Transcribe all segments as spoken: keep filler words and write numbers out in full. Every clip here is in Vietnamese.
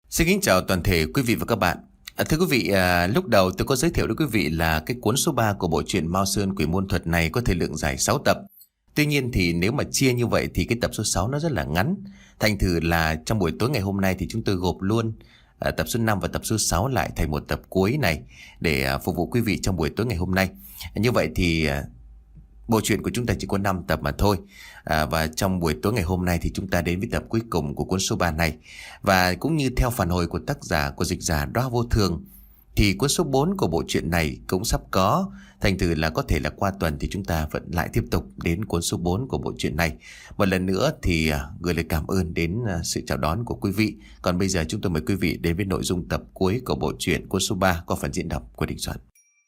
Xin kính chào toàn thể quý vị và các bạn. À, thưa quý vị, à, lúc đầu tôi có giới thiệu với quý vị là cái cuốn số ba của bộ truyện Mao Sơn Quỷ Môn Thuật này có thời lượng dài sáu tập. Tuy nhiên thì nếu mà chia như vậy thì cái tập số sáu nó rất là ngắn. Thành thử là trong buổi tối ngày hôm nay thì chúng tôi gộp luôn à, tập số năm và tập số sáu lại thành một tập cuối này để à, phục vụ quý vị trong buổi tối ngày hôm nay. Như vậy thì à, bộ truyện của chúng ta chỉ có năm tập mà thôi. À, và trong buổi tối ngày hôm nay thì chúng ta đến với tập cuối cùng của cuốn số ba này. Và cũng như theo phản hồi của tác giả, của dịch giả Đóa Vô Thường, thì cuốn số bốn của bộ truyện này cũng sắp có. Thành thử là có thể là qua tuần thì chúng ta vẫn lại tiếp tục đến cuốn số bốn của bộ truyện này. Một lần nữa thì gửi lời cảm ơn đến sự chào đón của quý vị. Còn bây giờ chúng tôi mời quý vị đến với nội dung tập cuối của bộ truyện cuốn số ba qua phần diễn đọc của Đình Soạn.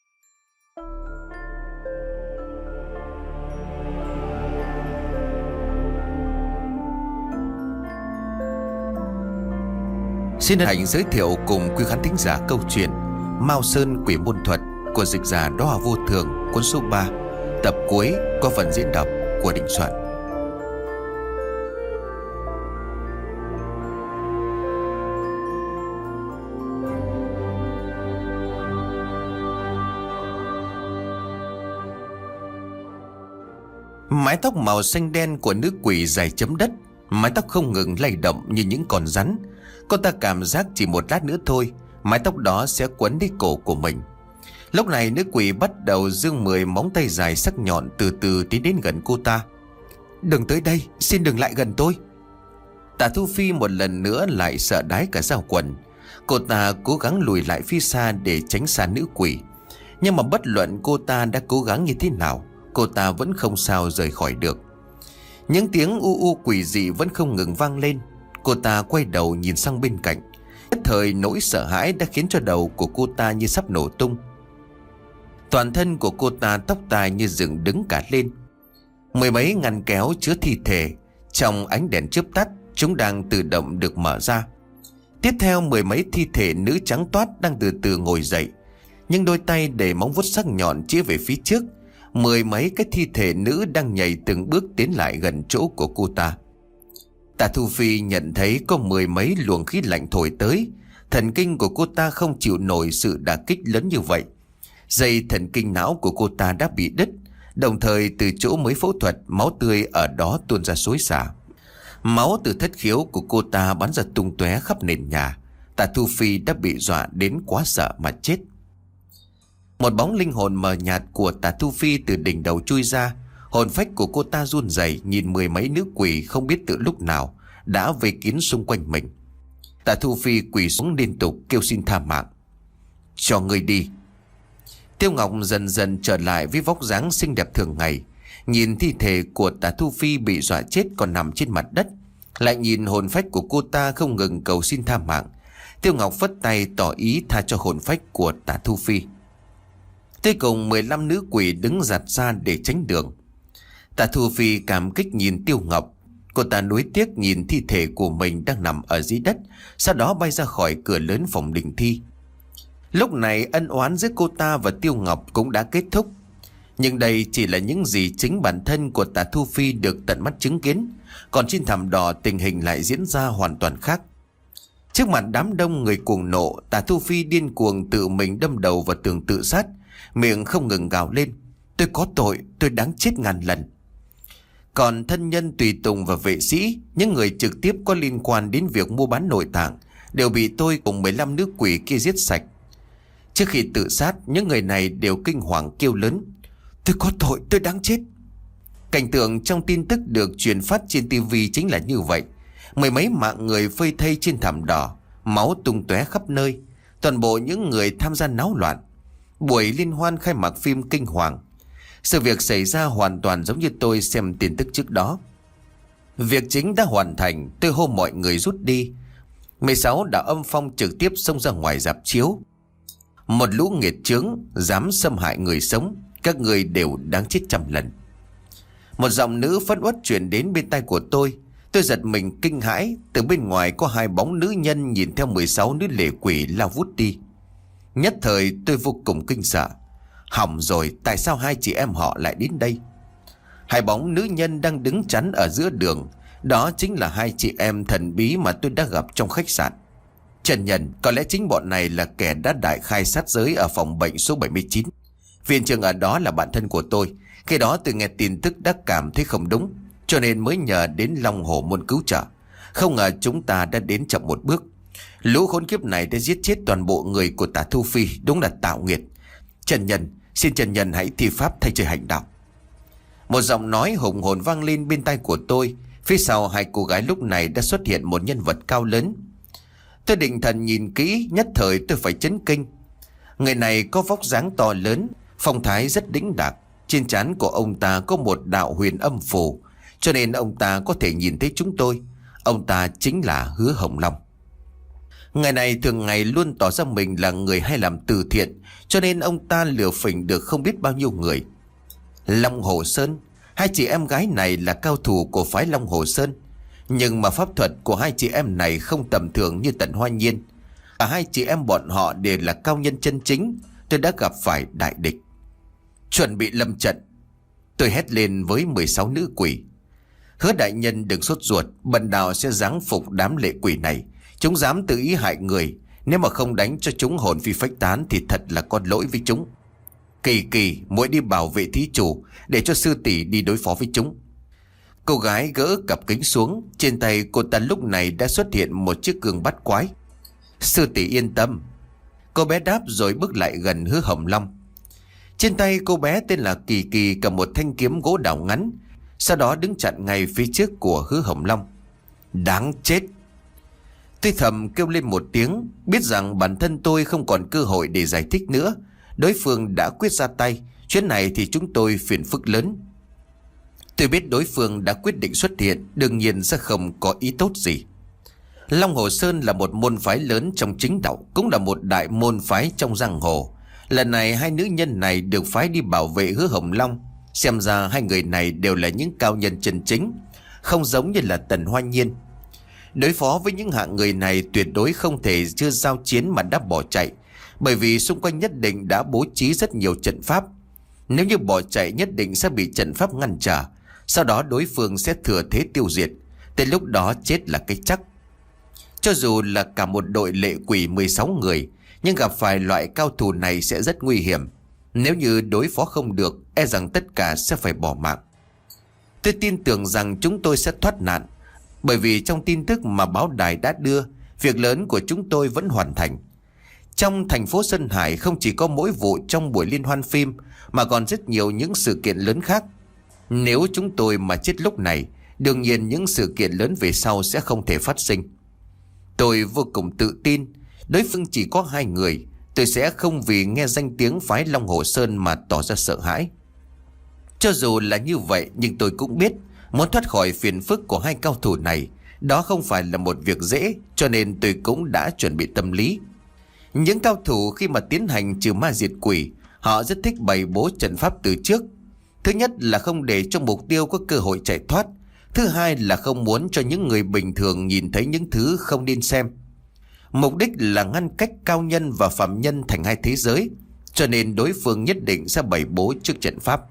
Xin hân hạnh giới thiệu cùng quý khán thính giả câu chuyện Mao Sơn Quỷ Môn Thuật của dịch giả Đóa Vô Thường, cuốn số ba, tập cuối có phần diễn đọc của Đình Soạn. Mái tóc màu xanh đen của nữ quỷ dài chấm đất, mái tóc không ngừng lay động như những con rắn. Cô ta cảm giác chỉ một lát nữa thôi mái tóc đó sẽ quấn đi cổ của mình. Lúc này nữ quỷ bắt đầu giương mười móng tay dài sắc nhọn từ từ tiến đến gần cô ta. "Đừng tới đây, xin đừng lại gần tôi." Tạ Thu Phi một lần nữa lại sợ đái cả da quần. Cô ta cố gắng lùi lại phía xa để tránh xa nữ quỷ. Nhưng mà bất luận cô ta đã cố gắng như thế nào, cô ta vẫn không sao rời khỏi được. Những tiếng u u quỷ dị vẫn không ngừng vang lên. Cô ta quay đầu nhìn sang bên cạnh. Nhất thời nỗi sợ hãi đã khiến cho đầu của cô ta như sắp nổ tung. Toàn thân của cô ta tóc tai như dựng đứng cả lên. Mười mấy ngăn kéo chứa thi thể, trong ánh đèn chớp tắt, chúng đang tự động được mở ra. Tiếp theo mười mấy thi thể nữ trắng toát đang từ từ ngồi dậy. Nhưng đôi tay để móng vuốt sắc nhọn chĩa về phía trước. Mười mấy cái thi thể nữ đang nhảy từng bước tiến lại gần chỗ của cô ta. Tạ Thu Phi nhận thấy có mười mấy luồng khí lạnh thổi tới. Thần kinh của cô ta không chịu nổi sự đả kích lớn như vậy. Dây thần kinh não của cô ta đã bị đứt. Đồng thời từ chỗ mới phẫu thuật, máu tươi ở đó tuôn ra xối xả. Máu từ thất khiếu của cô ta bắn ra tung tóe khắp nền nhà. Tạ Thu Phi đã bị dọa đến quá sợ mà chết. Một bóng linh hồn mờ nhạt của Tạ Thu Phi từ đỉnh đầu chui ra. Hồn phách của cô ta run rẩy nhìn mười mấy nữ quỷ không biết từ lúc nào đã vây kín xung quanh mình. Tạ Thu Phi quỳ xuống liên tục kêu xin tha mạng. "Cho người đi." Tiêu Ngọc dần dần trở lại với vóc dáng xinh đẹp thường ngày. Nhìn thi thể của Tạ Thu Phi bị dọa chết còn nằm trên mặt đất, lại nhìn hồn phách của cô ta không ngừng cầu xin tha mạng. Tiêu Ngọc phất tay tỏ ý tha cho hồn phách của Tạ Thu Phi. Tới cùng mười lăm nữ quỷ đứng giạt ra để tránh đường. Tạ Thu Phi cảm kích nhìn Tiêu Ngọc. Cô ta nuối tiếc nhìn thi thể của mình đang nằm ở dưới đất, sau đó bay ra khỏi cửa lớn phòng đình thi. Lúc này ân oán giữa cô ta và Tiêu Ngọc cũng đã kết thúc. Nhưng đây chỉ là những gì chính bản thân của Tạ Thu Phi được tận mắt chứng kiến. Còn trên thảm đỏ tình hình lại diễn ra hoàn toàn khác. Trước mặt đám đông người cuồng nộ, Tạ Thu Phi điên cuồng tự mình đâm đầu vào tường tự sát, miệng không ngừng gào lên: "Tôi có tội, tôi đáng chết ngàn lần." Còn thân nhân tùy tùng và vệ sĩ, những người trực tiếp có liên quan đến việc mua bán nội tạng, đều bị tôi cùng mười lăm nữ quỷ kia giết sạch. Trước khi tự sát, những người này đều kinh hoàng kêu lớn: "Tôi có tội, tôi đáng chết." Cảnh tượng trong tin tức được truyền phát trên tivi chính là như vậy. Mười mấy mạng người phơi thây trên thảm đỏ, máu tung tóe khắp nơi. Toàn bộ những người tham gia náo loạn. Buổi liên hoan khai mạc phim kinh hoàng. Sự việc xảy ra hoàn toàn giống như tôi xem tin tức trước đó. Việc chính đã hoàn thành, tôi hô mọi người rút đi. mười sáu đã âm phong trực tiếp xông ra ngoài rạp chiếu. "Một lũ nghiệt chướng, dám xâm hại người sống, các người đều đáng chết trăm lần." Một giọng nữ phẫn uất truyền đến bên tai của tôi. Tôi giật mình kinh hãi. Từ bên ngoài có hai bóng nữ nhân nhìn theo mười sáu nữ lệ quỷ lao vút đi. Nhất thời tôi vô cùng kinh sợ. Hỏng rồi, tại sao hai chị em họ lại đến đây? Hai bóng nữ nhân đang đứng chắn ở giữa đường. Đó chính là hai chị em thần bí mà tôi đã gặp trong khách sạn. Trần Nhân, có lẽ chính bọn này là kẻ đã đại khai sát giới ở phòng bệnh số bảy mươi chín. Viện trưởng ở đó là bạn thân của tôi. Khi đó tôi nghe tin tức đã cảm thấy không đúng, cho nên mới nhờ đến Long Hồ Môn cứu trợ. Không ngờ chúng ta đã đến chậm một bước. Lũ khốn kiếp này đã giết chết toàn bộ người của Tả Thu Phi, đúng là tạo nghiệt. Trần Nhân, xin Trần Nhân hãy thi pháp thay trời hành đạo. Một giọng nói hùng hồn vang lên bên tai của tôi. Phía sau hai cô gái lúc này đã xuất hiện một nhân vật cao lớn. Tôi định thần nhìn kỹ, nhất thời tôi phải chấn kinh. Người này có vóc dáng to lớn, phong thái rất đĩnh đạc. Trên trán của ông ta có một đạo huyền âm phù, cho nên ông ta có thể nhìn thấy chúng tôi. Ông ta chính là Hứa Hồng Long. Người này thường ngày luôn tỏ ra mình là người hay làm từ thiện, cho nên ông ta lừa phỉnh được không biết bao nhiêu người. Long Hồ Sơn, hai chị em gái này là cao thủ của phái Long Hồ Sơn. Nhưng mà pháp thuật của hai chị em này không tầm thường như Tần Hoa Nhiên. Cả hai chị em bọn họ đều là cao nhân chân chính. Tôi đã gặp phải đại địch. Chuẩn bị lâm trận. Tôi hét lên với mười sáu nữ quỷ. Hứa đại nhân đừng sốt ruột, bần đạo sẽ giáng phục đám lệ quỷ này. Chúng dám tự ý hại người, nếu mà không đánh cho chúng hồn phi phách tán thì thật là có lỗi với chúng. Kỳ Kỳ, muội đi bảo vệ thí chủ, để cho sư tỷ đi đối phó với chúng. Cô gái gỡ cặp kính xuống, trên tay cô ta lúc này đã xuất hiện một chiếc gương bắt quái. Sư tỷ yên tâm. Cô bé đáp rồi bước lại gần Hứa Hồng Long. Trên tay cô bé tên là Kỳ Kỳ cầm một thanh kiếm gỗ đào ngắn, sau đó đứng chặn ngay phía trước của Hứa Hồng Long. Đáng chết! Tôi thầm kêu lên một tiếng, biết rằng bản thân tôi không còn cơ hội để giải thích nữa. Đối phương đã quyết ra tay, chuyến này thì chúng tôi phiền phức lớn. Tôi biết đối phương đã quyết định xuất hiện, đương nhiên sẽ không có ý tốt gì. Long Hồ Sơn là một môn phái lớn trong chính đạo, cũng là một đại môn phái trong giang hồ. Lần này hai nữ nhân này được phái đi bảo vệ Hứa Hồng Long. Xem ra hai người này đều là những cao nhân chân chính, không giống như là Tần Hoa Nhiên. Đối phó với những hạng người này tuyệt đối không thể chưa giao chiến mà đã bỏ chạy, bởi vì xung quanh nhất định đã bố trí rất nhiều trận pháp. Nếu như bỏ chạy nhất định sẽ bị trận pháp ngăn trở, sau đó đối phương sẽ thừa thế tiêu diệt. Tới lúc đó chết là cái chắc. Cho dù là cả một đội lệ quỷ mười sáu người, nhưng gặp phải loại cao thủ này sẽ rất nguy hiểm. Nếu như đối phó không được, e rằng tất cả sẽ phải bỏ mạng. Tôi tin tưởng rằng chúng tôi sẽ thoát nạn, bởi vì trong tin tức mà báo đài đã đưa, việc lớn của chúng tôi vẫn hoàn thành. Trong thành phố Sơn Hải không chỉ có mỗi vụ trong buổi liên hoan phim, mà còn rất nhiều những sự kiện lớn khác. Nếu chúng tôi mà chết lúc này, đương nhiên những sự kiện lớn về sau sẽ không thể phát sinh. Tôi vô cùng tự tin, đối phương chỉ có hai người, tôi sẽ không vì nghe danh tiếng phái Long Hồ Sơn mà tỏ ra sợ hãi. Cho dù là như vậy, nhưng tôi cũng biết muốn thoát khỏi phiền phức của hai cao thủ này, đó không phải là một việc dễ, cho nên tôi cũng đã chuẩn bị tâm lý. Những cao thủ khi mà tiến hành trừ ma diệt quỷ, họ rất thích bày bố trận pháp từ trước. Thứ nhất là không để cho mục tiêu có cơ hội chạy thoát. Thứ hai là không muốn cho những người bình thường nhìn thấy những thứ không nên xem. Mục đích là ngăn cách cao nhân và phạm nhân thành hai thế giới, cho nên đối phương nhất định sẽ bày bố trước trận pháp.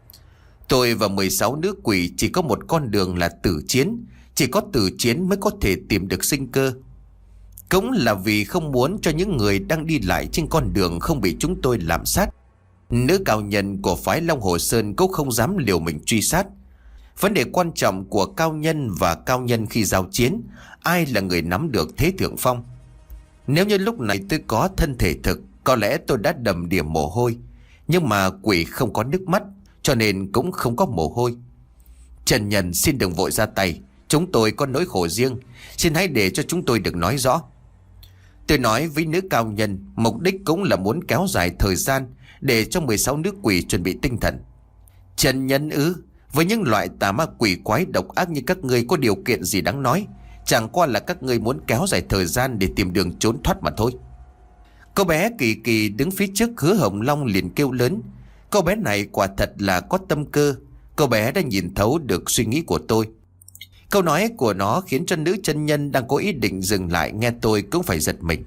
Tôi và mười sáu nữ quỷ chỉ có một con đường là tử chiến. Chỉ có tử chiến mới có thể tìm được sinh cơ. Cũng là vì không muốn cho những người đang đi lại trên con đường không bị chúng tôi lạm sát. Nữ cao nhân của phái Long Hồ Sơn cũng không dám liều mình truy sát. Vấn đề quan trọng của cao nhân và cao nhân khi giao chiến, ai là người nắm được thế thượng phong. Nếu như lúc này tôi có thân thể thực, có lẽ tôi đã đầm đìa mồ hôi. Nhưng mà quỷ không có nước mắt, cho nên cũng không có mồ hôi. Trần Nhân xin đừng vội ra tay, chúng tôi có nỗi khổ riêng, xin hãy để cho chúng tôi được nói rõ. Tôi nói với nữ cao nhân, mục đích cũng là muốn kéo dài thời gian để cho mười sáu nữ quỷ chuẩn bị tinh thần. Trần Nhân ư? Với những loại tà ma quỷ quái độc ác như các ngươi có điều kiện gì đáng nói? Chẳng qua là các ngươi muốn kéo dài thời gian để tìm đường trốn thoát mà thôi. Cô bé Kỳ Kỳ đứng phía trước Hứa Hồng Long liền kêu lớn. Cô bé này quả thật là có tâm cơ. Cô bé đã nhìn thấu được suy nghĩ của tôi. Câu nói của nó khiến cho nữ chân nhân đang có ý định dừng lại nghe tôi cũng phải giật mình.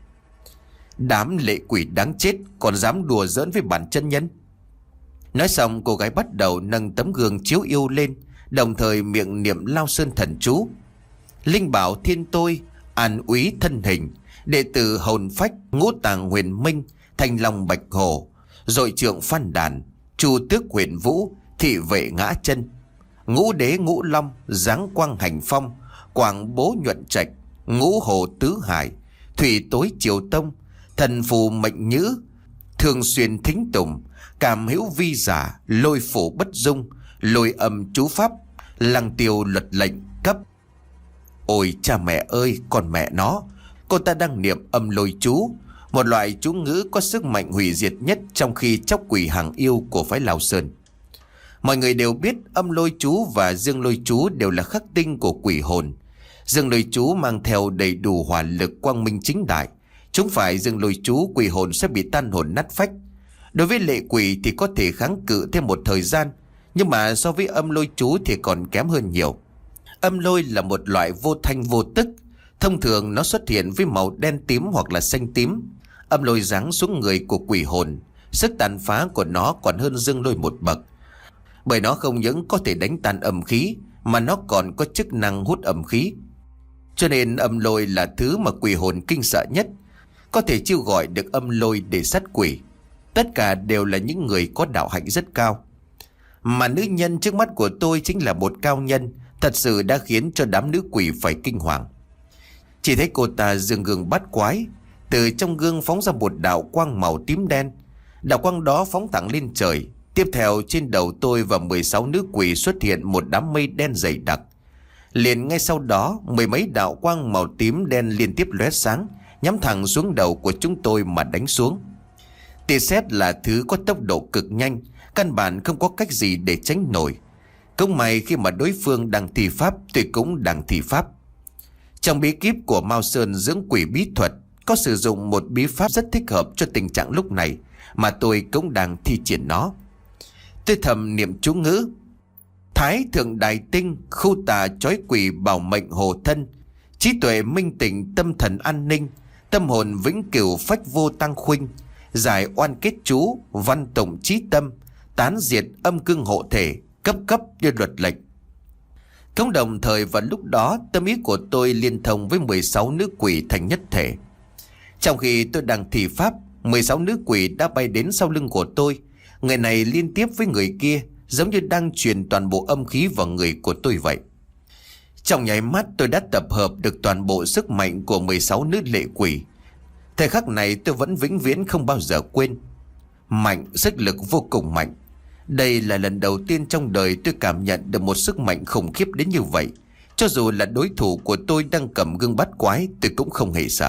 Đám lệ quỷ đáng chết, còn dám đùa giỡn với bản chân nhân. Nói xong cô gái bắt đầu nâng tấm gương chiếu yêu lên, đồng thời miệng niệm Lao Sơn thần chú. Linh bảo thiên tôi, an úy thân hình, đệ tử hồn phách, ngũ tàng huyền minh, thanh long bạch hổ, dội trượng phan đàn, chu tước huyền vũ, thị vệ ngã chân, ngũ đế ngũ long, giáng quang hành phong, quảng bố nhuận trạch, ngũ hồ tứ hải, thủy tối triều tông, thần phù mệnh nhữ, thường xuyên thính tùng, cảm hữu vi giả, lôi phủ bất dung, lôi âm chú pháp, lăng tiêu luật lệnh cấp. Ôi cha mẹ ơi, con mẹ nó, cô ta đang niệm âm lôi chú, một loại chú ngữ có sức mạnh hủy diệt nhất trong khi chóc quỷ hàng yêu của phái Lão Sơn. Mọi người đều biết âm lôi chú và dương lôi chú đều là khắc tinh của quỷ hồn. Dương lôi chú mang theo đầy đủ hỏa lực quang minh chính đại. Chúng phải dương lôi chú, quỷ hồn sẽ bị tan hồn nát phách. Đối với lệ quỷ thì có thể kháng cự thêm một thời gian, nhưng mà so với âm lôi chú thì còn kém hơn nhiều. Âm lôi là một loại vô thanh vô tức. Thông thường nó xuất hiện với màu đen tím hoặc là xanh tím. Âm lôi giáng xuống người của quỷ hồn, sức tàn phá của nó còn hơn dương lôi một bậc. Bởi nó không những có thể đánh tan âm khí, mà nó còn có chức năng hút âm khí. Cho nên âm lôi là thứ mà quỷ hồn kinh sợ nhất, có thể chiêu gọi được âm lôi để sát quỷ. Tất cả đều là những người có đạo hạnh rất cao. Mà nữ nhân trước mắt của tôi chính là một cao nhân, thật sự đã khiến cho đám nữ quỷ phải kinh hoàng. Chỉ thấy cô ta giương gương bắt quái, từ trong gương phóng ra một đạo quang màu tím đen. Đạo quang đó phóng thẳng lên trời. Tiếp theo trên đầu tôi và mười sáu nữ quỷ xuất hiện một đám mây đen dày đặc. Liền ngay sau đó, mười mấy đạo quang màu tím đen liên tiếp lóe sáng, nhắm thẳng xuống đầu của chúng tôi mà đánh xuống. Tia sét là thứ có tốc độ cực nhanh, căn bản không có cách gì để tránh nổi. Cũng may khi mà đối phương đang thi pháp, tôi cũng đang thi pháp. Trong bí kíp của Mao Sơn dưỡng quỷ bí thuật có sử dụng một bí pháp rất thích hợp cho tình trạng lúc này, mà tôi cũng đang thi triển nó. Tôi thầm niệm chú ngữ: Thái thượng đại tinh, khu tà chói quỷ bảo mệnh hộ thân, trí tuệ minh tỉnh tâm thần an ninh, tâm hồn vĩnh cửu phách vô tăng khuynh, giải oan kết chú, văn tụng trí tâm, tán diệt âm cương hộ thể, cấp cấp như luật lệnh. Cũng đồng thời vào lúc đó, tâm ý của tôi liên thông với mười sáu nữ quỷ thành nhất thể. Trong khi tôi đang thi pháp, mười sáu nữ quỷ đã bay đến sau lưng của tôi. Người này liên tiếp với người kia, giống như đang truyền toàn bộ âm khí vào người của tôi vậy. Trong nháy mắt tôi đã tập hợp được toàn bộ sức mạnh của mười sáu nữ lệ quỷ. Thời khắc này tôi vẫn vĩnh viễn không bao giờ quên. Mạnh, sức lực vô cùng mạnh. Đây là lần đầu tiên trong đời tôi cảm nhận được một sức mạnh khủng khiếp đến như vậy. Cho dù là đối thủ của tôi đang cầm gương bắt quái, tôi cũng không hề sợ.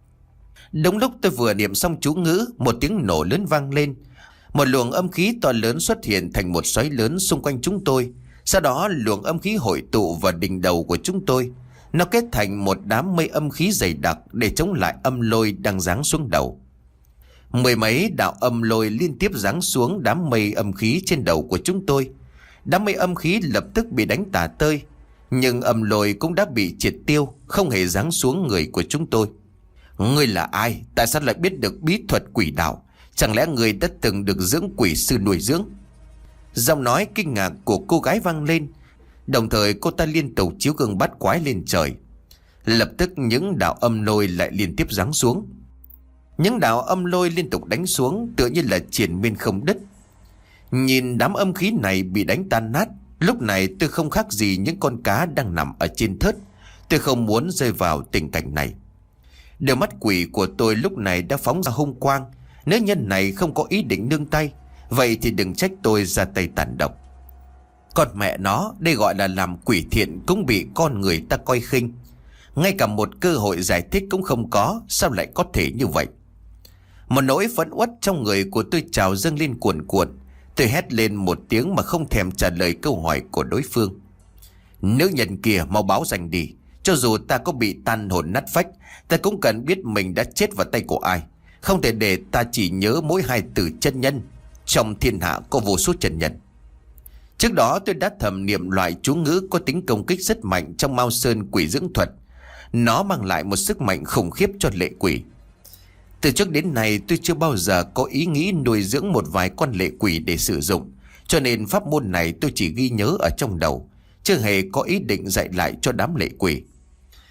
Đúng lúc tôi vừa niệm xong chú ngữ, một tiếng nổ lớn vang lên. Một luồng âm khí to lớn xuất hiện thành một xoáy lớn xung quanh chúng tôi. Sau đó luồng âm khí hội tụ vào đỉnh đầu của chúng tôi. Nó kết thành một đám mây âm khí dày đặc để chống lại âm lôi đang giáng xuống đầu. Mười mấy đạo âm lôi liên tiếp giáng xuống đám mây âm khí trên đầu của chúng tôi. Đám mây âm khí lập tức bị đánh tả tơi, nhưng âm lôi cũng đã bị triệt tiêu, không hề giáng xuống người của chúng tôi. Ngươi là ai? Tại sao lại biết được bí thuật quỷ đạo? Chẳng lẽ người đã từng được dưỡng quỷ sư nuôi dưỡng? Giọng nói kinh ngạc của cô gái vang lên. Đồng thời cô ta liên tục chiếu gương bắt quái lên trời. Lập tức những đạo âm lôi lại liên tiếp giáng xuống. Những đạo âm lôi liên tục đánh xuống tựa như là triền miên không đứt. Nhìn đám âm khí này bị đánh tan nát, lúc này tôi không khác gì những con cá đang nằm ở trên thớt. Tôi không muốn rơi vào tình cảnh này. Đôi mắt quỷ của tôi lúc này đã phóng ra hung quang. Nếu nhân này không có ý định nương tay, vậy thì đừng trách tôi ra tay tàn độc. Con mẹ nó, đây gọi là làm quỷ thiện cũng bị con người ta coi khinh. Ngay cả một cơ hội giải thích cũng không có, sao lại có thể như vậy? Một nỗi phẫn uất trong người của tôi trào dâng lên cuồn cuộn. Tôi hét lên một tiếng mà không thèm trả lời câu hỏi của đối phương. Nữ nhân kia mau báo danh đi. Cho dù ta có bị tan hồn nát phách, ta cũng cần biết mình đã chết vào tay của ai. Không thể để ta chỉ nhớ mỗi hai từ chân nhân. Trong thiên hạ có vô số chân nhân. Trước đó tôi đã thầm niệm loại chú ngữ có tính công kích rất mạnh trong Mao Sơn quỷ dưỡng thuật. Nó mang lại một sức mạnh khủng khiếp cho lệ quỷ. Từ trước đến nay tôi chưa bao giờ có ý nghĩ nuôi dưỡng một vài con lệ quỷ để sử dụng. Cho nên pháp môn này tôi chỉ ghi nhớ ở trong đầu, chưa hề có ý định dạy lại cho đám lệ quỷ.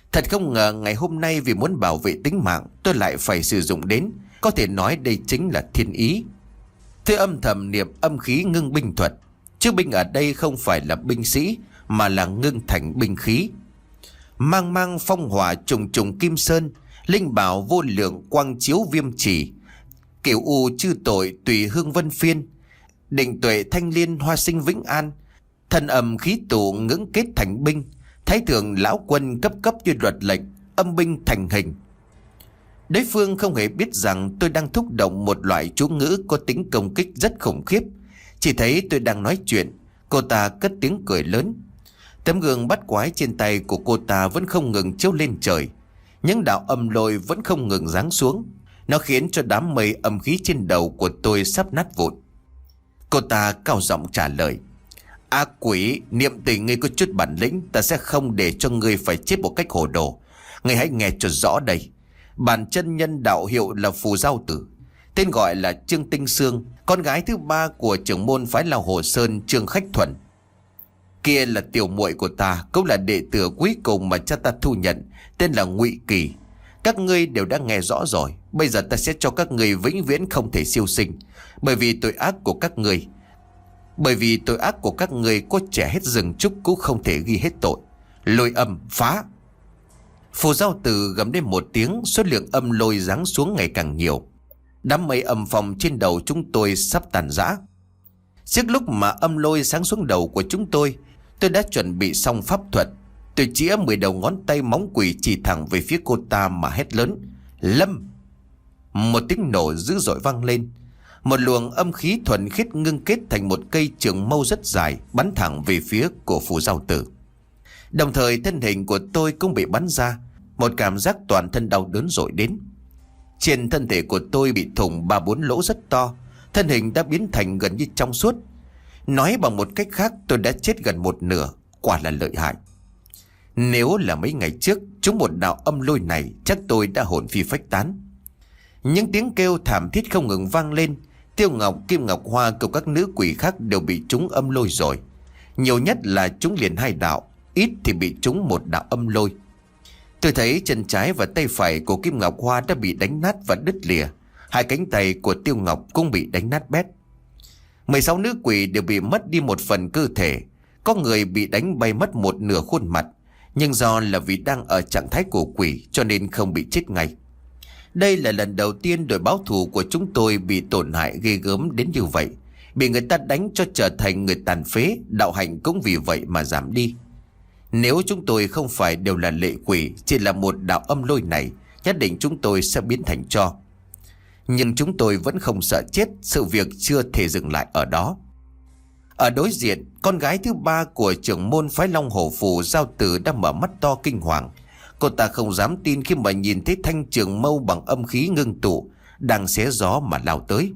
Thật không ngờ ngày hôm nay vì muốn bảo vệ tính mạng tôi lại phải sử dụng đến. Có thể nói đây chính là thiên ý. Tôi âm thầm niệm âm khí ngưng binh thuật. Chứ binh ở đây không phải là binh sĩ mà là ngưng thành binh khí. Mang mang phong hỏa trùng trùng kim sơn, linh bảo vô lượng quang chiếu viêm chỉ. Kiểu u chư tội tùy hương vân phiên, định tuệ thanh liên hoa sinh vĩnh an. Thần ầm khí tụ ngưỡng kết thành binh, thái thượng lão quân cấp cấp như luật lệnh, âm binh thành hình. Đối phương không hề biết rằng tôi đang thúc động một loại chú ngữ có tính công kích rất khủng khiếp. Chỉ thấy tôi đang nói chuyện, cô ta cất tiếng cười lớn. Tấm gương bắt quái trên tay của cô ta vẫn không ngừng chiếu lên trời. Những đạo âm lôi vẫn không ngừng giáng xuống. Nó khiến cho đám mây âm khí trên đầu của tôi sắp nát vụn. Cô ta cao giọng trả lời: "A quỷ, niệm tình ngươi có chút bản lĩnh, ta sẽ không để cho ngươi phải chết một cách hồ đồ. Ngươi hãy nghe cho rõ đây. Bản chân nhân đạo hiệu là Phù Giao Tử, tên gọi là Trương Tinh Sương, con gái thứ ba của trưởng môn phái Lao Hồ Sơn Trương Khách Thuần. Kia là tiểu muội của ta, cũng là đệ tử cuối cùng mà cha ta thu nhận, tên là Ngụy Kỳ. Các ngươi đều đã nghe rõ rồi. Bây giờ ta sẽ cho các ngươi vĩnh viễn không thể siêu sinh, bởi vì tội ác của các ngươi. Bởi vì tội ác của các ngươi có trẻ hết rừng trúc cũng không thể ghi hết tội. Lôi âm phá!" Phù Giao Tử gầm lên một tiếng, số lượng âm lôi giáng xuống ngày càng nhiều. Đám mây âm phòng trên đầu chúng tôi sắp tàn rã. Trước lúc mà âm lôi sáng xuống đầu của chúng tôi, tôi đã chuẩn bị xong pháp thuật. Tôi chĩa mười đầu ngón tay móng quỷ chỉ thẳng về phía cô ta mà hét lớn: "Lâm!" Một tiếng nổ dữ dội vang lên. Một luồng âm khí thuần khiết ngưng kết thành một cây trường mâu rất dài, bắn thẳng về phía của Phù Giao Tử. Đồng thời thân hình của tôi cũng bị bắn ra. Một cảm giác toàn thân đau đớn dội đến. Trên thân thể của tôi bị thủng ba bốn lỗ rất to. Thân hình đã biến thành gần như trong suốt. Nói bằng một cách khác, tôi đã chết gần một nửa. Quả là lợi hại. Nếu là mấy ngày trước chúng một đạo âm lôi này, chắc tôi đã hồn phi phách tán. Những tiếng kêu thảm thiết không ngừng vang lên. Tiêu Ngọc, Kim Ngọc Hoa cùng các nữ quỷ khác đều bị trúng âm lôi rồi. Nhiều nhất là trúng liền hai đạo, ít thì bị trúng một đạo âm lôi. Tôi thấy chân trái và tay phải của Kim Ngọc Hoa đã bị đánh nát và đứt lìa. Hai cánh tay của Tiêu Ngọc cũng bị đánh nát bét. mười sáu nữ quỷ đều bị mất đi một phần cơ thể. Có người bị đánh bay mất một nửa khuôn mặt, nhưng do là vì đang ở trạng thái của quỷ cho nên không bị chết ngay. Đây là lần đầu tiên đội báo thù của chúng tôi bị tổn hại ghê gớm đến như vậy. Bị người ta đánh cho trở thành người tàn phế, đạo hạnh cũng vì vậy mà giảm đi. Nếu chúng tôi không phải đều là lệ quỷ, chỉ là một đạo âm lôi này, nhất định chúng tôi sẽ biến thành tro. Nhưng chúng tôi vẫn không sợ chết, sự việc chưa thể dừng lại ở đó. Ở đối diện, con gái thứ ba của trưởng môn phái Long Hổ Phù Giao Tử đang mở mắt to kinh hoàng. Cô ta không dám tin khi mà nhìn thấy thanh trường mâu bằng âm khí ngưng tụ đang xé gió mà lao tới.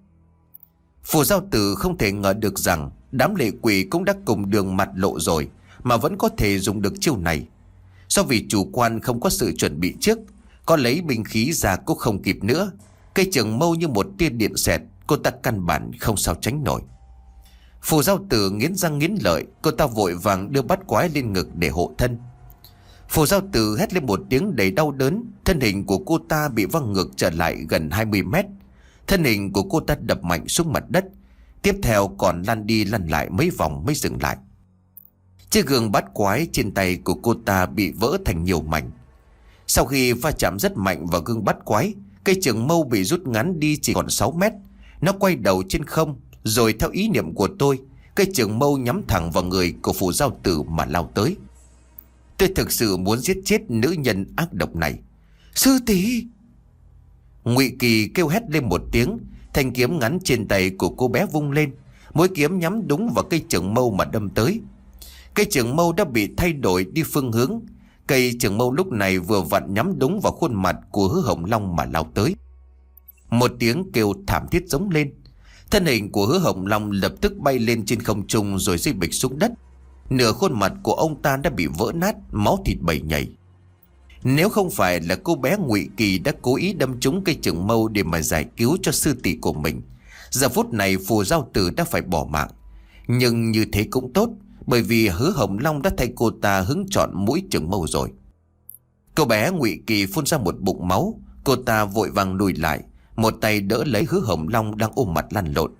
Phù Giao Tử không thể ngờ được rằng đám lệ quỷ cũng đã cùng đường mặt lộ rồi mà vẫn có thể dùng được chiêu này. Do vì chủ quan không có sự chuẩn bị trước, có lấy binh khí ra cũng không kịp nữa. Cây trường mâu như một tia điện xẹt, cô ta căn bản không sao tránh nổi. Phù Giao Tử nghiến răng nghiến lợi, cô ta vội vàng đưa bắt quái lên ngực để hộ thân. Phù Giao Tử hét lên một tiếng đầy đau đớn. Thân hình của cô ta bị văng ngược trở lại gần hai mươi mét. Thân hình của cô ta đập mạnh xuống mặt đất, tiếp theo còn lăn đi lăn lại mấy vòng mới dừng lại. Chiếc gương bát quái trên tay của cô ta bị vỡ thành nhiều mảnh. Sau khi va chạm rất mạnh vào gương bát quái, cây trường mâu bị rút ngắn đi chỉ còn sáu mét. Nó quay đầu trên không, rồi theo ý niệm của tôi, cây trường mâu nhắm thẳng vào người của Phù Giao Tử mà lao tới. Tôi thực sự muốn giết chết nữ nhân ác độc này. "Sư tỷ!" Ngụy Kỳ kêu hét lên một tiếng. Thanh kiếm ngắn trên tay của cô bé vung lên, mũi kiếm nhắm đúng vào cây trường mâu mà đâm tới. Cây trường mâu đã bị thay đổi đi phương hướng. Cây trường mâu lúc này vừa vặn nhắm đúng vào khuôn mặt của Hứa Hồng Long mà lao tới. Một tiếng kêu thảm thiết giống lên. Thân hình của Hứa Hồng Long lập tức bay lên trên không trung rồi rơi bịch xuống đất. Nửa khuôn mặt của ông ta đã bị vỡ nát, máu thịt bầy nhảy. Nếu không phải là cô bé Ngụy Kỳ đã cố ý đâm trúng cây trường mâu để mà giải cứu cho sư tỷ của mình, giờ phút này Phù Giao Tử đã phải bỏ mạng. Nhưng như thế cũng tốt, bởi vì Hứa Hồng Long đã thay cô ta hứng chọn mũi trường mâu rồi. Cô bé Ngụy Kỳ phun ra một bụng máu. Cô ta vội vàng lùi lại, một tay đỡ lấy Hứa Hồng Long đang ôm mặt lăn lộn.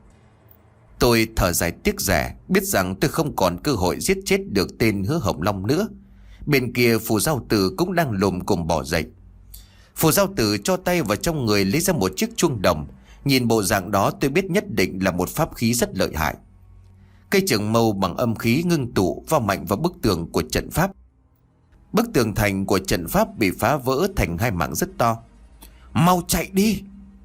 Tôi thở dài tiếc rẻ, biết rằng tôi không còn cơ hội giết chết được tên Hứa Hồng Long nữa. Bên kia Phù Giao Tử cũng đang lồm cồm bỏ dậy. Phù Giao Tử cho tay vào trong người lấy ra một chiếc chuông đồng. Nhìn bộ dạng đó tôi biết nhất định là một pháp khí rất lợi hại. Cây trường mâu bằng âm khí ngưng tụ vào mạnh vào bức tường của trận pháp. Bức tường thành của trận pháp bị phá vỡ thành hai mảng rất to. Mau chạy đi!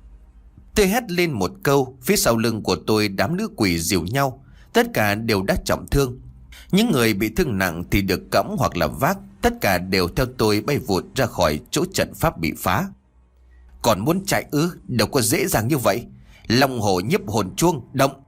Tôi hét lên một câu. Phía sau lưng của tôi đám nữ quỷ dìu nhau. Tất cả đều đã trọng thương. Những người bị thương nặng thì được cõng hoặc là vác. Tất cả đều theo tôi bay vụt ra khỏi chỗ trận pháp bị phá. Còn muốn chạy ư? Đâu có dễ dàng như vậy. Long hổ nhiếp hồn chuông, động!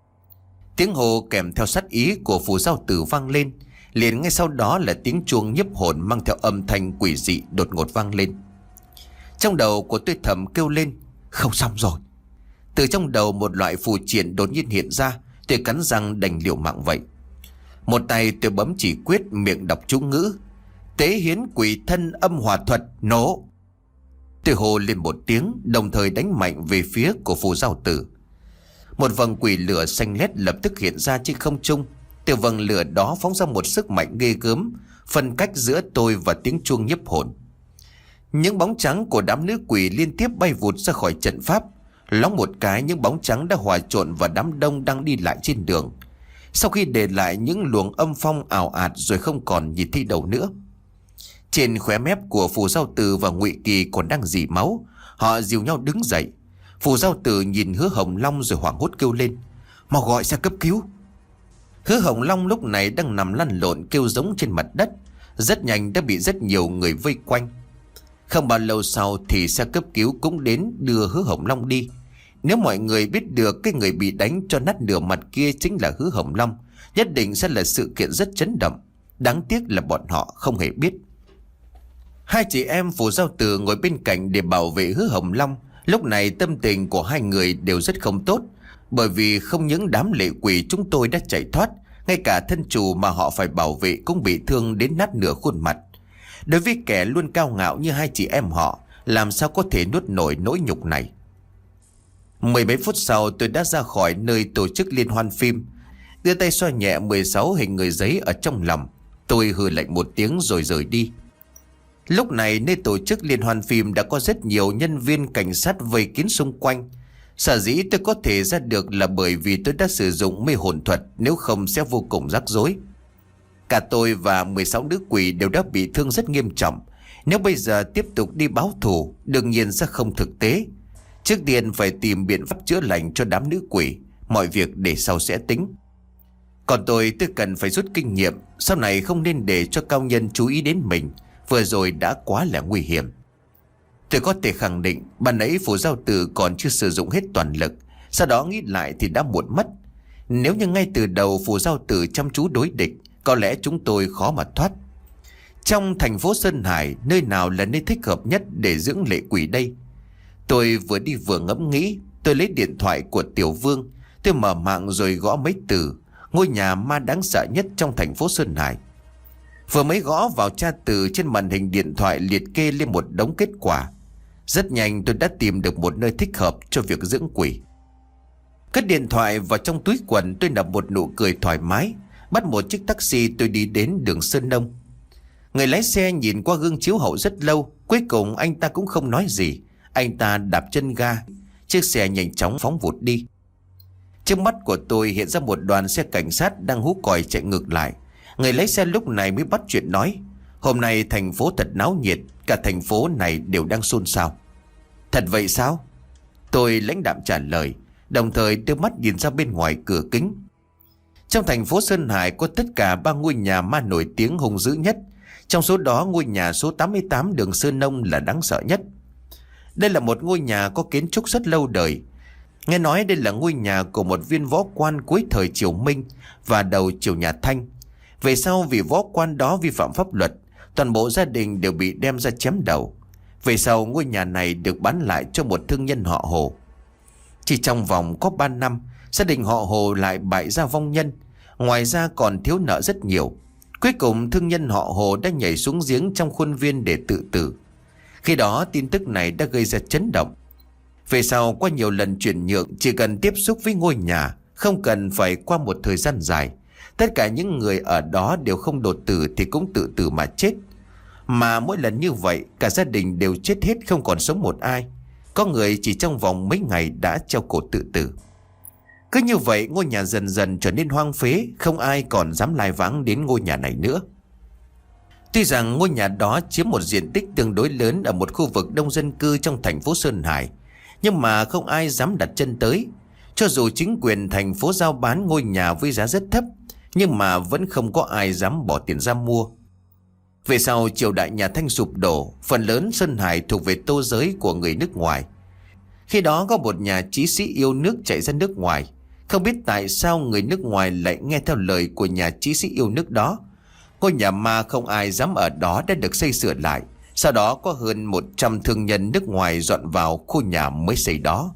Tiếng hô kèm theo sát ý của Phù Giao Tử vang lên. Liền ngay sau đó là tiếng chuông nhiếp hồn mang theo âm thanh quỷ dị đột ngột vang lên. Trong đầu của tôi thầm kêu lên, không xong rồi. Từ trong đầu một loại phù triện đột nhiên hiện ra. Tôi cắn răng đành liều mạng vậy. Một tay tôi bấm chỉ quyết, miệng đọc chú ngữ. Tế hiến quỷ thân âm hòa thuật, nổ! Tôi hô lên một tiếng, đồng thời đánh mạnh về phía của Phù Giao Tử. Một vầng quỷ lửa xanh lét lập tức hiện ra trên không trung. Từ vầng lửa đó phóng ra một sức mạnh ghê gớm, phân cách giữa tôi và tiếng chuông nhiếp hồn. Những bóng trắng của đám nữ quỷ liên tiếp bay vụt ra khỏi trận pháp. Loáng một cái, những bóng trắng đã hòa trộn vào đám đông đang đi lại trên đường. Sau khi để lại những luồng âm phong ảo ạt rồi không còn nhìn thấy đâu nữa. Trên khóe mép của Phù Giao Tử và Ngụy Kỳ còn đang rỉ máu. Họ dìu nhau đứng dậy. Phù Giao Tử nhìn Hứa Hồng Long rồi hoảng hốt kêu lên, mau gọi xe cấp cứu. Hứa Hồng Long lúc này đang nằm lăn lộn kêu giống trên mặt đất. Rất nhanh đã bị rất nhiều người vây quanh. Không bao lâu sau thì xe cấp cứu cũng đến đưa Hứa Hồng Long đi. Nếu mọi người biết được cái người bị đánh cho nát nửa mặt kia chính là Hứa Hồng Long, nhất định sẽ là sự kiện rất chấn động. Đáng tiếc là bọn họ không hề biết. Hai chị em Phù Giao Tử ngồi bên cạnh để bảo vệ Hứa Hồng Long. Lúc này tâm tình của hai người đều rất không tốt. Bởi vì không những đám lệ quỷ chúng tôi đã chạy thoát, ngay cả thân chủ mà họ phải bảo vệ cũng bị thương đến nát nửa khuôn mặt. Đối với kẻ luôn cao ngạo như hai chị em họ, làm sao có thể nuốt nổi nỗi nhục này. Mười mấy phút sau tôi đã ra khỏi nơi tổ chức liên hoan phim. Đưa tay xoa nhẹ mười sáu hình người giấy ở trong lòng. Tôi hừ lạnh một tiếng rồi rời đi. Lúc này nơi tổ chức liên hoan phim đã có rất nhiều nhân viên cảnh sát vây kín xung quanh. Sở dĩ tôi có thể ra được là bởi vì tôi đã sử dụng mê hồn thuật, nếu không sẽ vô cùng rắc rối. Cả tôi và mười sáu nữ quỷ đều đã bị thương rất nghiêm trọng. Nếu bây giờ tiếp tục đi báo thù, đương nhiên sẽ không thực tế. Trước tiên phải tìm biện pháp chữa lành cho đám nữ quỷ. Mọi việc để sau sẽ tính. Còn tôi tôi cần phải rút kinh nghiệm. Sau này không nên để cho cao nhân chú ý đến mình. Vừa rồi đã quá là nguy hiểm. Tôi có thể khẳng định ban nãy Phù Giao Tử còn chưa sử dụng hết toàn lực. Sau đó nghĩ lại thì đã muộn mất. Nếu như ngay từ đầu Phù Giao Tử chăm chú đối địch, có lẽ chúng tôi khó mà thoát. Trong thành phố Sơn Hải, nơi nào là nơi thích hợp nhất để dưỡng lệ quỷ đây? Tôi vừa đi vừa ngẫm nghĩ. Tôi lấy điện thoại của Tiểu Vương. Tôi mở mạng rồi gõ mấy từ: ngôi nhà ma đáng sợ nhất trong thành phố Sơn Hải. Vừa mới gõ vào tra từ, trên màn hình điện thoại liệt kê lên một đống kết quả. Rất nhanh tôi đã tìm được một nơi thích hợp cho việc dưỡng quỷ. Cất điện thoại vào trong túi quần, tôi nở một nụ cười thoải mái. Bắt một chiếc taxi tôi đi đến đường Sơn Đông. Người lái xe nhìn qua gương chiếu hậu rất lâu. Cuối cùng anh ta cũng không nói gì. Anh ta đạp chân ga. Chiếc xe nhanh chóng phóng vụt đi. Trước mắt của tôi hiện ra một đoàn xe cảnh sát đang hú còi chạy ngược lại. Người lái xe lúc này mới bắt chuyện nói: hôm nay thành phố thật náo nhiệt. Cả thành phố này đều đang xôn xao. Thật vậy sao? Tôi lãnh đạm trả lời, đồng thời đưa mắt nhìn ra bên ngoài cửa kính. Trong thành phố Sơn Hải có tất cả ba ngôi nhà ma nổi tiếng hung dữ nhất. Trong số đó ngôi nhà số tám mươi tám đường Sơn Nông là đáng sợ nhất. Đây là một ngôi nhà có kiến trúc rất lâu đời. Nghe nói đây là ngôi nhà của một viên võ quan cuối thời Triều Minh và đầu triều nhà Thanh. Về sau vì võ quan đó vi phạm pháp luật, toàn bộ gia đình đều bị đem ra chém đầu. Về sau ngôi nhà này được bán lại cho một thương nhân họ Hồ. Chỉ trong vòng có ba năm, gia đình họ Hồ lại bại gia vong nhân. Ngoài ra còn thiếu nợ rất nhiều. Cuối cùng thương nhân họ Hồ đã nhảy xuống giếng trong khuôn viên để tự tử. Khi đó tin tức này đã gây ra chấn động. Về sau qua nhiều lần chuyển nhượng, chỉ cần tiếp xúc với ngôi nhà, không cần phải qua một thời gian dài, tất cả những người ở đó đều không đột tử thì cũng tự tử mà chết. Mà mỗi lần như vậy cả gia đình đều chết hết, không còn sống một ai. Có người chỉ trong vòng mấy ngày đã treo cổ tự tử. Cứ như vậy ngôi nhà dần dần trở nên hoang phế, không ai còn dám lai vãng đến ngôi nhà này nữa. Tuy rằng ngôi nhà đó chiếm một diện tích tương đối lớn ở một khu vực đông dân cư trong thành phố Sơn Hải, nhưng mà không ai dám đặt chân tới. Cho dù chính quyền thành phố giao bán ngôi nhà với giá rất thấp, nhưng mà vẫn không có ai dám bỏ tiền ra mua. Về sau triều đại nhà Thanh sụp đổ, phần lớn Sơn Hải thuộc về tô giới của người nước ngoài. Khi đó có một nhà chí sĩ yêu nước chạy ra nước ngoài. Không biết tại sao người nước ngoài lại nghe theo lời của nhà chí sĩ yêu nước đó. Ngôi nhà ma không ai dám ở đó đã được xây sửa lại. Sau đó có hơn một trăm thương nhân nước ngoài dọn vào khu nhà mới xây đó.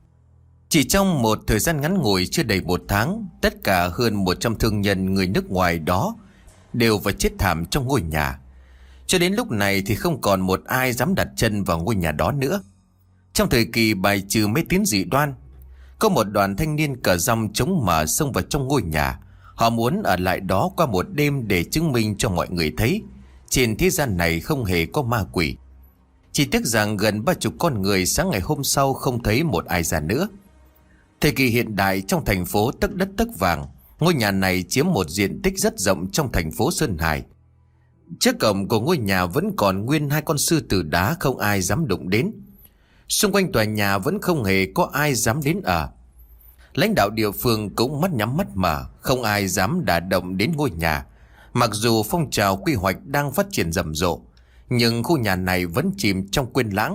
Chỉ trong một thời gian ngắn ngủi chưa đầy một tháng, tất cả hơn một trăm thương nhân người nước ngoài đó đều phải chết thảm trong ngôi nhà. Cho đến lúc này thì không còn một ai dám đặt chân vào ngôi nhà đó nữa. Trong thời kỳ bài trừ mê tín dị đoan, có một đoàn thanh niên cờ rong chống mở xông vào trong ngôi nhà. Họ muốn ở lại đó qua một đêm để chứng minh cho mọi người thấy trên thế gian này không hề có ma quỷ. Chỉ tiếc rằng gần ba chục con người sáng ngày hôm sau không thấy một ai ra nữa. Thời kỳ hiện đại trong thành phố tấc đất tấc vàng, ngôi nhà này chiếm một diện tích rất rộng trong thành phố Sơn Hải. Trước cổng của ngôi nhà vẫn còn nguyên hai con sư tử đá không ai dám đụng đến. Xung quanh tòa nhà vẫn không hề có ai dám đến ở. Lãnh đạo địa phương cũng mắt nhắm mắt mở, không ai dám đả động đến ngôi nhà. Mặc dù phong trào quy hoạch đang phát triển rầm rộ, nhưng khu nhà này vẫn chìm trong quên lãng.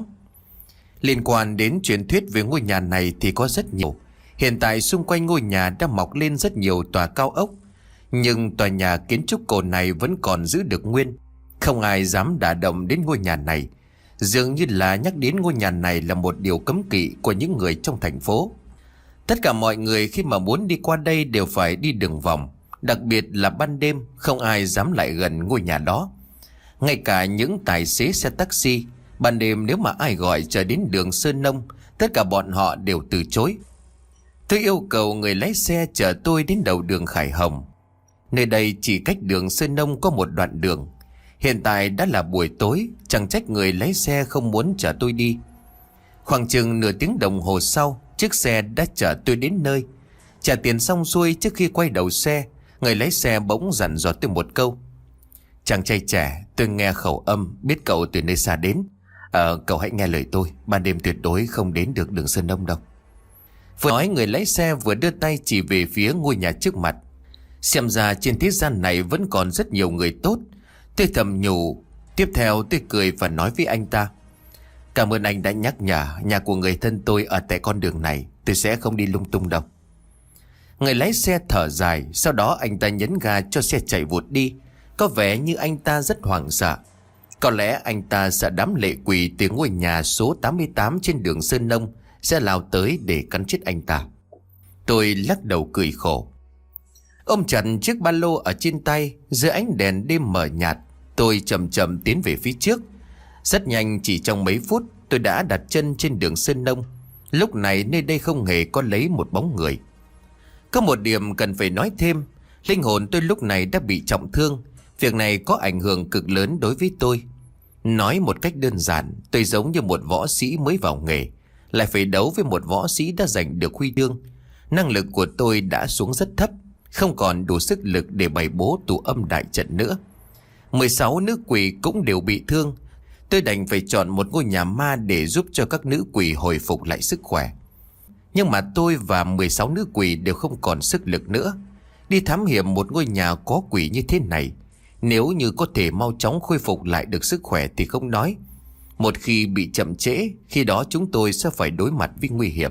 Liên quan đến truyền thuyết về ngôi nhà này thì có rất nhiều. Hiện tại xung quanh ngôi nhà đã mọc lên rất nhiều tòa cao ốc, nhưng tòa nhà kiến trúc cổ này vẫn còn giữ được nguyên. Không ai dám đả động đến ngôi nhà này, dường như là nhắc đến ngôi nhà này là một điều cấm kỵ của những người trong thành phố. Tất cả mọi người khi mà muốn đi qua đây đều phải đi đường vòng, đặc biệt là ban đêm không ai dám lại gần ngôi nhà đó. Ngay cả những tài xế xe taxi, ban đêm nếu mà ai gọi chờ đến đường Sơn Nông, tất cả bọn họ đều từ chối. Tôi yêu cầu người lái xe chở tôi đến đầu đường Khải Hồng. Nơi đây chỉ cách đường Sơn Nông có một đoạn đường. Hiện tại đã là buổi tối, chẳng trách người lái xe không muốn chở tôi đi. Khoảng chừng nửa tiếng đồng hồ sau, chiếc xe đã chở tôi đến nơi. Trả tiền xong xuôi, trước khi quay đầu xe, người lái xe bỗng dặn dò tôi một câu: "Chàng trai trẻ, tôi nghe khẩu âm, biết cậu từ nơi xa đến. Ờ, cậu hãy nghe lời tôi, ban đêm tuyệt đối không đến được đường Sơn Đông đâu." Vừa nói người lái xe vừa đưa tay chỉ về phía ngôi nhà trước mặt. Xem ra trên thế gian này vẫn còn rất nhiều người tốt. Tôi thầm nhủ. Tiếp theo tôi cười và nói với anh ta: "Cảm ơn anh đã nhắc nhở, nhà của người thân tôi ở tại con đường này, tôi sẽ không đi lung tung đâu." Người lái xe thở dài, sau đó anh ta nhấn ga cho xe chạy vụt đi. Có vẻ như anh ta rất hoảng sợ. Có lẽ anh ta sợ đám lệ quỷ từ ngôi nhà số tám mươi tám trên đường Sơn Nông sẽ lao tới để cắn chết anh ta. Tôi lắc đầu cười khổ. Ôm chặt chiếc ba lô ở trên tay, dưới ánh đèn đêm mờ nhạt, tôi chậm chậm tiến về phía trước. Rất nhanh, chỉ trong mấy phút tôi đã đặt chân trên đường Sơn Nông. Lúc này nơi đây không hề có lấy một bóng người. Có một điểm cần phải nói thêm. Linh hồn tôi lúc này đã bị trọng thương. Việc này có ảnh hưởng cực lớn đối với tôi. Nói một cách đơn giản, tôi giống như một võ sĩ mới vào nghề, lại phải đấu với một võ sĩ đã giành được huy chương. Năng lực của tôi đã xuống rất thấp, không còn đủ sức lực để bày bố tụ âm đại trận nữa. mười sáu nữ quỷ cũng đều bị thương. Tôi đành phải chọn một ngôi nhà ma để giúp cho các nữ quỷ hồi phục lại sức khỏe. Nhưng mà tôi và mười sáu nữ quỷ đều không còn sức lực nữa. Đi thám hiểm một ngôi nhà có quỷ như thế này, nếu như có thể mau chóng khôi phục lại được sức khỏe thì không nói. Một khi bị chậm trễ, khi đó chúng tôi sẽ phải đối mặt với nguy hiểm.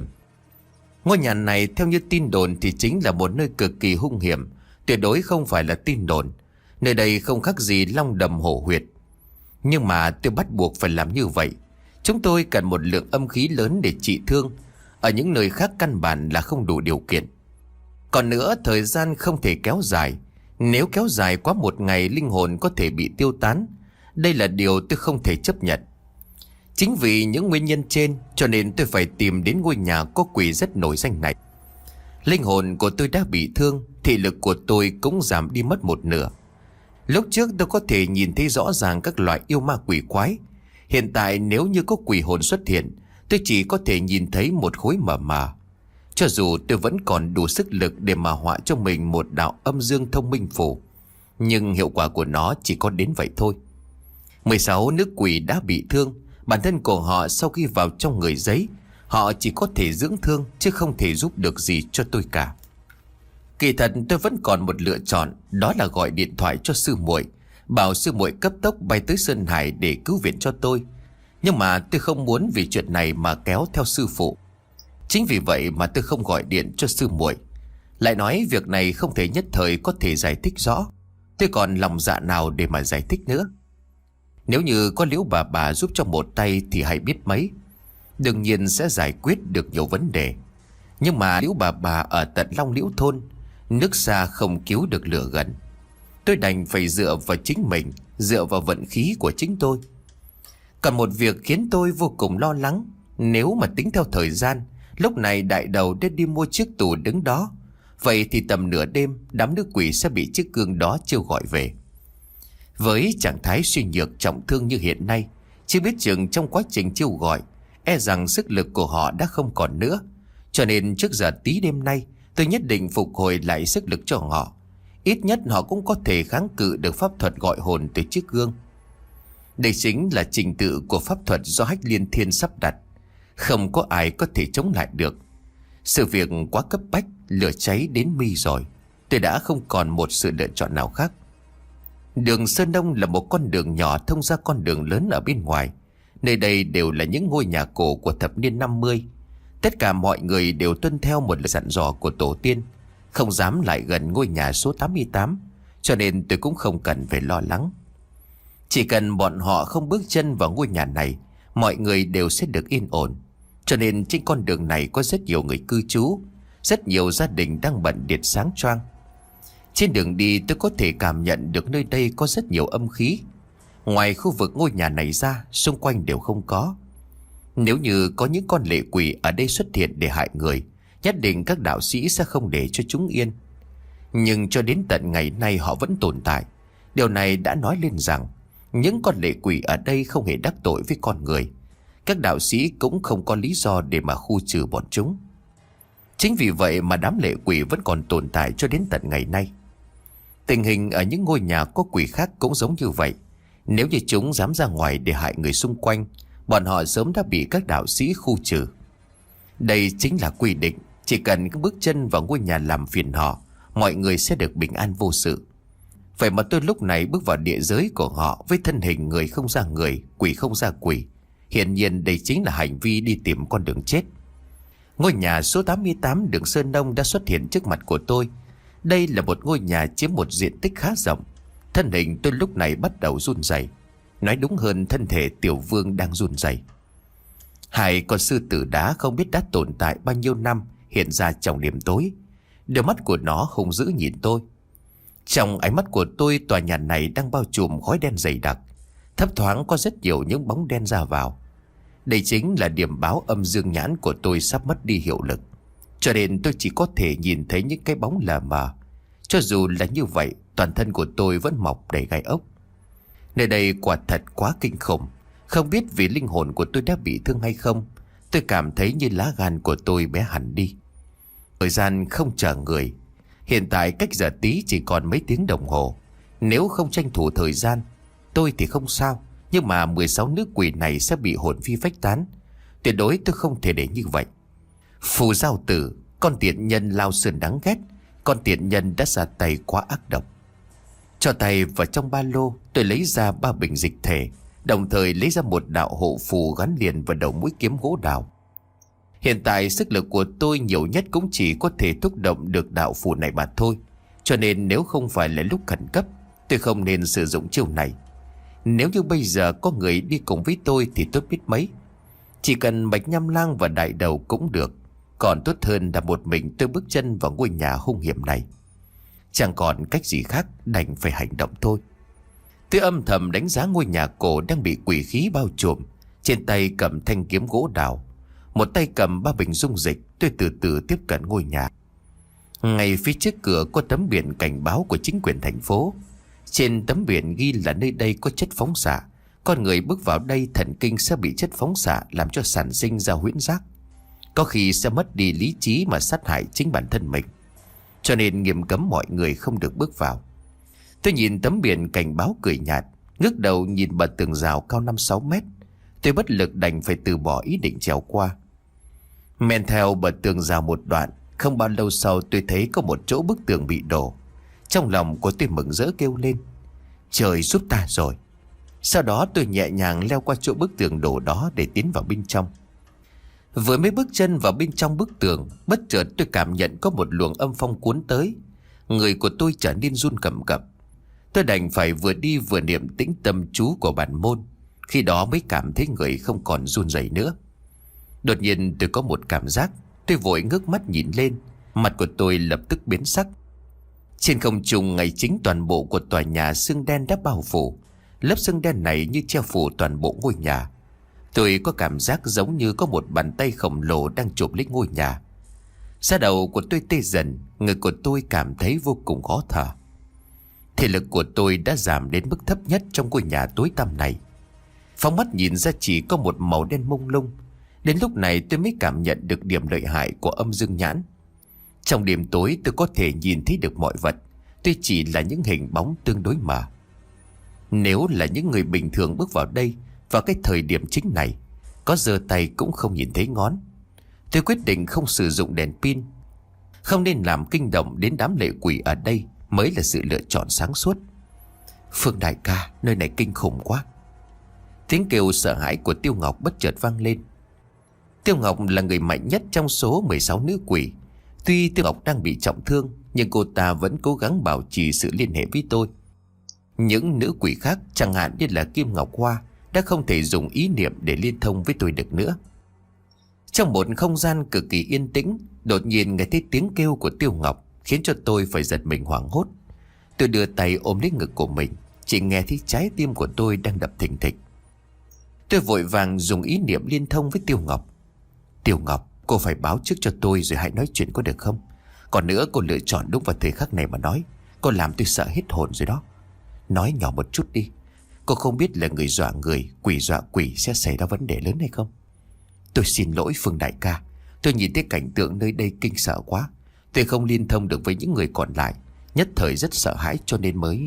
Ngôi nhà này theo như tin đồn thì chính là một nơi cực kỳ hung hiểm, tuyệt đối không phải là tin đồn. Nơi đây không khác gì long đầm hổ huyệt. Nhưng mà tôi bắt buộc phải làm như vậy. Chúng tôi cần một lượng âm khí lớn để trị thương. Ở những nơi khác căn bản là không đủ điều kiện. Còn nữa, thời gian không thể kéo dài. Nếu kéo dài quá một ngày, linh hồn có thể bị tiêu tán. Đây là điều tôi không thể chấp nhận. Chính vì những nguyên nhân trên cho nên tôi phải tìm đến ngôi nhà có quỷ rất nổi danh này. Linh hồn của tôi đã bị thương, thị lực của tôi cũng giảm đi mất một nửa. Lúc trước tôi có thể nhìn thấy rõ ràng các loại yêu ma quỷ quái. Hiện tại nếu như có quỷ hồn xuất hiện, tôi chỉ có thể nhìn thấy một khối mờ mờ. Cho dù tôi vẫn còn đủ sức lực để mà họa cho mình một đạo âm dương thông minh phủ, nhưng hiệu quả của nó chỉ có đến vậy thôi. mười sáu nữ quỷ đã bị thương. Bản thân của họ sau khi vào trong người giấy, họ chỉ có thể dưỡng thương chứ không thể giúp được gì cho tôi cả. Kỳ thật tôi vẫn còn một lựa chọn, đó là gọi điện thoại cho sư muội, bảo sư muội cấp tốc bay tới Sơn Hải để cứu viện cho tôi. Nhưng mà tôi không muốn vì chuyện này mà kéo theo sư phụ. Chính vì vậy mà tôi không gọi điện cho sư muội. Lại nói việc này không thể nhất thời có thể giải thích rõ. Tôi còn lòng dạ nào để mà giải thích nữa. Nếu như có Liễu bà bà giúp cho một tay thì hay biết mấy, đương nhiên sẽ giải quyết được nhiều vấn đề. Nhưng mà Liễu bà bà ở tận Long Liễu thôn, nước xa không cứu được lửa gần. Tôi đành phải dựa vào chính mình, dựa vào vận khí của chính tôi. Còn một việc khiến tôi vô cùng lo lắng. Nếu mà tính theo thời gian, lúc này đại đầu đã đi mua chiếc tủ đứng đó, vậy thì tầm nửa đêm đám nữ quỷ sẽ bị chiếc gương đó kêu gọi về. Với trạng thái suy nhược trọng thương như hiện nay, chưa biết chừng trong quá trình kêu gọi, e rằng sức lực của họ đã không còn nữa. Cho nên trước giờ tí đêm nay, tôi nhất định phục hồi lại sức lực cho họ. Ít nhất họ cũng có thể kháng cự được pháp thuật gọi hồn từ chiếc gương. Đây chính là trình tự của pháp thuật do Hách Liên Thiên sắp đặt. Không có ai có thể chống lại được. Sự việc quá cấp bách, lửa cháy đến mi rồi. Tôi đã không còn một sự lựa chọn nào khác. Đường Sơn Đông là một con đường nhỏ thông ra con đường lớn ở bên ngoài. Nơi đây đều là những ngôi nhà cổ của thập niên năm mươi. Tất cả mọi người đều tuân theo một lời dặn dò của tổ tiên, không dám lại gần ngôi nhà số tám mươi tám. Cho nên tôi cũng không cần phải lo lắng. Chỉ cần bọn họ không bước chân vào ngôi nhà này, mọi người đều sẽ được yên ổn. Cho nên trên con đường này có rất nhiều người cư trú, rất nhiều gia đình đang bận điện sáng choang. Trên đường đi tôi có thể cảm nhận được nơi đây có rất nhiều âm khí. Ngoài khu vực ngôi nhà này ra, xung quanh đều không có. Nếu như có những con lệ quỷ ở đây xuất hiện để hại người, nhất định các đạo sĩ sẽ không để cho chúng yên. Nhưng cho đến tận ngày nay họ vẫn tồn tại. Điều này đã nói lên rằng những con lệ quỷ ở đây không hề đắc tội với con người. Các đạo sĩ cũng không có lý do để mà khu trừ bọn chúng. Chính vì vậy mà đám lệ quỷ vẫn còn tồn tại cho đến tận ngày nay. Tình hình ở những ngôi nhà có quỷ khác cũng giống như vậy. Nếu như chúng dám ra ngoài để hại người xung quanh, bọn họ sớm đã bị các đạo sĩ khu trừ. Đây chính là quy định. Chỉ cần bước chân vào ngôi nhà làm phiền họ, mọi người sẽ được bình an vô sự. Vậy mà tôi lúc này bước vào địa giới của họ với thân hình người không ra người, quỷ không ra quỷ. Hiển nhiên đây chính là hành vi đi tìm con đường chết. Ngôi nhà số tám mươi tám đường Sơn Đông đã xuất hiện trước mặt của tôi. Đây là một ngôi nhà chiếm một diện tích khá rộng. Thân hình tôi lúc này bắt đầu run rẩy. Nói đúng hơn, thân thể Tiểu Vương đang run rẩy. Hai con sư tử đá không biết đã tồn tại bao nhiêu năm hiện ra trong đêm tối. Đôi mắt của nó hung dữ nhìn tôi. Trong ánh mắt của tôi, tòa nhà này đang bao trùm khói đen dày đặc. Thấp thoáng có rất nhiều những bóng đen ra vào. Đây chính là điểm báo âm dương nhãn của tôi sắp mất đi hiệu lực. Cho nên tôi chỉ có thể nhìn thấy những cái bóng lờ mờ. Cho dù là như vậy, toàn thân của tôi vẫn mọc đầy gai ốc. Nơi đây quả thật quá kinh khủng. Không biết vì linh hồn của tôi đã bị thương hay không, tôi cảm thấy như lá gan của tôi bé hẳn đi. Thời gian không chờ người. Hiện tại cách giờ tí chỉ còn mấy tiếng đồng hồ. Nếu không tranh thủ thời gian, tôi thì không sao, nhưng mà mười sáu nữ quỷ này sẽ bị hồn phi phách tán. Tuyệt đối tôi không thể để như vậy. Phù Giao Tử, con tiện nhân lao sơn đáng ghét. Con tiện nhân đã ra tay quá ác độc. Cho tay vào trong ba lô, tôi lấy ra ba bình dịch thể, đồng thời lấy ra một đạo hộ phù gắn liền vào đầu mũi kiếm gỗ đào. Hiện tại sức lực của tôi nhiều nhất cũng chỉ có thể thúc động được đạo phù này mà thôi. Cho nên nếu không phải là lúc khẩn cấp, tôi không nên sử dụng chiêu này. Nếu như bây giờ có người đi cùng với tôi thì tốt biết mấy. Chỉ cần Bạch Nham Lang và Đại Đầu cũng được. Còn tốt hơn là một mình tôi bước chân vào ngôi nhà hung hiểm này. Chẳng còn cách gì khác, đành phải hành động thôi. Tôi âm thầm đánh giá ngôi nhà cổ đang bị quỷ khí bao trùm. Trên tay cầm thanh kiếm gỗ đào, một tay cầm ba bình dung dịch. Tôi từ từ tiếp cận ngôi nhà. Ngay phía trước cửa có tấm biển cảnh báo của chính quyền thành phố. Trên tấm biển ghi là nơi đây có chất phóng xạ. Con người bước vào đây thần kinh sẽ bị chất phóng xạ làm cho sản sinh ra huyễn giác, có khi sẽ mất đi lý trí mà sát hại chính bản thân mình. Cho nên nghiêm cấm mọi người không được bước vào. Tôi nhìn tấm biển cảnh báo cười nhạt, ngước đầu nhìn bờ tường rào cao năm sáu mét. Tôi bất lực đành phải từ bỏ ý định trèo qua. Men theo bờ tường rào một đoạn, không bao lâu sau tôi thấy có một chỗ bức tường bị đổ. Trong lòng của tôi mừng rỡ kêu lên: trời giúp ta rồi. Sau đó tôi nhẹ nhàng leo qua chỗ bức tường đổ đó để tiến vào bên trong. Vừa mới bước chân vào bên trong bức tường, bất chợt tôi cảm nhận có một luồng âm phong cuốn tới. Người của tôi trở nên run cầm cập. Tôi đành phải vừa đi vừa niệm tĩnh tâm chú của bản môn. Khi đó mới cảm thấy người không còn run rẩy nữa. Đột nhiên tôi có một cảm giác. Tôi vội ngước mắt nhìn lên. Mặt của tôi lập tức biến sắc. Trên không trung ngay chính toàn bộ của tòa nhà sương đen đã bao phủ. Lớp sương đen này như che phủ toàn bộ ngôi nhà. Tôi có cảm giác giống như có một bàn tay khổng lồ đang chụp lấy ngôi nhà. Da đầu của tôi tê dần, người của tôi cảm thấy vô cùng khó thở. Thể lực của tôi đã giảm đến mức thấp nhất trong ngôi nhà tối tăm này. Phóng mắt nhìn ra chỉ có một màu đen mông lung. Đến lúc này tôi mới cảm nhận được điểm lợi hại của âm dương nhãn. Trong đêm tối tôi có thể nhìn thấy được mọi vật. Tuy chỉ là những hình bóng tương đối mờ. Nếu là những người bình thường bước vào đây vào cái thời điểm chính này, có giơ tay cũng không nhìn thấy ngón. Tôi quyết định không sử dụng đèn pin. Không nên làm kinh động đến đám lệ quỷ ở đây mới là sự lựa chọn sáng suốt. Phương đại ca, nơi này kinh khủng quá. Tiếng kêu sợ hãi của Tiêu Ngọc bất chợt vang lên. Tiêu Ngọc là người mạnh nhất trong số mười sáu nữ quỷ. Tuy Tiêu Ngọc đang bị trọng thương, nhưng cô ta vẫn cố gắng bảo trì sự liên hệ với tôi. Những nữ quỷ khác, chẳng hạn như là Kim Ngọc Hoa, đã không thể dùng ý niệm để liên thông với tôi được nữa. Trong một không gian cực kỳ yên tĩnh, đột nhiên nghe thấy tiếng kêu của Tiêu Ngọc, khiến cho tôi phải giật mình hoảng hốt. Tôi đưa tay ôm lấy ngực của mình, chỉ nghe thấy trái tim của tôi đang đập thình thịch. Tôi vội vàng dùng ý niệm liên thông với Tiêu Ngọc. Tiêu Ngọc, cô phải báo trước cho tôi rồi hãy nói chuyện có được không? Còn nữa, cô lựa chọn đúng vào thời khắc này mà nói, cô làm tôi sợ hết hồn rồi đó. Nói nhỏ một chút đi. Cô không biết là người dọa người, quỷ dọa quỷ sẽ xảy ra vấn đề lớn hay không? Tôi xin lỗi Phương đại ca. Tôi nhìn thấy cảnh tượng nơi đây kinh sợ quá. Tôi không liên thông được với những người còn lại. Nhất thời rất sợ hãi cho nên mới...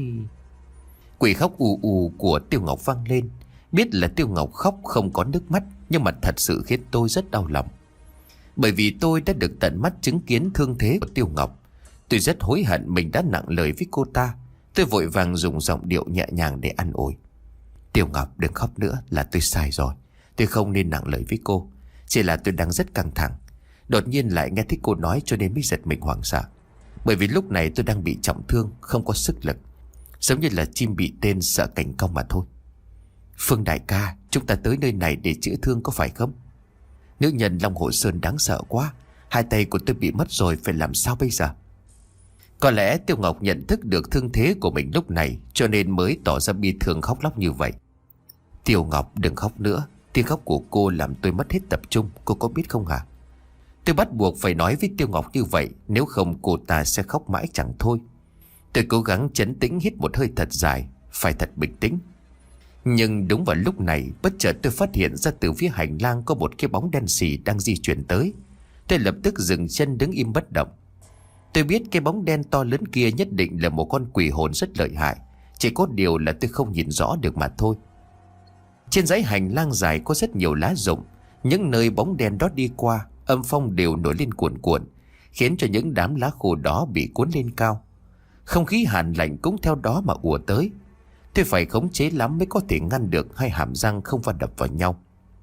Quỷ khóc ù ù của Tiêu Ngọc vang lên. Biết là Tiêu Ngọc khóc không có nước mắt, nhưng mà thật sự khiến tôi rất đau lòng. Bởi vì tôi đã được tận mắt chứng kiến thương thế của Tiêu Ngọc. Tôi rất hối hận mình đã nặng lời với cô ta. Tôi vội vàng dùng giọng điệu nhẹ nhàng để an ủi. Tiêu Ngọc, đừng khóc nữa, là tôi sai rồi. Tôi không nên nặng lời với cô. Chỉ là tôi đang rất căng thẳng. Đột nhiên lại nghe thấy cô nói cho nên mới giật mình hoảng sợ. Bởi vì lúc này tôi đang bị trọng thương, không có sức lực. Giống như là chim bị tên sợ cảnh cong mà thôi. Phương đại ca, chúng ta tới nơi này để chữa thương có phải không? Nữ nhân Long Hồ Sơn đáng sợ quá. Hai tay của tôi bị mất rồi, phải làm sao bây giờ? Có lẽ Tiêu Ngọc nhận thức được thương thế của mình lúc này, cho nên mới tỏ ra bi thương khóc lóc như vậy. Tiêu Ngọc, đừng khóc nữa. Tiếng khóc của cô làm tôi mất hết tập trung, cô có biết không hả? Tôi bắt buộc phải nói với Tiêu Ngọc như vậy, nếu không cô ta sẽ khóc mãi chẳng thôi. Tôi cố gắng trấn tĩnh, hít một hơi thật dài, phải thật bình tĩnh. Nhưng đúng vào lúc này, bất chợt tôi phát hiện ra từ phía hành lang có một cái bóng đen xì đang di chuyển tới. Tôi lập tức dừng chân đứng im bất động. Tôi biết cái bóng đen to lớn kia nhất định là một con quỷ hồn rất lợi hại. Chỉ có điều là tôi không nhìn rõ được mà thôi. Trên dãy hành lang dài có rất nhiều lá rụng. Những nơi bóng đen đó đi qua, âm phong đều nổi lên cuồn cuộn, khiến cho những đám lá khô đó bị cuốn lên cao. Không khí hàn lạnh cũng theo đó mà ùa tới. Tôi phải khống chế lắm mới có thể ngăn được hai hàm răng không va đập vào nhau.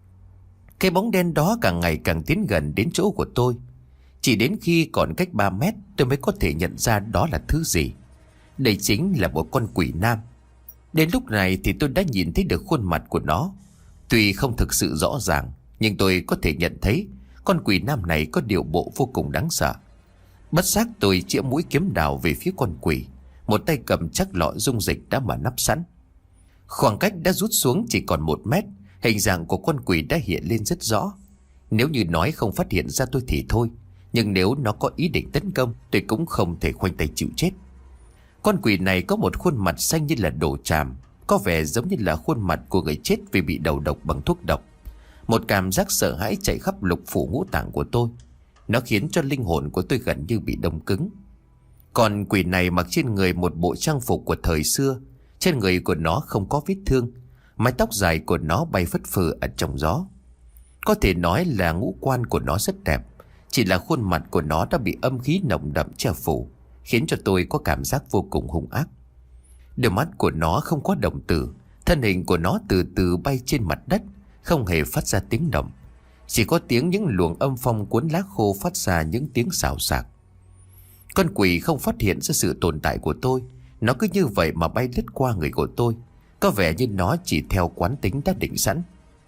Cái bóng đen đó càng ngày càng tiến gần đến chỗ của tôi. Chỉ đến khi còn cách ba mét tôi mới có thể nhận ra đó là thứ gì. Đây chính là một con quỷ nam. Đến lúc này thì tôi đã nhìn thấy được khuôn mặt của nó. Tuy không thực sự rõ ràng, nhưng tôi có thể nhận thấy con quỷ nam này có điều bộ vô cùng đáng sợ. Bất giác tôi chĩa mũi kiếm đào về phía con quỷ, một tay cầm chắc lọ dung dịch đã mở nắp sẵn. Khoảng cách đã rút xuống chỉ còn một mét. Hình dạng của con quỷ đã hiện lên rất rõ. Nếu như nói không phát hiện ra tôi thì thôi, nhưng nếu nó có ý định tấn công, tôi cũng không thể khoanh tay chịu chết. Con quỷ này có một khuôn mặt xanh như là đồ tràm, có vẻ giống như là khuôn mặt của người chết vì bị đầu độc bằng thuốc độc. Một cảm giác sợ hãi chạy khắp lục phủ ngũ tạng của tôi. Nó khiến cho linh hồn của tôi gần như bị đông cứng. Con quỷ này mặc trên người một bộ trang phục của thời xưa. Trên người của nó không có vết thương. Mái tóc dài của nó bay phất phơ ở trong gió. Có thể nói là ngũ quan của nó rất đẹp. Chỉ là khuôn mặt của nó đã bị âm khí nồng đậm che phủ, khiến cho tôi có cảm giác vô cùng hung ác. Đôi mắt của nó không có đồng tử. Thân hình của nó từ từ bay trên mặt đất, không hề phát ra tiếng động. Chỉ có tiếng những luồng âm phong cuốn lá khô phát ra những tiếng xào xạc. Con quỷ không phát hiện ra sự tồn tại của tôi. Nó cứ như vậy mà bay lướt qua người của tôi. Có vẻ như nó chỉ theo quán tính đã định sẵn.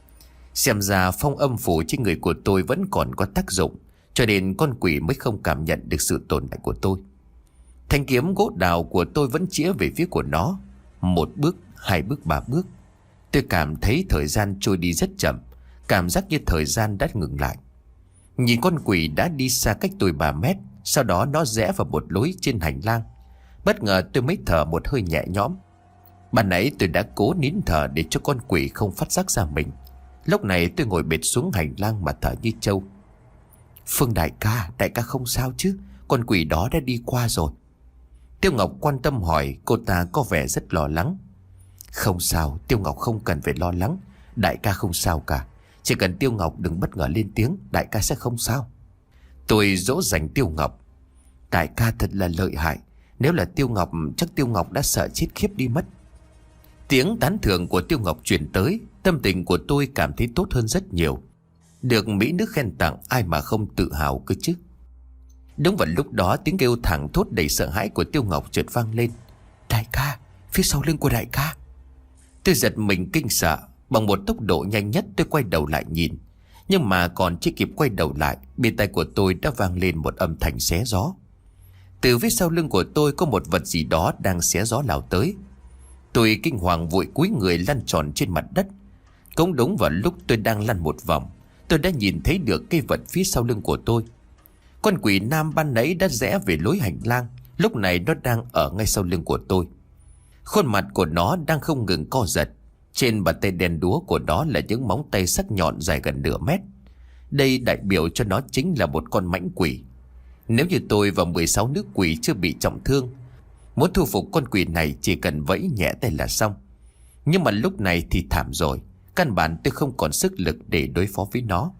Xem ra phong âm phủ trên người của tôi vẫn còn có tác dụng, cho nên con quỷ mới không cảm nhận được sự tồn tại của tôi. Thanh kiếm gỗ đào của tôi vẫn chĩa về phía của nó. Một bước, hai bước, ba bước. Tôi cảm thấy thời gian trôi đi rất chậm. Cảm giác như thời gian đã ngừng lại. Nhìn con quỷ đã đi xa cách tôi ba mét. Sau đó nó rẽ vào một lối trên hành lang. Bất ngờ tôi mới thở một hơi nhẹ nhõm. Ban nãy tôi đã cố nín thở để cho con quỷ không phát giác ra mình. Lúc này tôi ngồi bệt xuống hành lang mà thở như trâu. Phương đại ca, đại ca không sao chứ? Con quỷ đó đã đi qua rồi. Tiêu Ngọc quan tâm hỏi. Cô ta có vẻ rất lo lắng. Không sao, Tiêu Ngọc không cần phải lo lắng. Đại ca không sao cả. Chỉ cần Tiêu Ngọc đừng bất ngờ lên tiếng, đại ca sẽ không sao. Tôi dỗ dành Tiêu Ngọc. Đại ca thật là lợi hại. Nếu là Tiêu Ngọc, chắc Tiêu Ngọc đã sợ chết khiếp đi mất. Tiếng tán thưởng của Tiêu Ngọc truyền tới. Tâm tình của tôi cảm thấy tốt hơn rất nhiều. Được mỹ nữ khen tặng, ai mà không tự hào cơ chứ. Đúng vào lúc đó, tiếng kêu thẳng thốt đầy sợ hãi của Tiêu Ngọc chợt vang lên. Đại ca, phía sau lưng của đại ca. Tôi giật mình kinh sợ. Bằng một tốc độ nhanh nhất tôi quay đầu lại nhìn. Nhưng mà còn chưa kịp quay đầu lại, bên tai của tôi đã vang lên một âm thanh xé gió. Từ phía sau lưng của tôi có một vật gì đó đang xé gió lao tới. Tôi kinh hoàng vội cúi người lăn tròn trên mặt đất. Cũng đúng vào lúc tôi đang lăn một vòng, tôi đã nhìn thấy được cái vật phía sau lưng của tôi. Con quỷ nam ban nãy đã rẽ về lối hành lang. Lúc này nó đang ở ngay sau lưng của tôi. Khuôn mặt của nó đang không ngừng co giật. Trên bàn tay đen đúa của nó là những móng tay sắc nhọn dài gần nửa mét. Đây đại biểu cho nó chính là một con mãnh quỷ. Nếu như tôi và mười sáu nữ quỷ chưa bị trọng thương, muốn thu phục con quỷ này chỉ cần vẫy nhẹ tay là xong. Nhưng mà lúc này thì thảm rồi. Căn bản tôi không còn sức lực để đối phó với nó.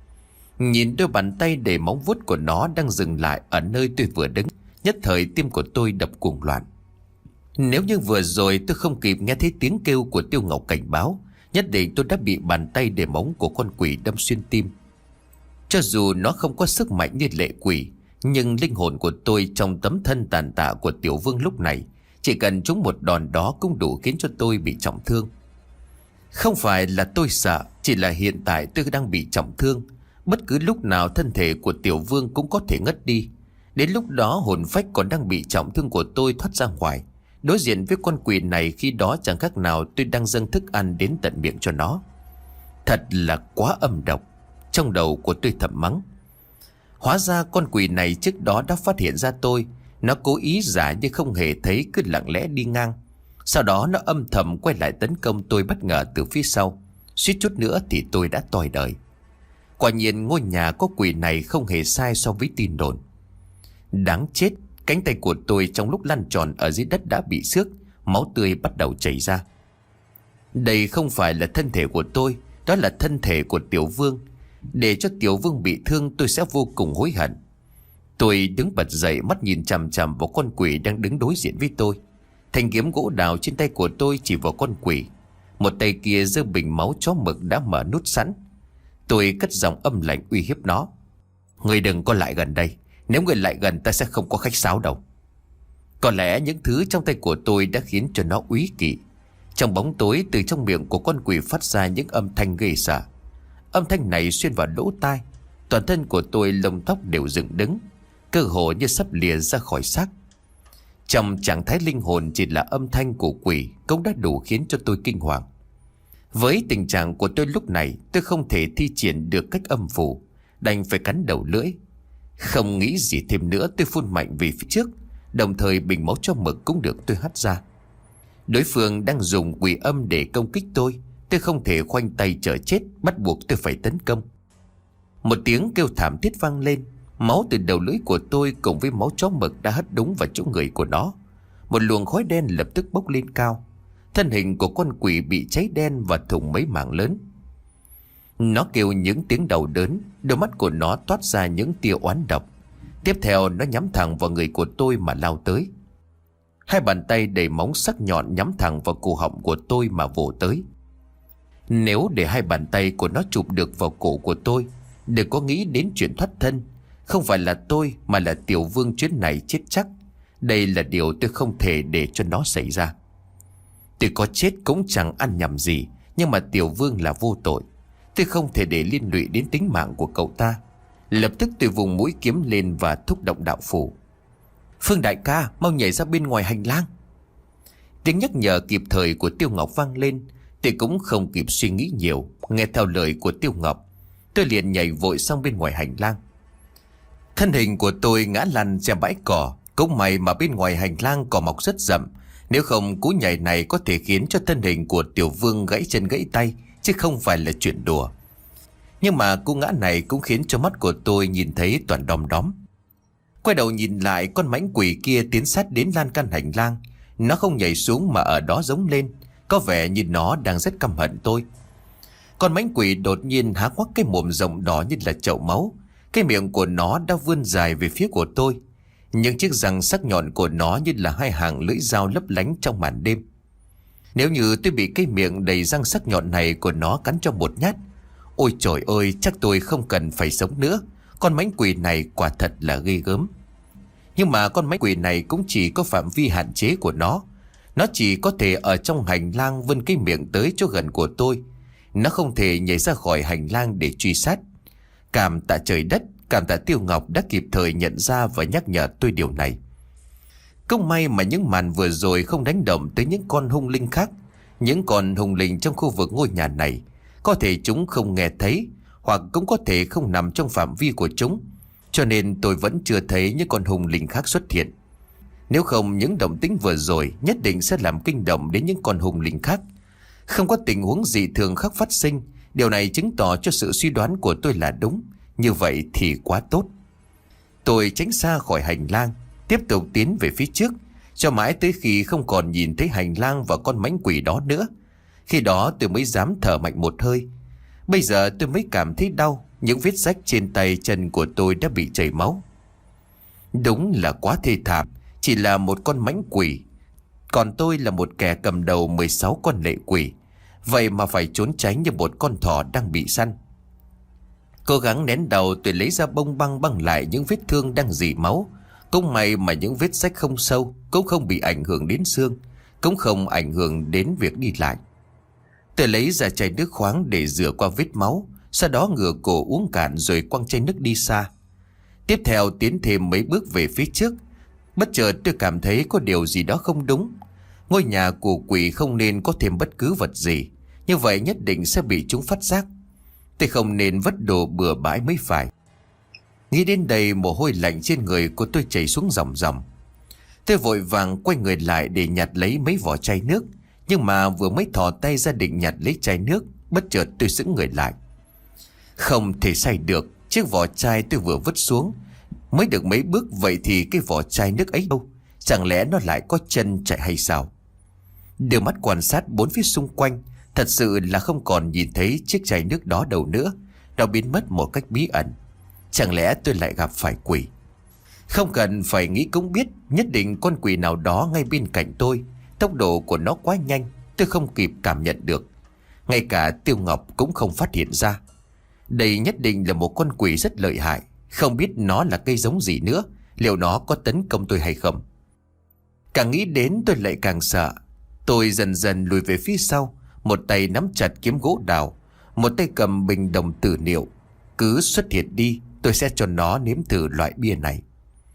Nhìn đôi bàn tay đầy móng vuốt của nó đang dừng lại ở nơi tôi vừa đứng, nhất thời tim của tôi đập cuồng loạn. Nếu như vừa rồi tôi không kịp nghe thấy tiếng kêu của Tiêu Ngọc cảnh báo, nhất định tôi đã bị bàn tay để móng của con quỷ đâm xuyên tim. Cho dù nó không có sức mạnh như lệ quỷ, nhưng linh hồn của tôi trong tấm thân tàn tạ của Tiểu Vương lúc này, chỉ cần trúng một đòn đó cũng đủ khiến cho tôi bị trọng thương. Không phải là tôi sợ, chỉ là hiện tại tôi đang bị trọng thương. Bất cứ lúc nào thân thể của Tiểu Vương cũng có thể ngất đi. Đến lúc đó hồn phách còn đang bị trọng thương của tôi thoát ra ngoài. Đối diện với con quỷ này khi đó chẳng khác nào tôi đang dâng thức ăn đến tận miệng cho nó. Thật là quá âm độc. Trong đầu của tôi thầm mắng. Hóa ra con quỷ này trước đó đã phát hiện ra tôi. Nó cố ý giả như không hề thấy, cứ lặng lẽ đi ngang. Sau đó nó âm thầm quay lại tấn công tôi bất ngờ từ phía sau. Suýt chút nữa thì tôi đã tòi đời. Quả nhiên ngôi nhà có quỷ này không hề sai so với tin đồn. Đáng chết. Cánh tay của tôi trong lúc lăn tròn ở dưới đất đã bị xước, máu tươi bắt đầu chảy ra. Đây không phải là thân thể của tôi, đó là thân thể của Tiểu Vương. Để cho Tiểu Vương bị thương tôi sẽ vô cùng hối hận. Tôi đứng bật dậy, mắt nhìn chằm chằm vào con quỷ đang đứng đối diện với tôi. Thanh kiếm gỗ đào trên tay của tôi chỉ vào con quỷ. Một tay kia giơ bình máu chó mực đã mở nút sẵn. Tôi cất giọng âm lạnh uy hiếp nó. Người đừng có lại gần đây. Nếu người lại gần ta sẽ không có khách sáo đâu. Có lẽ những thứ trong tay của tôi đã khiến cho nó úy kỵ. Trong bóng tối, từ trong miệng của con quỷ phát ra những âm thanh ghê sợ. Âm thanh này xuyên vào lỗ tai. Toàn thân của tôi lông tóc đều dựng đứng. cơ hồ như sắp lìa ra khỏi xác. Trong trạng thái linh hồn chỉ là âm thanh của quỷ cũng đã đủ khiến cho tôi kinh hoàng. Với tình trạng của tôi lúc này, tôi không thể thi triển được cách âm phủ, đành phải cắn đầu lưỡi. Không nghĩ gì thêm nữa, tôi phun mạnh về phía trước, đồng thời bình máu cho mực cũng được tôi hắt ra. Đối phương đang dùng quỷ âm để công kích tôi, tôi không thể khoanh tay chờ chết, bắt buộc tôi phải tấn công. Một tiếng kêu thảm thiết vang lên, máu từ đầu lưỡi của tôi cùng với máu chó mực đã hất đúng vào chỗ người của nó. Một luồng khói đen lập tức bốc lên cao. Thân hình của con quỷ bị cháy đen và thủng mấy mảng lớn. Nó kêu những tiếng đau đớn, đôi mắt của nó toát ra những tia oán độc. Tiếp theo nó nhắm thẳng vào người của tôi mà lao tới. Hai bàn tay đầy móng sắc nhọn nhắm thẳng vào cổ họng của tôi mà vồ tới. Nếu để hai bàn tay của nó chụp được vào cổ của tôi, đừng có nghĩ đến chuyện thoát thân. Không phải là tôi mà là Tiểu Vương chuyến này chết chắc. Đây là điều tôi không thể để cho nó xảy ra. Tôi có chết cũng chẳng ăn nhầm gì, nhưng mà Tiểu Vương là vô tội. Tôi không thể để liên lụy đến tính mạng của cậu ta. Lập tức tôi vùng mũi kiếm lên và thúc động đạo phủ. Phương đại ca, mau nhảy ra bên ngoài hành lang. Tiếng nhắc nhở kịp thời của Tiêu Ngọc vang lên. Tôi cũng không kịp suy nghĩ nhiều, nghe theo lời của Tiêu Ngọc, tôi liền nhảy vội sang bên ngoài hành lang. Thân hình của tôi ngã lăn ra bãi cỏ. Cũng may mà bên ngoài hành lang cỏ mọc rất rậm, nếu không cú nhảy này có thể khiến cho thân hình của Tiểu Vương gãy chân gãy tay, chứ không phải là chuyện đùa. Nhưng mà cú ngã này cũng khiến cho mắt của tôi nhìn thấy toàn đom đóm. Quay đầu nhìn lại, con mãnh quỷ kia tiến sát đến lan can hành lang. Nó không nhảy xuống mà ở đó giống lên, có vẻ như nó đang rất căm hận tôi. Con mãnh quỷ đột nhiên há hoắc cái mồm rộng đỏ như là chậu máu. Cái miệng của nó đã vươn dài về phía của tôi. Những chiếc răng sắc nhọn của nó như là hai hàng lưỡi dao lấp lánh trong màn đêm. Nếu như tôi bị cái miệng đầy răng sắc nhọn này của nó cắn cho một nhát, ôi trời ơi, chắc tôi không cần phải sống nữa. Con mãnh quỷ này quả thật là ghê gớm. Nhưng mà con mãnh quỷ này cũng chỉ có phạm vi hạn chế của nó. Nó chỉ có thể ở trong hành lang vươn cái miệng tới chỗ gần của tôi. Nó không thể nhảy ra khỏi hành lang để truy sát. Cảm tạ trời đất, cảm tạ Tiêu Ngọc đã kịp thời nhận ra và nhắc nhở tôi điều này. Cũng may mà những màn vừa rồi không đánh động tới những con hung linh khác. Những con hung linh trong khu vực ngôi nhà này, có thể chúng không nghe thấy, hoặc cũng có thể không nằm trong phạm vi của chúng. Cho nên tôi vẫn chưa thấy những con hung linh khác xuất hiện. Nếu không, những động tĩnh vừa rồi nhất định sẽ làm kinh động đến những con hung linh khác. Không có tình huống dị thường khác phát sinh. Điều này chứng tỏ cho sự suy đoán của tôi là đúng. Như vậy thì quá tốt. Tôi tránh xa khỏi hành lang, tiếp tục tiến về phía trước, cho mãi tới khi không còn nhìn thấy hành lang và con mãnh quỷ đó nữa. Khi đó tôi mới dám thở mạnh một hơi. Bây giờ tôi mới cảm thấy đau. Những vết rách trên tay chân của tôi đã bị chảy máu. Đúng là quá thê thảm. Chỉ là một con mãnh quỷ, còn tôi là một kẻ cầm đầu mười sáu con lệ quỷ. Vậy mà phải trốn tránh như một con thỏ đang bị săn. Cố gắng nén đầu, tôi lấy ra bông băng băng lại những vết thương đang rỉ máu. Cũng may mà những vết rách không sâu, cũng không bị ảnh hưởng đến xương, cũng không ảnh hưởng đến việc đi lại. Tôi lấy ra chai nước khoáng để rửa qua vết máu, sau đó ngửa cổ uống cạn rồi quăng chai nước đi xa. Tiếp theo tiến thêm mấy bước về phía trước. Bất chợt tôi cảm thấy có điều gì đó không đúng. Ngôi nhà của quỷ không nên có thêm bất cứ vật gì, như vậy nhất định sẽ bị chúng phát giác. Tôi không nên vứt đồ bừa bãi mới phải. Nghĩ đến đây, mồ hôi lạnh trên người của tôi chảy xuống ròng ròng. Tôi vội vàng quay người lại để nhặt lấy mấy vỏ chai nước. Nhưng mà vừa mới thò tay ra định nhặt lấy chai nước, bất chợt tôi sững người lại. Không thể sai được. Chiếc vỏ chai tôi vừa vứt xuống mới được mấy bước, vậy thì cái vỏ chai nước ấy đâu? Chẳng lẽ nó lại có chân chạy hay sao? Đưa mắt quan sát bốn phía xung quanh, thật sự là không còn nhìn thấy chiếc chai nước đó đâu nữa. Nó biến mất một cách bí ẩn. Chẳng lẽ tôi lại gặp phải quỷ? Không cần phải nghĩ cũng biết, nhất định con quỷ nào đó ngay bên cạnh tôi. Tốc độ của nó quá nhanh, tôi không kịp cảm nhận được. Ngay cả Tiêu Ngọc cũng không phát hiện ra. Đây nhất định là một con quỷ rất lợi hại. Không biết nó là cây giống gì nữa, liệu nó có tấn công tôi hay không? Càng nghĩ đến tôi lại càng sợ. Tôi dần dần lùi về phía sau, một tay nắm chặt kiếm gỗ đào, một tay cầm bình đồng tử niệu. Cứ xuất hiện đi, tôi sẽ cho nó nếm thử loại bia này.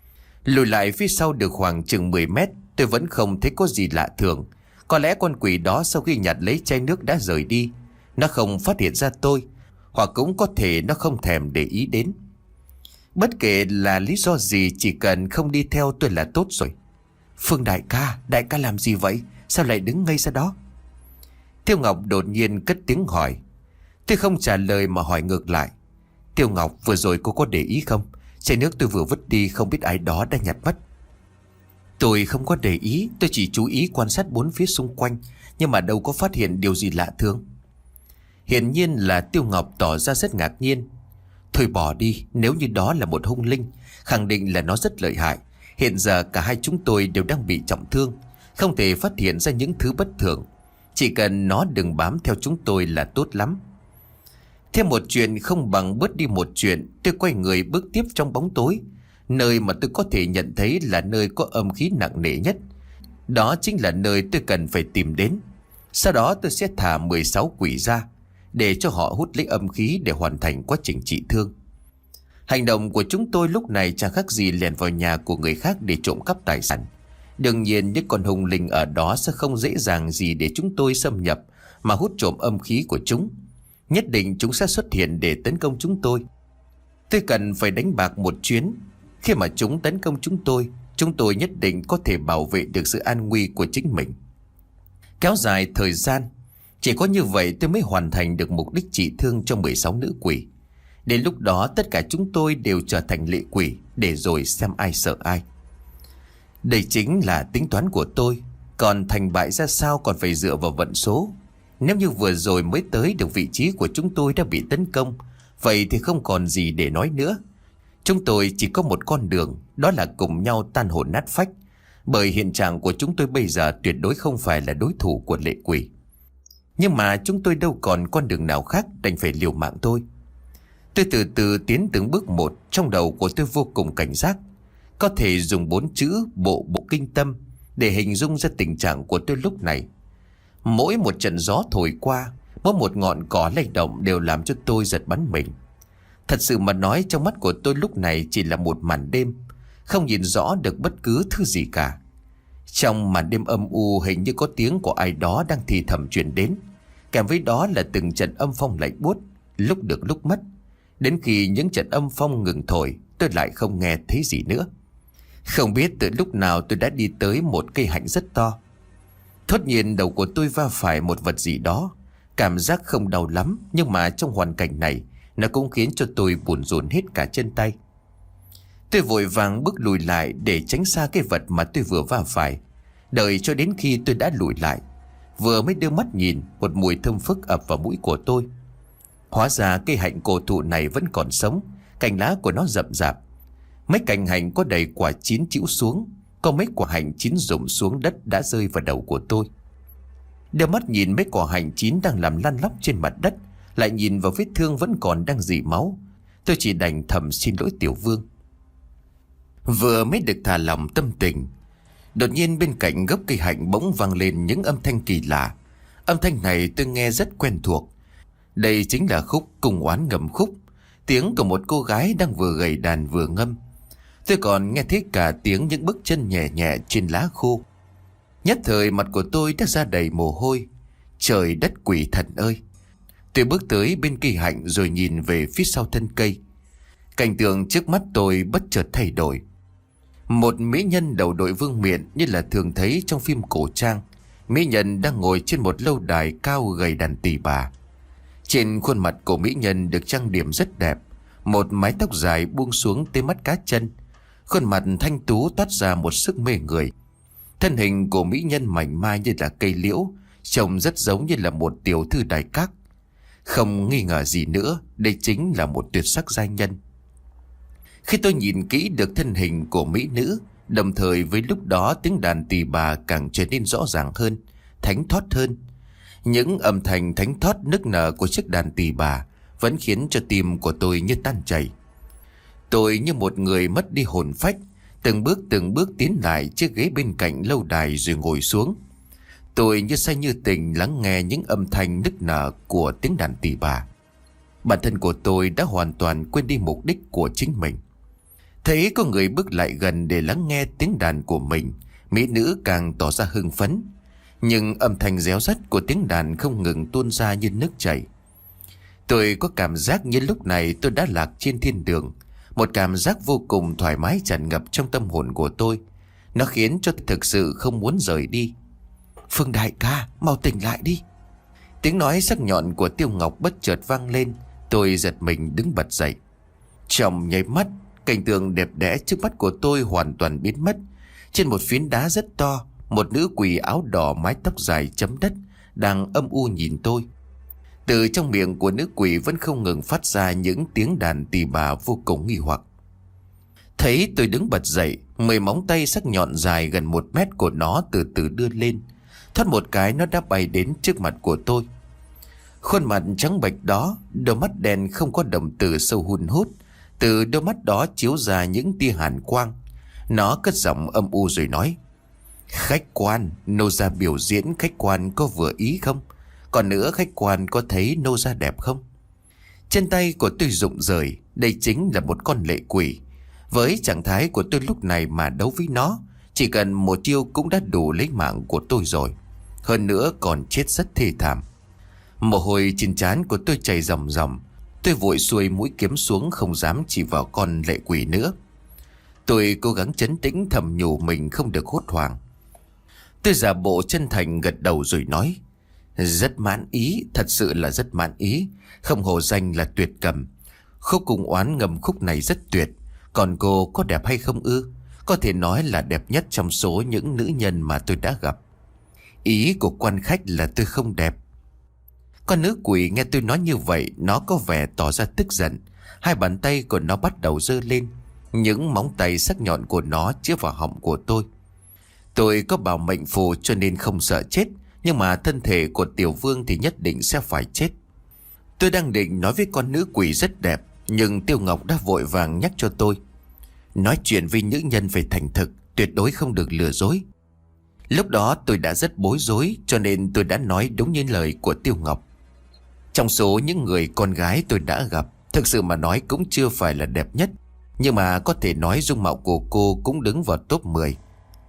Lùi lại phía sau được khoảng chừng mười mét, tôi vẫn không thấy có gì lạ thường. Có lẽ con quỷ đó sau khi nhặt lấy chai nước đã rời đi. Nó không phát hiện ra tôi, hoặc cũng có thể nó không thèm để ý đến. Bất kể là lý do gì, chỉ cần không đi theo tôi là tốt rồi. Phương đại ca, đại ca làm gì vậy? Sao lại đứng ngây ra đó? Tiêu Ngọc đột nhiên cất tiếng hỏi. Tôi không trả lời mà hỏi ngược lại. Tiêu Ngọc, vừa rồi cô có để ý không? Chai nước tôi vừa vứt đi không biết ai đó đã nhặt mất. Tôi không có để ý, tôi chỉ chú ý quan sát bốn phía xung quanh, nhưng mà đâu có phát hiện điều gì lạ thường. Hiển nhiên là Tiêu Ngọc tỏ ra rất ngạc nhiên. Thôi bỏ đi, nếu như đó là một hung linh, khẳng định là nó rất lợi hại. Hiện giờ cả hai chúng tôi đều đang bị trọng thương, không thể phát hiện ra những thứ bất thường. Chỉ cần nó đừng bám theo chúng tôi là tốt lắm. Thêm một chuyện không bằng bớt đi một chuyện. Tôi quay người bước tiếp trong bóng tối. Nơi mà tôi có thể nhận thấy là nơi có âm khí nặng nề nhất. Đó chính là nơi tôi cần phải tìm đến. Sau đó tôi sẽ thả mười sáu quỷ ra, để cho họ hút lấy âm khí để hoàn thành quá trình trị thương. Hành động của chúng tôi lúc này chẳng khác gì lẻn vào nhà của người khác để trộm cắp tài sản. Đương nhiên những con hung linh ở đó sẽ không dễ dàng gì để chúng tôi xâm nhập mà hút trộm âm khí của chúng. Nhất định chúng sẽ xuất hiện để tấn công chúng tôi. Tôi cần phải đánh bạc một chuyến. Khi mà chúng tấn công chúng tôi, chúng tôi nhất định có thể bảo vệ được sự an nguy của chính mình. Kéo dài thời gian, chỉ có như vậy tôi mới hoàn thành được mục đích trị thương cho mười sáu nữ quỷ. Đến lúc đó tất cả chúng tôi đều trở thành lệ quỷ, để rồi xem ai sợ ai. Đây chính là tính toán của tôi. Còn thành bại ra sao còn phải dựa vào vận số. Nếu như vừa rồi mới tới được vị trí của chúng tôi đã bị tấn công, vậy thì không còn gì để nói nữa. Chúng tôi chỉ có một con đường, đó là cùng nhau tan hồn nát phách. Bởi hiện trạng của chúng tôi bây giờ tuyệt đối không phải là đối thủ của lệ quỷ. Nhưng mà chúng tôi đâu còn con đường nào khác, đành phải liều mạng thôi. Tôi từ từ tiến từng bước một. Trong đầu của tôi vô cùng cảnh giác. Có thể dùng bốn chữ bộ bộ kinh tâm để hình dung ra tình trạng của tôi lúc này. Mỗi một trận gió thổi qua, mỗi một ngọn cỏ lay động đều làm cho tôi giật bắn mình. Thật sự mà nói, trong mắt của tôi lúc này chỉ là một màn đêm, không nhìn rõ được bất cứ thứ gì cả. Trong màn đêm âm u, hình như có tiếng của ai đó đang thì thầm truyền đến. Kèm với đó là từng trận âm phong lạnh buốt, lúc được lúc mất. Đến khi những trận âm phong ngừng thổi, tôi lại không nghe thấy gì nữa. Không biết từ lúc nào tôi đã đi tới một cây hạnh rất to. Thốt nhiên đầu của tôi va phải một vật gì đó. Cảm giác không đau lắm, nhưng mà trong hoàn cảnh này, nó cũng khiến cho tôi buồn rộn hết cả chân tay. Tôi vội vàng bước lùi lại để tránh xa cái vật mà tôi vừa va phải. Đợi cho đến khi tôi đã lùi lại, vừa mới đưa mắt nhìn, một mùi thơm phức ập vào mũi của tôi. Hóa ra cây hạnh cổ thụ này vẫn còn sống, cành lá của nó rậm rạp. Mấy cành hạnh có đầy quả chín chĩu xuống, có mấy quả hạnh chín rụng xuống đất đã rơi vào đầu của tôi. Đưa mắt nhìn mấy quả hạnh chín đang làm lăn lóc trên mặt đất, lại nhìn vào vết thương vẫn còn đang rỉ máu, tôi chỉ đành thầm xin lỗi Tiểu Vương. Vừa mới được thả lòng tâm tình, đột nhiên bên cạnh gốc cây hạnh bỗng vang lên những âm thanh kỳ lạ. Âm thanh này tôi nghe rất quen thuộc. Đây chính là khúc Cung Oán Ngâm Khúc, tiếng của một cô gái đang vừa gảy đàn vừa ngâm. Tôi còn nghe thấy cả tiếng những bước chân nhẹ nhẹ trên lá khô. Nhất thời mặt của tôi đã ra đầy mồ hôi. Trời đất quỷ thần ơi! Tôi bước tới bên cây hạnh rồi nhìn về phía sau thân cây. Cảnh tượng trước mắt tôi bất chợt thay đổi. Một mỹ nhân đầu đội vương miện như là thường thấy trong phim cổ trang. Mỹ nhân đang ngồi trên một lâu đài cao gầy đàn tỳ bà. Trên khuôn mặt của mỹ nhân được trang điểm rất đẹp. Một mái tóc dài buông xuống tới mắt cá chân. Khuôn mặt thanh tú toát ra một sức mê người. Thân hình của mỹ nhân mảnh mai như là cây liễu, trông rất giống như là một tiểu thư đài các. Không nghi ngờ gì nữa, đây chính là một tuyệt sắc giai nhân. Khi tôi nhìn kỹ được thân hình của mỹ nữ, đồng thời với lúc đó tiếng đàn tỳ bà càng trở nên rõ ràng hơn, thánh thót hơn. Những âm thanh thánh thót nức nở của chiếc đàn tỳ bà vẫn khiến cho tim của tôi như tan chảy. Tôi như một người mất đi hồn phách, từng bước từng bước tiến lại chiếc ghế bên cạnh lâu đài rồi ngồi xuống. Tôi như say như tình lắng nghe những âm thanh nức nở của tiếng đàn tỳ bà. Bản thân của tôi đã hoàn toàn quên đi mục đích của chính mình. Thấy có người bước lại gần để lắng nghe tiếng đàn của mình, mỹ nữ càng tỏ ra hưng phấn. Nhưng âm thanh réo rắt của tiếng đàn không ngừng tuôn ra như nước chảy. Tôi có cảm giác như lúc này tôi đã lạc trên thiên đường. Một cảm giác vô cùng thoải mái tràn ngập trong tâm hồn của tôi. Nó khiến cho tôi thực sự không muốn rời đi. Phương đại ca, mau tỉnh lại đi. Tiếng nói sắc nhọn của Tiêu Ngọc bất chợt vang lên. Tôi giật mình đứng bật dậy. Trong nháy mắt, cảnh tượng đẹp đẽ trước mắt của tôi hoàn toàn biến mất. Trên một phiến đá rất to, một nữ quỷ áo đỏ mái tóc dài chấm đất đang âm u nhìn tôi. Từ trong miệng của nữ quỷ vẫn không ngừng phát ra những tiếng đàn tỳ bà vô cùng nghi hoặc. Thấy tôi đứng bật dậy, mười móng tay sắc nhọn dài gần một mét của nó từ từ đưa lên. Thoát một cái nó đã bay đến trước mặt của tôi. Khuôn mặt trắng bệch đó, đôi mắt đen không có đồng tử sâu hun hút. Từ đôi mắt đó chiếu ra những tia hàn quang. Nó cất giọng âm u rồi nói: Khách quan, nô gia biểu diễn khách quan có vừa ý không? Còn nữa, khách quan có thấy nô gia đẹp không? Chân tay của tôi rụng rời. Đây chính là một con lệ quỷ. Với trạng thái của tôi lúc này mà đấu với nó, chỉ cần một chiêu cũng đã đủ lấy mạng của tôi rồi. Hơn nữa còn chết rất thê thảm. Mồ hôi trên trán của tôi chảy ròng ròng. Tôi vội xuôi mũi kiếm xuống, không dám chỉ vào con lệ quỷ nữa. Tôi cố gắng trấn tĩnh thầm nhủ mình không được hốt hoảng. Tôi giả bộ chân thành gật đầu rồi nói: Rất mãn ý, thật sự là rất mãn ý. Không hổ danh là tuyệt cầm. Khúc cùng oán ngầm khúc này rất tuyệt. Còn cô có đẹp hay không ư? Có thể nói là đẹp nhất trong số những nữ nhân mà tôi đã gặp. Ý của quan khách là tôi không đẹp. Con nữ quỷ nghe tôi nói như vậy, nó có vẻ tỏ ra tức giận. Hai bàn tay của nó bắt đầu giơ lên. Những móng tay sắc nhọn của nó chĩa vào họng của tôi. Tôi có bảo mệnh phù cho nên không sợ chết. Nhưng mà thân thể của tiểu vương thì nhất định sẽ phải chết. Tôi đang định nói với con nữ quỷ rất đẹp, nhưng Tiêu Ngọc đã vội vàng nhắc cho tôi: Nói chuyện với nữ nhân phải thành thực, tuyệt đối không được lừa dối. Lúc đó tôi đã rất bối rối, cho nên tôi đã nói đúng như lời của Tiêu Ngọc. Trong số những người con gái tôi đã gặp, thực sự mà nói cũng chưa phải là đẹp nhất, nhưng mà có thể nói dung mạo của cô cũng đứng vào top mười.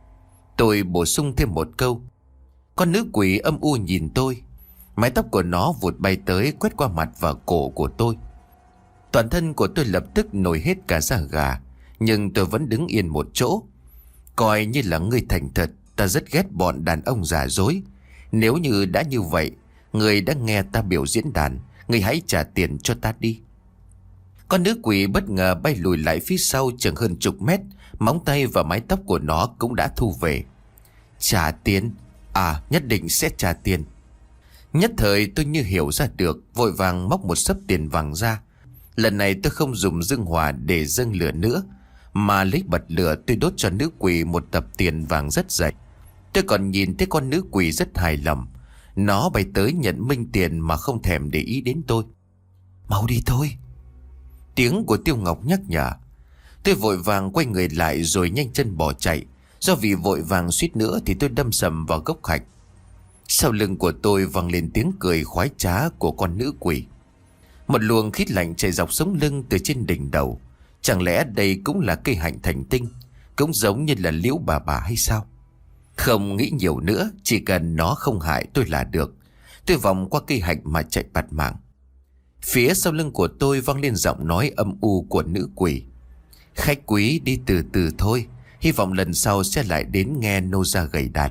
Tôi bổ sung thêm một câu. Con nữ quỷ âm u nhìn tôi. Mái tóc của nó vụt bay tới, quét qua mặt và cổ của tôi. Toàn thân của tôi lập tức nổi hết cả da gà. Nhưng tôi vẫn đứng yên một chỗ. Coi như là người thành thật. Ta rất ghét bọn đàn ông giả dối. Nếu như đã như vậy, người đã nghe ta biểu diễn đàn, người hãy trả tiền cho ta đi. Con nữ quỷ bất ngờ bay lùi lại phía sau chừng hơn chục mét. Móng tay và mái tóc của nó cũng đã thu về. Trả tiền? À, nhất định sẽ trả tiền. Nhất thời tôi như hiểu ra được, vội vàng móc một xấp tiền vàng ra. Lần này tôi không dùng dương hỏa để dâng lửa nữa, mà lấy bật lửa tôi đốt cho nữ quỷ một tập tiền vàng rất dày. Tôi còn nhìn thấy con nữ quỷ rất hài lòng. Nó bay tới nhận minh tiền mà không thèm để ý đến tôi. Mau đi thôi. Tiếng của Tiêu Ngọc nhắc nhở. Tôi vội vàng quay người lại rồi nhanh chân bỏ chạy. Do vì vội vàng suýt nữa thì tôi đâm sầm vào gốc hạch. Sau lưng của tôi vang lên tiếng cười khoái trá của con nữ quỷ. Một luồng khí lạnh chạy dọc sống lưng từ trên đỉnh đầu. Chẳng lẽ đây cũng là cây hạnh thành tinh, cũng giống như là liễu bà bà hay sao? Không nghĩ nhiều nữa, chỉ cần nó không hại tôi là được. Tôi vòng qua cây hạnh mà chạy bạt mạng. Phía sau lưng của tôi vang lên giọng nói âm u của nữ quỷ. Khách quý đi từ từ thôi, hy vọng lần sau sẽ lại đến nghe nô gia gầy đàn.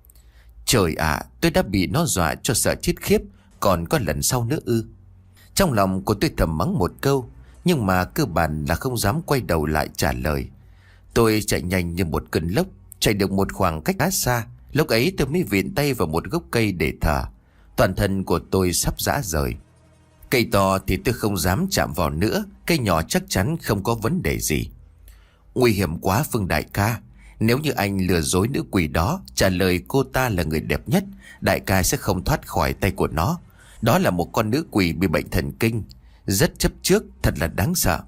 Trời ạ, à, tôi đã bị nó dọa cho sợ chết khiếp, còn có lần sau nữa ư? Trong lòng của tôi thầm mắng một câu, nhưng mà cơ bản là không dám quay đầu lại trả lời. Tôi chạy nhanh như một cơn lốc, chạy được một khoảng cách khá xa. Lúc ấy tôi mới viện tay vào một gốc cây để thở. Toàn thân của tôi sắp rã rời. Cây to thì tôi không dám chạm vào nữa, cây nhỏ chắc chắn không có vấn đề gì. Nguy hiểm quá Phương đại ca. Nếu như anh lừa dối nữ quỷ đó, trả lời cô ta là người đẹp nhất, đại ca sẽ không thoát khỏi tay của nó. Đó là một con nữ quỷ bị bệnh thần kinh, rất chấp trước, thật là đáng sợ.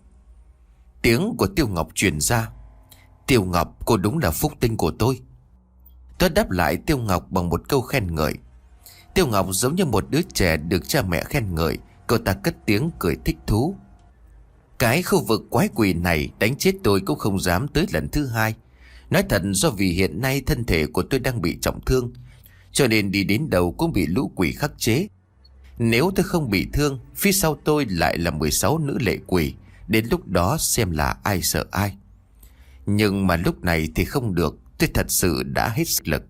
Tiếng của Tiêu Ngọc truyền ra. Tiêu Ngọc, cô đúng là phúc tinh của tôi. Tôi đáp lại Tiêu Ngọc bằng một câu khen ngợi. Tiêu Ngọc giống như một đứa trẻ được cha mẹ khen ngợi. Cô ta cất tiếng cười thích thú. Cái khu vực quái quỷ này đánh chết tôi cũng không dám tới lần thứ hai. Nói thật, do vì hiện nay thân thể của tôi đang bị trọng thương, cho nên đi đến đâu cũng bị lũ quỷ khắc chế. Nếu tôi không bị thương, phía sau tôi lại là mười sáu nữ lệ quỷ. Đến lúc đó xem là ai sợ ai. Nhưng mà lúc này thì không được. Tôi thật sự đã hết sức lực.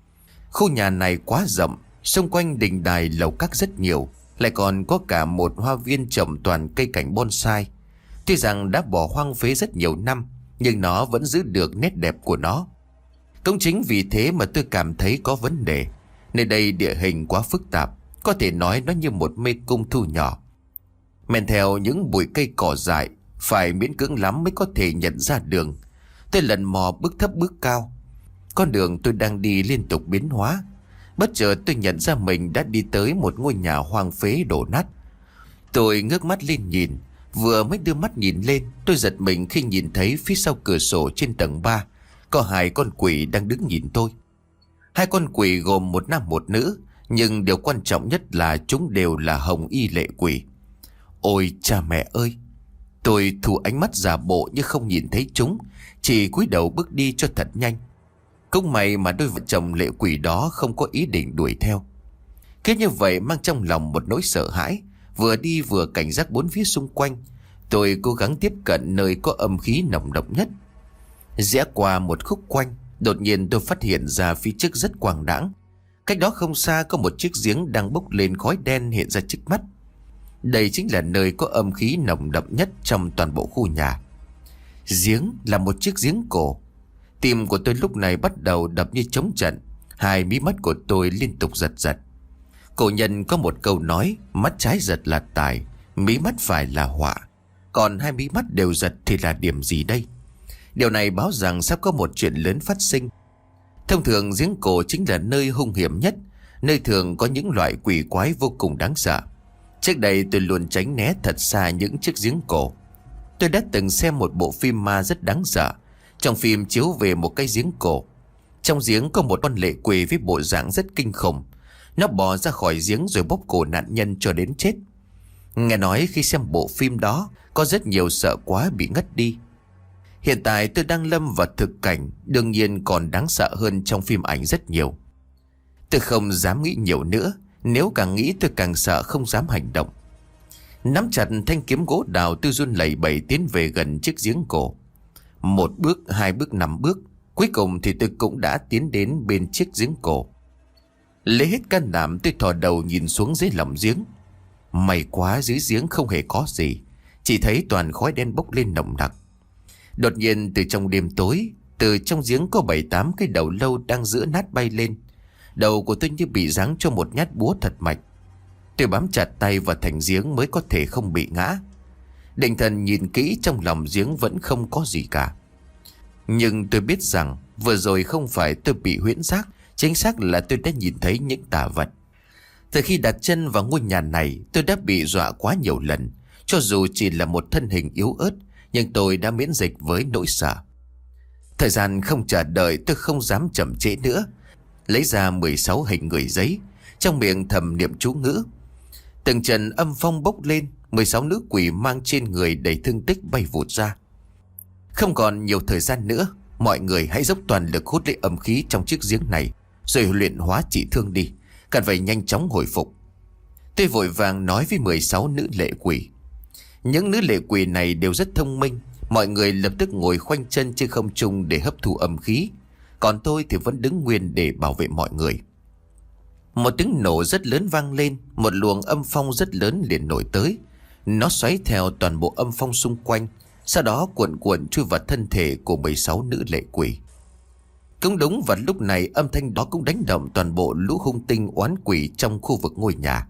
Khu nhà này quá rộng, xung quanh đình đài lầu các rất nhiều, lại còn có cả một hoa viên trồng toàn cây cảnh bonsai. Tuy rằng đã bỏ hoang phế rất nhiều năm, nhưng nó vẫn giữ được nét đẹp của nó. Cũng chính vì thế mà tôi cảm thấy có vấn đề. Nơi đây địa hình quá phức tạp, có thể nói nó như một mê cung thu nhỏ. Men theo những bụi cây cỏ dại, phải miễn cưỡng lắm mới có thể nhận ra đường. Tôi lần mò bước thấp bước cao. Con đường tôi đang đi liên tục biến hóa. Bất chợt tôi nhận ra mình đã đi tới một ngôi nhà hoang phế đổ nát. Tôi ngước mắt lên nhìn. Vừa mới đưa mắt nhìn lên, tôi giật mình khi nhìn thấy phía sau cửa sổ trên tầng ba có hai con quỷ đang đứng nhìn tôi. Hai con quỷ gồm một nam một nữ, nhưng điều quan trọng nhất là chúng đều là hồng y lệ quỷ. Ôi cha mẹ ơi! Tôi thu ánh mắt giả bộ như không nhìn thấy chúng, chỉ cúi đầu bước đi cho thật nhanh. Cũng may mà đôi vợ chồng lệ quỷ đó không có ý định đuổi theo. Cứ như vậy mang trong lòng một nỗi sợ hãi, vừa đi vừa cảnh giác bốn phía xung quanh. Tôi cố gắng tiếp cận nơi có âm khí nồng đậm nhất. Rẽ qua một khúc quanh, đột nhiên tôi phát hiện ra phía trước rất quang đãng. Cách đó không xa có một chiếc giếng đang bốc lên khói đen hiện ra trước mắt. Đây chính là nơi có âm khí nồng đậm nhất trong toàn bộ khu nhà. Giếng là một chiếc giếng cổ. Tim của tôi lúc này bắt đầu đập như trống trận. Hai mí mắt của tôi liên tục giật giật. Cổ nhân có một câu nói: mắt trái giật là tài, mí mắt phải là họa. Còn hai mí mắt đều giật thì là điểm gì đây? Điều này báo rằng sắp có một chuyện lớn phát sinh. Thông thường giếng cổ chính là nơi hung hiểm nhất, nơi thường có những loại quỷ quái vô cùng đáng sợ. Trước đây tôi luôn tránh né thật xa những chiếc giếng cổ. Tôi đã từng xem một bộ phim ma rất đáng sợ. Trong phim chiếu về một cái giếng cổ. Trong giếng có một con lệ quỷ với bộ dạng rất kinh khủng. Nó bò ra khỏi giếng rồi bóp cổ nạn nhân cho đến chết. Nghe nói khi xem bộ phim đó, có rất nhiều sợ quá bị ngất đi. Hiện tại tôi đang lâm vào thực cảnh, đương nhiên còn đáng sợ hơn trong phim ảnh rất nhiều. Tôi không dám nghĩ nhiều nữa. Nếu càng nghĩ tôi càng sợ, không dám hành động. Nắm chặt thanh kiếm gỗ đào, tôi run lẩy bẩy tiến về gần chiếc giếng cổ. Một bước, hai bước, năm bước. Cuối cùng thì tôi cũng đã tiến đến bên chiếc giếng cổ. Lấy hết can đảm tôi thò đầu nhìn xuống dưới lòng giếng. May quá dưới giếng không hề có gì, chỉ thấy toàn khói đen bốc lên nồng nặc. Đột nhiên từ trong đêm tối, từ trong giếng có bảy tám cái đầu lâu đang giữa nát bay lên. Đầu của tôi như bị giáng cho một nhát búa thật mạnh. Tôi bám chặt tay vào thành giếng mới có thể không bị ngã. Định thần nhìn kỹ, trong lòng giếng vẫn không có gì cả. Nhưng tôi biết rằng vừa rồi không phải tôi bị huyễn giác, chính xác là tôi đã nhìn thấy những tà vật. Từ khi đặt chân vào ngôi nhà này, tôi đã bị dọa quá nhiều lần. Cho dù chỉ là một thân hình yếu ớt, nhưng tôi đã miễn dịch với nỗi sợ. Thời gian không chờ đợi, tôi không dám chậm trễ nữa. Lấy ra mười sáu hình người giấy, trong miệng thầm niệm chú ngữ. Từng trận âm phong bốc lên, mười sáu nữ quỷ mang trên người đầy thương tích bay vụt ra. Không còn nhiều thời gian nữa, mọi người hãy dốc toàn lực hút lấy âm khí trong chiếc giếng này, rồi luyện hóa trị thương đi, cần phải nhanh chóng hồi phục. Tôi vội vàng nói với mười sáu nữ lệ quỷ. Những nữ lệ quỷ này đều rất thông minh. Mọi người lập tức ngồi khoanh chân trên không trung để hấp thụ âm khí. Còn tôi thì vẫn đứng nguyên để bảo vệ mọi người. Một tiếng nổ rất lớn vang lên. Một luồng âm phong rất lớn liền nổi tới. Nó xoáy theo toàn bộ âm phong xung quanh, sau đó cuộn cuộn chui vào thân thể của mười sáu nữ lệ quỷ. Cũng đúng vào lúc này, âm thanh đó cũng đánh động toàn bộ lũ hung tinh oán quỷ trong khu vực ngôi nhà.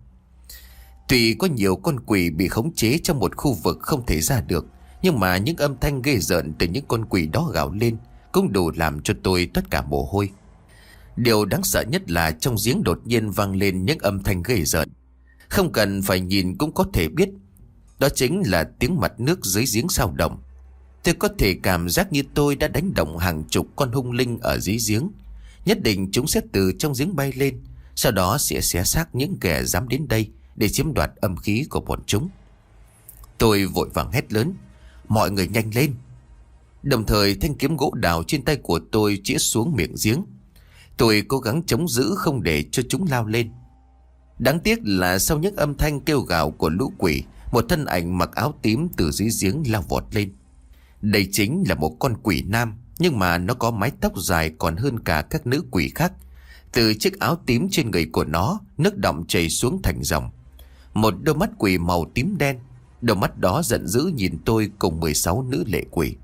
Tuy có nhiều con quỷ bị khống chế trong một khu vực không thể ra được, nhưng mà những âm thanh ghê rợn từ những con quỷ đó gào lên cũng đủ làm cho tôi tất cả mồ hôi. Điều đáng sợ nhất là trong giếng đột nhiên vang lên những âm thanh ghê rợn. Không cần phải nhìn cũng có thể biết, đó chính là tiếng mặt nước dưới giếng sao động. Tôi có thể cảm giác như tôi đã đánh động hàng chục con hung linh ở dưới giếng. Nhất định chúng sẽ từ trong giếng bay lên, sau đó sẽ xé xác những kẻ dám đến đây để chiếm đoạt âm khí của bọn chúng. Tôi vội vàng hét lớn. Mọi người nhanh lên. Đồng thời thanh kiếm gỗ đào trên tay của tôi chĩa xuống miệng giếng. Tôi cố gắng chống giữ không để cho chúng lao lên. Đáng tiếc là sau những âm thanh kêu gào của lũ quỷ, một thân ảnh mặc áo tím từ dưới giếng lao vọt lên. Đây chính là một con quỷ nam, nhưng mà nó có mái tóc dài còn hơn cả các nữ quỷ khác. Từ chiếc áo tím trên người của nó, nước đọng chảy xuống thành dòng. Một đôi mắt quỷ màu tím đen. Đôi mắt đó giận dữ nhìn tôi cùng mười sáu nữ lệ quỷ.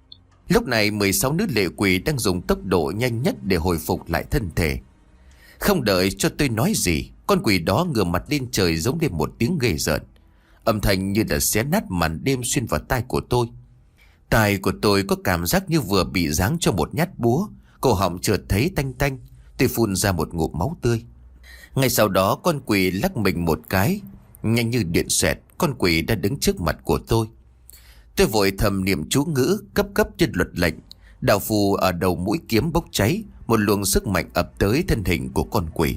Lúc này mười sáu nữ lệ quỷ đang dùng tốc độ nhanh nhất để hồi phục lại thân thể. Không đợi cho tôi nói gì, con quỷ đó ngửa mặt lên trời giống lên một tiếng ghê rợn. Âm thanh như đã xé nát màn đêm xuyên vào tai của tôi. Tai của tôi có cảm giác như vừa bị giáng cho một nhát búa. Cổ họng chợt thấy tanh tanh. Tôi phun ra một ngụm máu tươi. Ngay sau đó con quỷ lắc mình một cái, nhanh như điện xoẹt, con quỷ đã đứng trước mặt của tôi. Tôi vội thầm niệm chú ngữ cấp cấp trên luật lệnh. Đạo phù ở đầu mũi kiếm bốc cháy, một luồng sức mạnh ập tới thân hình của con quỷ.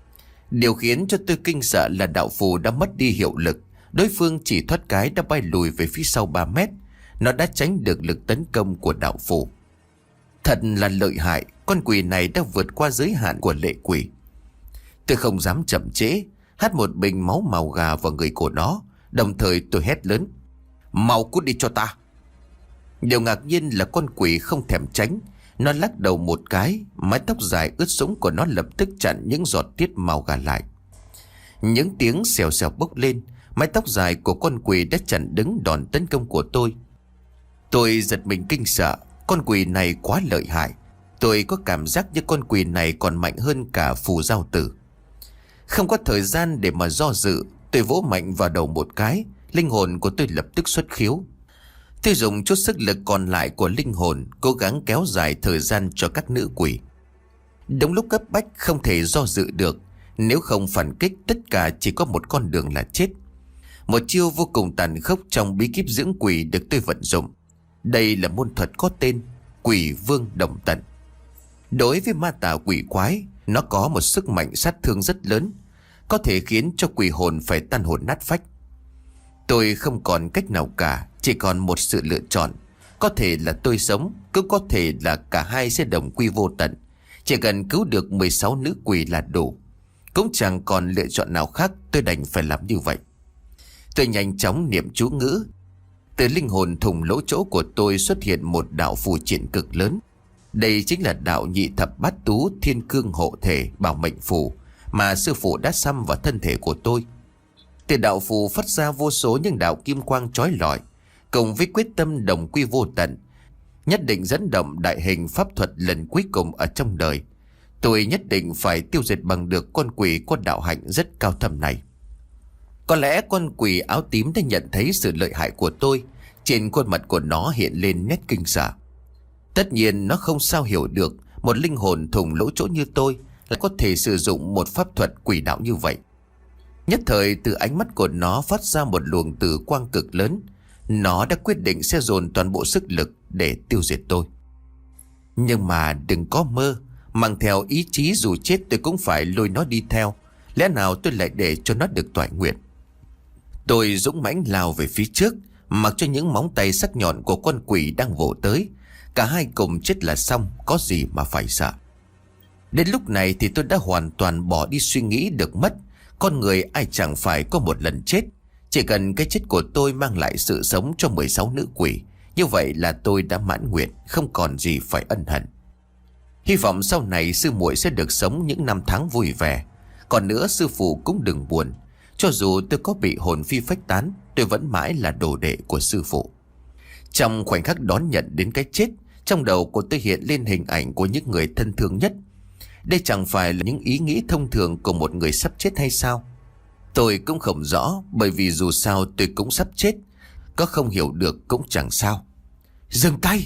Điều khiến cho tôi kinh sợ là đạo phù đã mất đi hiệu lực. Đối phương chỉ thoát cái đã bay lùi về phía sau ba mét. Nó đã tránh được lực tấn công của đạo phù. Thật là lợi hại, con quỷ này đã vượt qua giới hạn của lệ quỷ. Tôi không dám chậm trễ, hắt một bình máu màu gà vào người của nó. Đồng thời tôi hét lớn: mau cút đi cho ta. Điều ngạc nhiên là con quỷ không thèm tránh. Nó lắc đầu một cái, mái tóc dài ướt sũng của nó lập tức chặn những giọt tiết màu gà lại. Những tiếng xèo xèo bốc lên, mái tóc dài của con quỷ đã chặn đứng đòn tấn công của tôi. Tôi giật mình kinh sợ, con quỷ này quá lợi hại. Tôi có cảm giác như con quỷ này còn mạnh hơn cả phù giao tử. Không có thời gian để mà do dự, tôi vỗ mạnh vào đầu một cái. Linh hồn của tôi lập tức xuất khiếu. Tôi dùng chút sức lực còn lại của linh hồn, cố gắng kéo dài thời gian cho các nữ quỷ. Đúng lúc cấp bách không thể do dự được. Nếu không phản kích, tất cả chỉ có một con đường là chết. Một chiêu vô cùng tàn khốc trong bí kíp dưỡng quỷ được tôi vận dụng. Đây là môn thuật có tên Quỷ Vương Đồng Tận. Đối với ma tà quỷ quái, nó có một sức mạnh sát thương rất lớn, có thể khiến cho quỷ hồn phải tan hồn nát phách. Tôi không còn cách nào cả, chỉ còn một sự lựa chọn. Có thể là tôi sống, cũng có thể là cả hai sẽ đồng quy vô tận. Chỉ cần cứu được mười sáu nữ quỷ là đủ. Cũng chẳng còn lựa chọn nào khác, tôi đành phải làm như vậy. Tôi nhanh chóng niệm chú ngữ. Từ linh hồn thủng lỗ chỗ của tôi xuất hiện một đạo phù triện cực lớn. Đây chính là đạo nhị thập bát tú thiên cương hộ thể bảo mệnh phù mà sư phụ đã xăm vào thân thể của tôi. Từ đạo phù phát ra vô số những đạo kim quang chói lọi, cùng với quyết tâm đồng quy vô tận, nhất định dẫn động đại hình pháp thuật lần cuối cùng ở trong đời. Tôi nhất định phải tiêu diệt bằng được con quỷ có đạo hạnh rất cao thâm này. Có lẽ con quỷ áo tím đã nhận thấy sự lợi hại của tôi. Trên khuôn mặt của nó hiện lên nét kinh sợ. Tất nhiên nó không sao hiểu được một linh hồn thủng lỗ chỗ như tôi lại có thể sử dụng một pháp thuật quỷ đạo như vậy. Nhất thời từ ánh mắt của nó phát ra một luồng tử quang cực lớn. Nó đã quyết định sẽ dồn toàn bộ sức lực để tiêu diệt tôi. Nhưng mà đừng có mơ, mang theo ý chí dù chết tôi cũng phải lôi nó đi theo. Lẽ nào tôi lại để cho nó được toại nguyện? Tôi dũng mãnh lao về phía trước, mặc cho những móng tay sắc nhọn của con quỷ đang vồ tới. Cả hai cùng chết là xong, có gì mà phải sợ. Đến lúc này thì tôi đã hoàn toàn bỏ đi suy nghĩ được mất. Con người ai chẳng phải có một lần chết. Chỉ cần cái chết của tôi mang lại sự sống cho mười sáu nữ quỷ, như vậy là tôi đã mãn nguyện, không còn gì phải ân hận. Hy vọng sau này sư muội sẽ được sống những năm tháng vui vẻ. Còn nữa sư phụ cũng đừng buồn. Cho dù tôi có bị hồn phi phách tán, tôi vẫn mãi là đồ đệ của sư phụ. Trong khoảnh khắc đón nhận đến cái chết, trong đầu của tôi hiện lên hình ảnh của những người thân thương nhất. Đây chẳng phải là những ý nghĩ thông thường của một người sắp chết hay sao? Tôi cũng không rõ, bởi vì dù sao tôi cũng sắp chết. Có không hiểu được cũng chẳng sao. Dừng tay!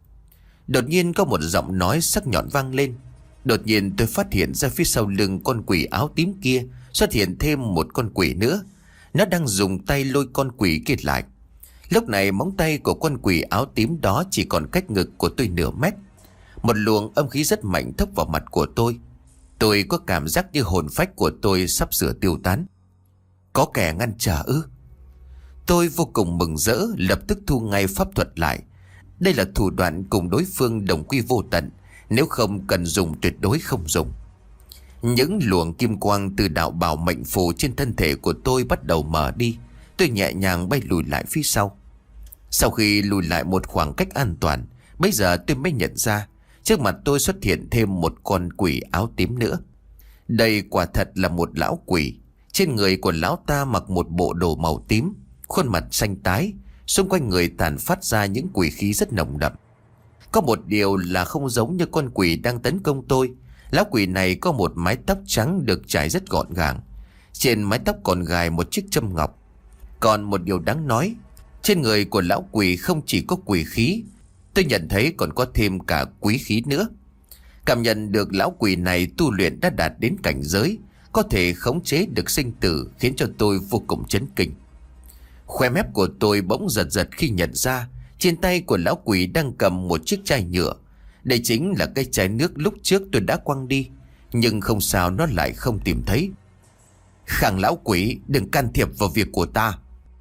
Đột nhiên có một giọng nói sắc nhọn vang lên. Đột nhiên tôi phát hiện ra phía sau lưng con quỷ áo tím kia xuất hiện thêm một con quỷ nữa. Nó đang dùng tay lôi con quỷ kia lại. Lúc này móng tay của con quỷ áo tím đó chỉ còn cách ngực của tôi nửa mét. Một luồng âm khí rất mạnh thốc vào mặt của tôi. Tôi có cảm giác như hồn phách của tôi sắp sửa tiêu tán. Có kẻ ngăn trở ư? Tôi vô cùng mừng rỡ, lập tức thu ngay pháp thuật lại. Đây là thủ đoạn cùng đối phương đồng quy vô tận, nếu không cần dùng tuyệt đối không dùng. Những luồng kim quang từ đạo bảo mệnh phù trên thân thể của tôi bắt đầu mở đi. Tôi nhẹ nhàng bay lùi lại phía sau. Sau khi lùi lại một khoảng cách an toàn, bây giờ tôi mới nhận ra trước mặt tôi xuất hiện thêm một con quỷ áo tím nữa. Đây quả thật là một lão quỷ. Trên người của lão ta mặc một bộ đồ màu tím, khuôn mặt xanh tái, xung quanh người tàn phát ra những quỷ khí rất nồng đậm. Có một điều là không giống như con quỷ đang tấn công tôi. Lão quỷ này có một mái tóc trắng được trải rất gọn gàng. Trên mái tóc còn gài một chiếc châm ngọc. Còn một điều đáng nói, trên người của lão quỷ không chỉ có quỷ khí, tôi nhận thấy còn có thêm cả quý khí nữa. Cảm nhận được lão quỷ này tu luyện đã đạt đến cảnh giới có thể khống chế được sinh tử, khiến cho tôi vô cùng chấn kinh. Khoe mép của tôi bỗng giật giật khi nhận ra trên tay của lão quỷ đang cầm một chiếc chai nhựa. Đây chính là cái chai nước lúc trước tôi đã quăng đi, nhưng không sao nó lại không tìm thấy. Khang lão quỷ, đừng can thiệp vào việc của ta.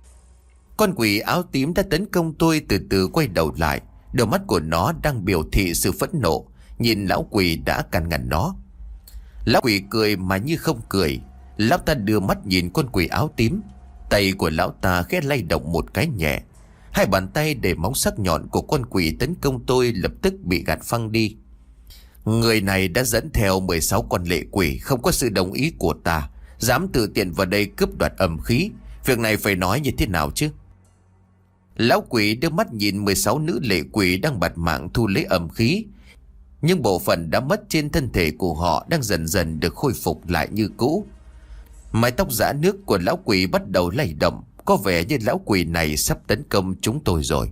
Con quỷ áo tím đã tấn công tôi từ từ quay đầu lại. Đôi mắt của nó đang biểu thị sự phẫn nộ, nhìn lão quỷ đã can ngăn nó. Lão quỷ cười mà như không cười. Lão ta đưa mắt nhìn con quỷ áo tím. Tay của lão ta khẽ lay động một cái nhẹ. Hai bàn tay để móng sắc nhọn của con quỷ tấn công tôi lập tức bị gạt phăng đi. Người này đã dẫn theo mười sáu con lệ quỷ, không có sự đồng ý của ta, dám tự tiện vào đây cướp đoạt âm khí. Việc này phải nói như thế nào chứ? Lão quỷ đưa mắt nhìn mười sáu nữ lệ quỷ đang bạt mạng thu lấy âm khí. Nhưng bộ phận đã mất trên thân thể của họ đang dần dần được khôi phục lại như cũ. Mái tóc rã nước của lão quỷ bắt đầu lay động. Có vẻ như lão quỷ này sắp tấn công chúng tôi rồi.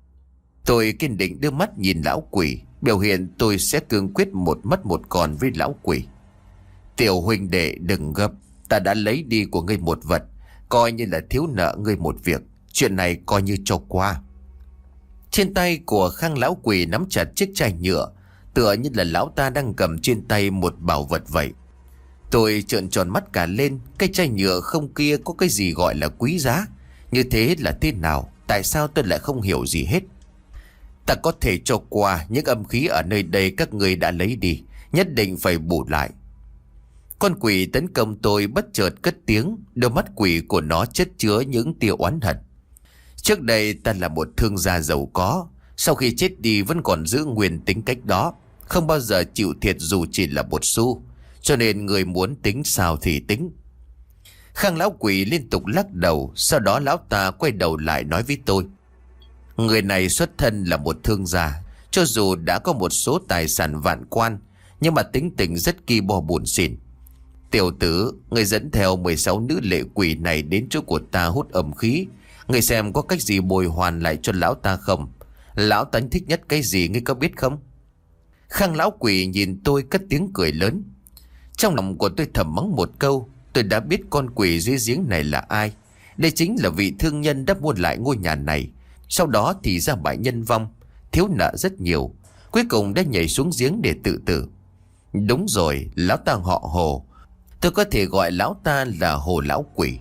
Tôi kiên định đưa mắt nhìn lão quỷ, biểu hiện tôi sẽ cương quyết một mất một còn với lão quỷ. Tiểu huynh đệ đừng gấp, ta đã lấy đi của ngươi một vật, coi như là thiếu nợ ngươi một việc. Chuyện này coi như cho qua. Trên tay của Khang lão quỷ nắm chặt chiếc chai nhựa, tựa như là lão ta đang cầm trên tay một bảo vật vậy. Tôi trợn tròn mắt cả lên. Cái chai nhựa không kia có cái gì gọi là quý giá? Như thế là thế nào? Tại sao tôi lại không hiểu gì hết? Ta có thể cho qua, những âm khí ở nơi đây các người đã lấy đi, nhất định phải bù lại. Con quỷ tấn công tôi bất chợt cất tiếng. Đôi mắt quỷ của nó chất chứa những tia oán hận. Trước đây ta là một thương gia giàu có, sau khi chết đi vẫn còn giữ nguyên tính cách đó, không bao giờ chịu thiệt dù chỉ là một xu. Cho nên người muốn tính sao thì tính. Khang lão quỷ liên tục lắc đầu. Sau đó lão ta quay đầu lại nói với tôi: người này xuất thân là một thương gia, cho dù đã có một số tài sản vạn quan, nhưng mà tính tình rất ki bo buồn xỉn. Tiểu tử, người dẫn theo mười sáu nữ lệ quỷ này đến chỗ của ta hút âm khí. Người xem có cách gì bồi hoàn lại cho lão ta không? Lão ta thích nhất cái gì ngươi có biết không? Khang lão quỷ nhìn tôi cất tiếng cười lớn. Trong lòng của tôi thầm mắng một câu. Tôi đã biết con quỷ dưới giếng này là ai. Đây chính là vị thương nhân đã mua lại ngôi nhà này. Sau đó thì ra bại nhân vong, thiếu nợ rất nhiều, cuối cùng đã nhảy xuống giếng để tự tử. Đúng rồi, lão ta họ Hồ. Tôi có thể gọi lão ta là Hồ lão quỷ.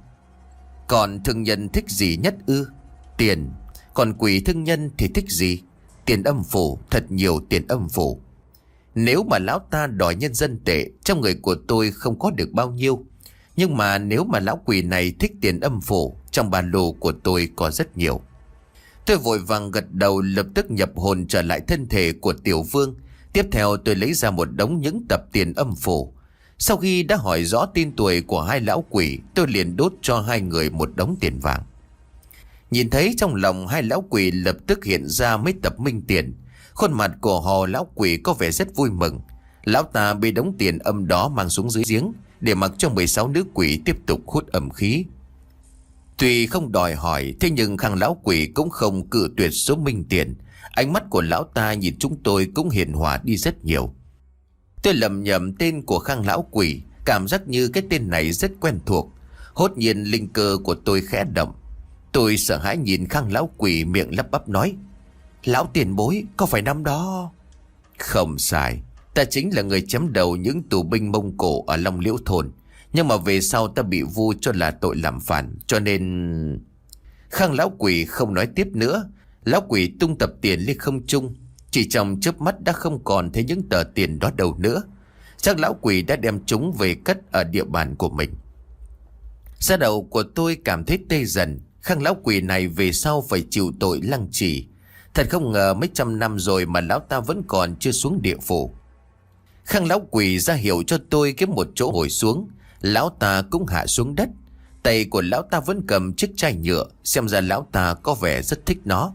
Còn thương nhân thích gì nhất ư? Tiền. Còn quỷ thương nhân thì thích gì? Tiền âm phủ, thật nhiều tiền âm phủ. Nếu mà lão ta đòi nhân dân tệ, trong người của tôi không có được bao nhiêu. Nhưng mà nếu mà lão quỷ này thích tiền âm phủ, trong ba lô của tôi có rất nhiều. Tôi vội vàng gật đầu, lập tức nhập hồn trở lại thân thể của Tiểu Vương. Tiếp theo tôi lấy ra một đống những tập tiền âm phủ. Sau khi đã hỏi rõ tên tuổi của hai lão quỷ, tôi liền đốt cho hai người một đống tiền vàng. Nhìn thấy trong lòng hai lão quỷ lập tức hiện ra mấy tập minh tiền. Khuôn mặt của Hồ lão quỷ có vẻ rất vui mừng. Lão ta bị đống tiền âm đó mang xuống dưới giếng, để mặc cho mười sáu nữ quỷ tiếp tục hút âm khí. Tuy không đòi hỏi, thế nhưng Khang lão quỷ cũng không cự tuyệt số minh tiền. Ánh mắt của lão ta nhìn chúng tôi cũng hiền hòa đi rất nhiều. Tôi lầm nhầm tên của Khang lão quỷ, cảm giác như cái tên này rất quen thuộc. Hốt nhiên linh cơ của tôi khẽ động. Tôi sợ hãi nhìn Khang lão quỷ, miệng lắp bắp nói: lão tiền bối, có phải năm đó? Không sai, ta chính là người chém đầu những tù binh Mông Cổ ở Long Liễu thôn. Nhưng mà về sau ta bị vu cho là tội làm phản, cho nên... Khang lão quỷ không nói tiếp nữa. Lão quỷ tung tập tiền lên không trung. Chỉ trong chớp mắt đã không còn thấy những tờ tiền đó đâu nữa. Chắc lão quỷ đã đem chúng về cất ở địa bàn của mình. Da đầu của tôi cảm thấy tê dần. Khang lão quỷ này về sau phải chịu tội lăng trì. Thật không ngờ mấy trăm năm rồi mà lão ta vẫn còn chưa xuống địa phủ. Khang lão quỷ ra hiệu cho tôi kiếm một chỗ ngồi xuống. Lão ta cũng hạ xuống đất. Tay của lão ta vẫn cầm chiếc chai nhựa. Xem ra lão ta có vẻ rất thích nó.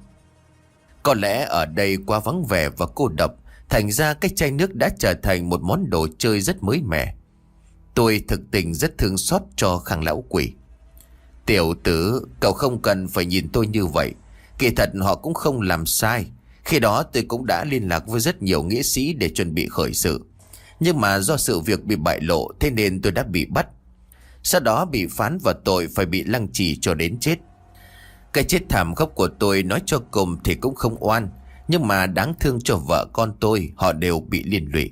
Có lẽ ở đây quá vắng vẻ và cô độc, thành ra cái chai nước đã trở thành một món đồ chơi rất mới mẻ. Tôi thực tình rất thương xót cho Khang lão quỷ. Tiểu tử, cậu không cần phải nhìn tôi như vậy. Kỳ thật họ cũng không làm sai. Khi đó tôi cũng đã liên lạc với rất nhiều nghĩa sĩ để chuẩn bị khởi sự. Nhưng mà do sự việc bị bại lộ, thế nên tôi đã bị bắt. Sau đó bị phán vào tội phải bị lăng trì cho đến chết. Cái chết thảm khốc của tôi nói cho cùng thì cũng không oan. Nhưng mà đáng thương cho vợ con tôi, họ đều bị liên lụy.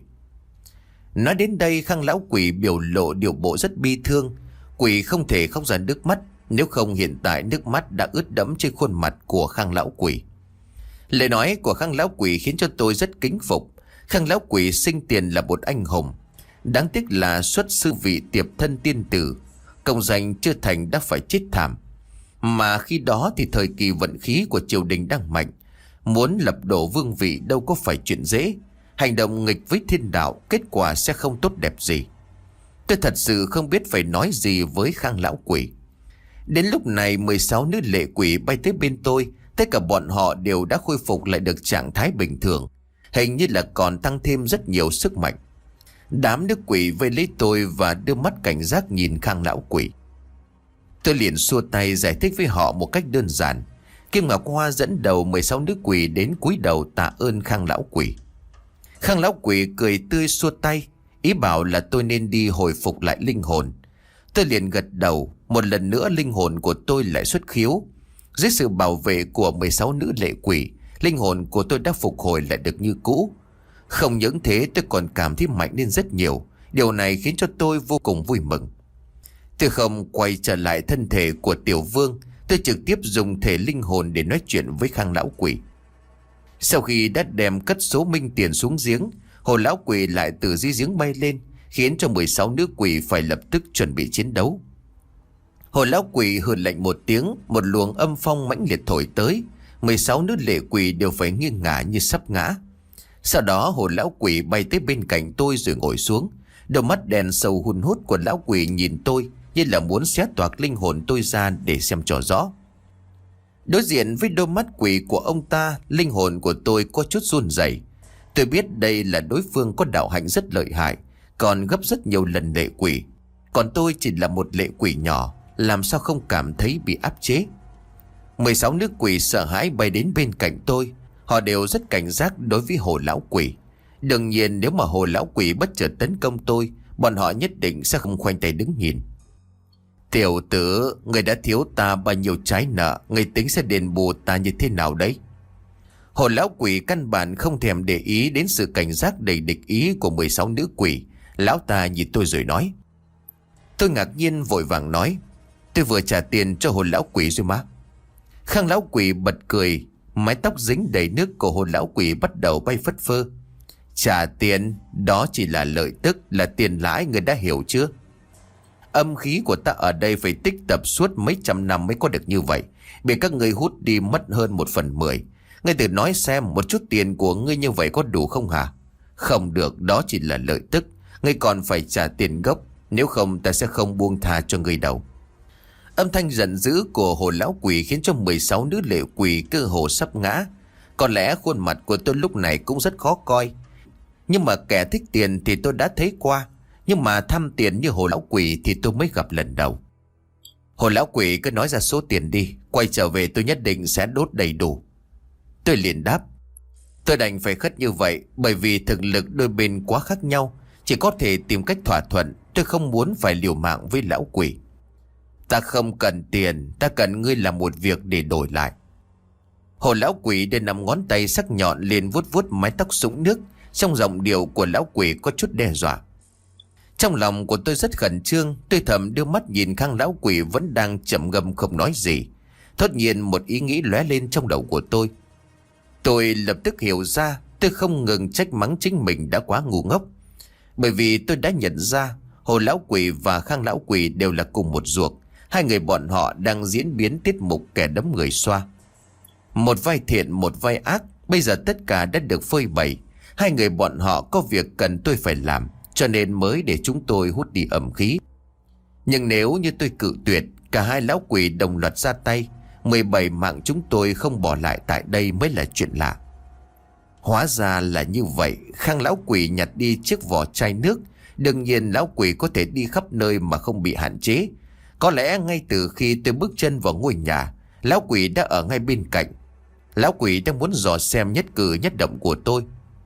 Nói đến đây, Khang lão quỷ biểu lộ điệu bộ rất bi thương. Quỷ không thể khóc ra nước mắt, nếu không hiện tại nước mắt đã ướt đẫm trên khuôn mặt của Khang lão quỷ. Lời nói của Khang lão quỷ khiến cho tôi rất kính phục. Khang lão quỷ sinh tiền là một anh hùng. Đáng tiếc là xuất sư vị tiệp thân tiên tử, công danh chưa thành đã phải chết thảm. Mà khi đó thì thời kỳ vận khí của triều đình đang mạnh, muốn lập đổ vương vị đâu có phải chuyện dễ. Hành động nghịch với thiên đạo, kết quả sẽ không tốt đẹp gì. Tôi thật sự không biết phải nói gì với Khang lão quỷ. Đến lúc này mười sáu nữ lệ quỷ bay tới bên tôi. Tất cả bọn họ đều đã khôi phục lại được trạng thái bình thường. Hình như là còn tăng thêm rất nhiều sức mạnh. Đám nữ quỷ vây lấy tôi và đưa mắt cảnh giác nhìn Khang lão quỷ. Tôi liền xua tay giải thích với họ một cách đơn giản. Kim Ngọc Hoa dẫn đầu mười sáu nữ quỷ đến cúi đầu tạ ơn Khang lão quỷ. Khang lão quỷ cười tươi xua tay, ý bảo là tôi nên đi hồi phục lại linh hồn. Tôi liền gật đầu. Một lần nữa linh hồn của tôi lại xuất khiếu. Dưới sự bảo vệ của mười sáu nữ lệ quỷ, linh hồn của tôi đã phục hồi lại được như cũ. Không những thế, tôi còn cảm thấy mạnh lên rất nhiều. Điều này khiến cho tôi vô cùng vui mừng. Tôi không quay trở lại thân thể của tiểu vương. Tôi trực tiếp dùng thể linh hồn để nói chuyện với Khang lão quỷ. Sau khi đã đem cất số minh tiền xuống giếng, hồ lão quỷ lại từ dưới giếng bay lên, khiến cho mười sáu nữ quỷ phải lập tức chuẩn bị chiến đấu. Hồ lão quỷ hừ lạnh một tiếng, một luồng âm phong mãnh liệt thổi tới. mười sáu nữ lệ quỷ đều phải nghiêng ngả như sắp ngã. Sau đó hồ lão quỷ bay tới bên cạnh tôi rồi ngồi xuống. Đôi mắt đèn sâu hun hút của lão quỷ nhìn tôi như là muốn xé toạc linh hồn tôi ra để xem cho rõ. Đối diện với đôi mắt quỷ của ông ta, linh hồn của tôi có chút run rẩy. Tôi biết đây là đối phương có đạo hạnh rất lợi hại, còn gấp rất nhiều lần lệ quỷ. Còn tôi chỉ là một lệ quỷ nhỏ, làm sao không cảm thấy bị áp chế. mười sáu nữ quỷ sợ hãi bay đến bên cạnh tôi. Họ đều rất cảnh giác đối với hồ lão quỷ. Đương nhiên nếu mà hồ lão quỷ bất chợt tấn công tôi, bọn họ nhất định sẽ không khoanh tay đứng nhìn. Tiểu tử, người đã thiếu ta bao nhiêu trái nợ, người tính sẽ đền bù ta như thế nào đấy? Hồ lão quỷ căn bản không thèm để ý đến sự cảnh giác đầy địch ý của mười sáu nữ quỷ. Lão ta nhìn tôi rồi nói. Tôi ngạc nhiên vội vàng nói, tôi vừa trả tiền cho hồ lão quỷ rồi mà. Khang lão quỷ bật cười, mái tóc dính đầy nước của hồ lão quỷ bắt đầu bay phất phơ. Trả tiền, đó chỉ là lợi tức, là tiền lãi, người đã hiểu chưa? Âm khí của ta ở đây phải tích tập suốt mấy trăm năm mới có được như vậy. Bị các người hút đi mất hơn một phần mười. Ngươi tự nói xem, một chút tiền của ngươi như vậy có đủ không hả? Không được, đó chỉ là lợi tức. Ngươi còn phải trả tiền gốc, nếu không ta sẽ không buông tha cho ngươi đâu. Âm thanh giận dữ của hồ lão quỷ khiến cho mười sáu nữ lệ quỷ cơ hồ sắp ngã. Có lẽ khuôn mặt của tôi lúc này cũng rất khó coi. Nhưng mà kẻ thích tiền thì tôi đã thấy qua. Nhưng mà tham tiền như hồ lão quỷ thì tôi mới gặp lần đầu. Hồ lão quỷ cứ nói ra số tiền đi, quay trở về tôi nhất định sẽ đốt đầy đủ. Tôi liền đáp. Tôi đành phải khất như vậy, bởi vì thực lực đôi bên quá khác nhau. Chỉ có thể tìm cách thỏa thuận. Tôi không muốn phải liều mạng với lão quỷ. Ta không cần tiền, ta cần ngươi làm một việc để đổi lại. Hồ lão quỷ đưa năm ngón tay sắc nhọn lên vuốt vuốt mái tóc sũng nước. Trong giọng điệu của lão quỷ có chút đe dọa. Trong lòng của tôi rất khẩn trương. Tôi thầm đưa mắt nhìn Khang lão quỷ vẫn đang chậm ngâm không nói gì. Thốt nhiên một ý nghĩ lóe lên trong đầu của tôi. Tôi lập tức hiểu ra, tôi không ngừng trách mắng chính mình đã quá ngu ngốc. Bởi vì tôi đã nhận ra Hồ lão quỷ và Khang lão quỷ đều là cùng một ruột. Hai người bọn họ đang diễn biến tiết mục kẻ đấm người xoa. Một vai thiện một vai ác. Bây giờ tất cả đã được phơi bày. Hai người bọn họ có việc cần tôi phải làm, cho nên mới để chúng tôi hút đi ẩm khí. Nhưng nếu như tôi cự tuyệt, cả hai lão quỷ đồng loạt ra tay, mười bảy mạng chúng tôi không bỏ lại tại đây mới là chuyện lạ. Hóa ra là như vậy. Khang lão quỷ nhặt đi chiếc vỏ chai nước. Đương nhiên lão quỷ có thể đi khắp nơi mà không bị hạn chế. Có lẽ ngay từ khi tôi bước chân vào ngôi nhà, lão quỷ đã ở ngay bên cạnh. Lão quỷ đang muốn dò xem nhất cử nhất động của tôi.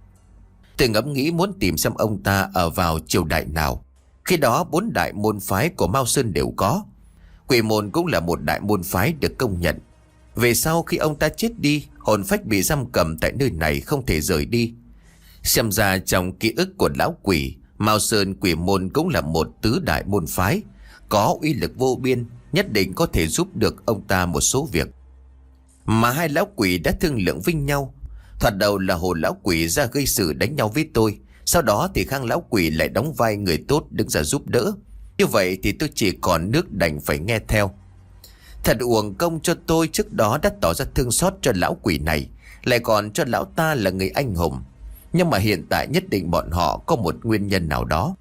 Tôi ngẫm nghĩ muốn tìm xem ông ta ở vào triều đại nào. Khi đó bốn đại môn phái của Mao Sơn đều có. Quỷ môn cũng là một đại môn phái được công nhận. Về sau khi ông ta chết đi, hồn phách bị giam cầm tại nơi này không thể rời đi. Xem ra trong ký ức của lão quỷ, Mao Sơn quỷ môn cũng là một tứ đại môn phái, có uy lực vô biên, nhất định có thể giúp được ông ta một số việc. Mà hai lão quỷ đã thương lượng với nhau. Thoạt đầu là Hồ lão quỷ ra gây sự đánh nhau với tôi, sau đó thì Khang lão quỷ lại đóng vai người tốt đứng ra giúp đỡ. Như vậy thì tôi chỉ còn nước đành phải nghe theo. Thật uổng công cho tôi trước đó đã tỏ ra thương xót cho lão quỷ này, lại còn cho lão ta là người anh hùng. Nhưng mà hiện tại nhất định bọn họ có một nguyên nhân nào đó.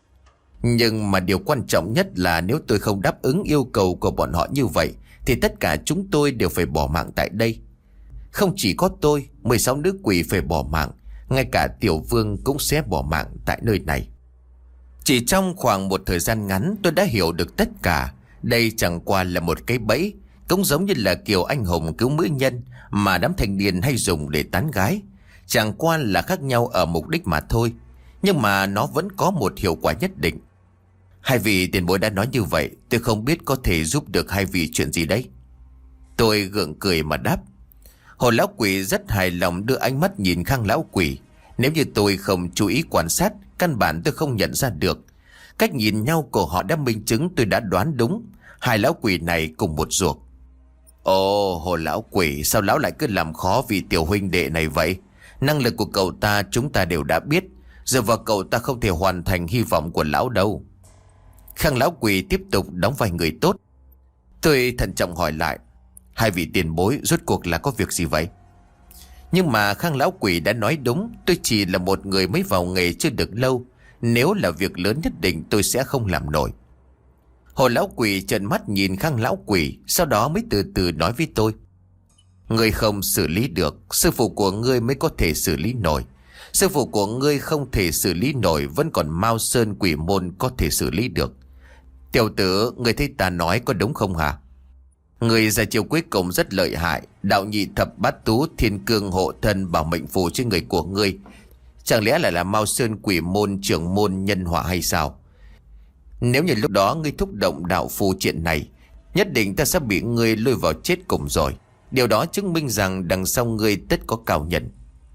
Nhưng mà điều quan trọng nhất là nếu tôi không đáp ứng yêu cầu của bọn họ như vậy, thì tất cả chúng tôi đều phải bỏ mạng tại đây. Không chỉ có tôi, mười sáu nữ quỷ phải bỏ mạng, ngay cả Tiểu Vương cũng sẽ bỏ mạng tại nơi này. Chỉ trong khoảng một thời gian ngắn tôi đã hiểu được tất cả. Đây chẳng qua là một cái bẫy, cũng giống như là kiểu anh hùng cứu mỹ nhân mà đám thanh niên hay dùng để tán gái. Chẳng qua là khác nhau ở mục đích mà thôi, nhưng mà nó vẫn có một hiệu quả nhất định. Hai vị tiền bối đã nói như vậy, tôi không biết có thể giúp được hai vị chuyện gì đấy. Tôi gượng cười mà đáp. Hồ lão quỷ rất hài lòng đưa ánh mắt nhìn Khang lão quỷ. Nếu như tôi không chú ý quan sát, căn bản tôi không nhận ra được. Cách nhìn nhau của họ đã minh chứng tôi đã đoán đúng. Hai lão quỷ này cùng một ruột. Ồ, Hồ lão quỷ, sao lão lại cứ làm khó vì tiểu huynh đệ này vậy? Năng lực của cậu ta chúng ta đều đã biết. Giờ vào cậu ta không thể hoàn thành hy vọng của lão đâu. Khang lão quỷ tiếp tục đóng vai người tốt. Tôi thận trọng hỏi lại. Hai vị tiền bối rốt cuộc là có việc gì vậy? Nhưng mà Khang lão quỷ đã nói đúng. Tôi chỉ là một người mới vào nghề chưa được lâu. Nếu là việc lớn nhất định tôi sẽ không làm nổi. Hồ lão quỷ trợn mắt nhìn Khang lão quỷ, sau đó mới từ từ nói với tôi. Ngươi không xử lý được, sư phụ của ngươi mới có thể xử lý nổi. Sư phụ của ngươi không thể xử lý nổi, vẫn còn Mao Sơn quỷ môn có thể xử lý được. Tiểu tử, ngươi thấy ta nói có đúng không hả? Ngươi ra chiêu cuối cùng rất lợi hại, đạo nhị thập bát tú thiên cương hộ thân bảo mệnh phù trên người của ngươi. Chẳng lẽ lại là Mao Sơn quỷ môn trưởng môn nhân họa hay sao? Nếu như lúc đó ngươi thúc động đạo phù triện này, nhất định ta sẽ bị ngươi lôi vào chết cùng rồi. Điều đó chứng minh rằng đằng sau ngươi tất có cao nhân.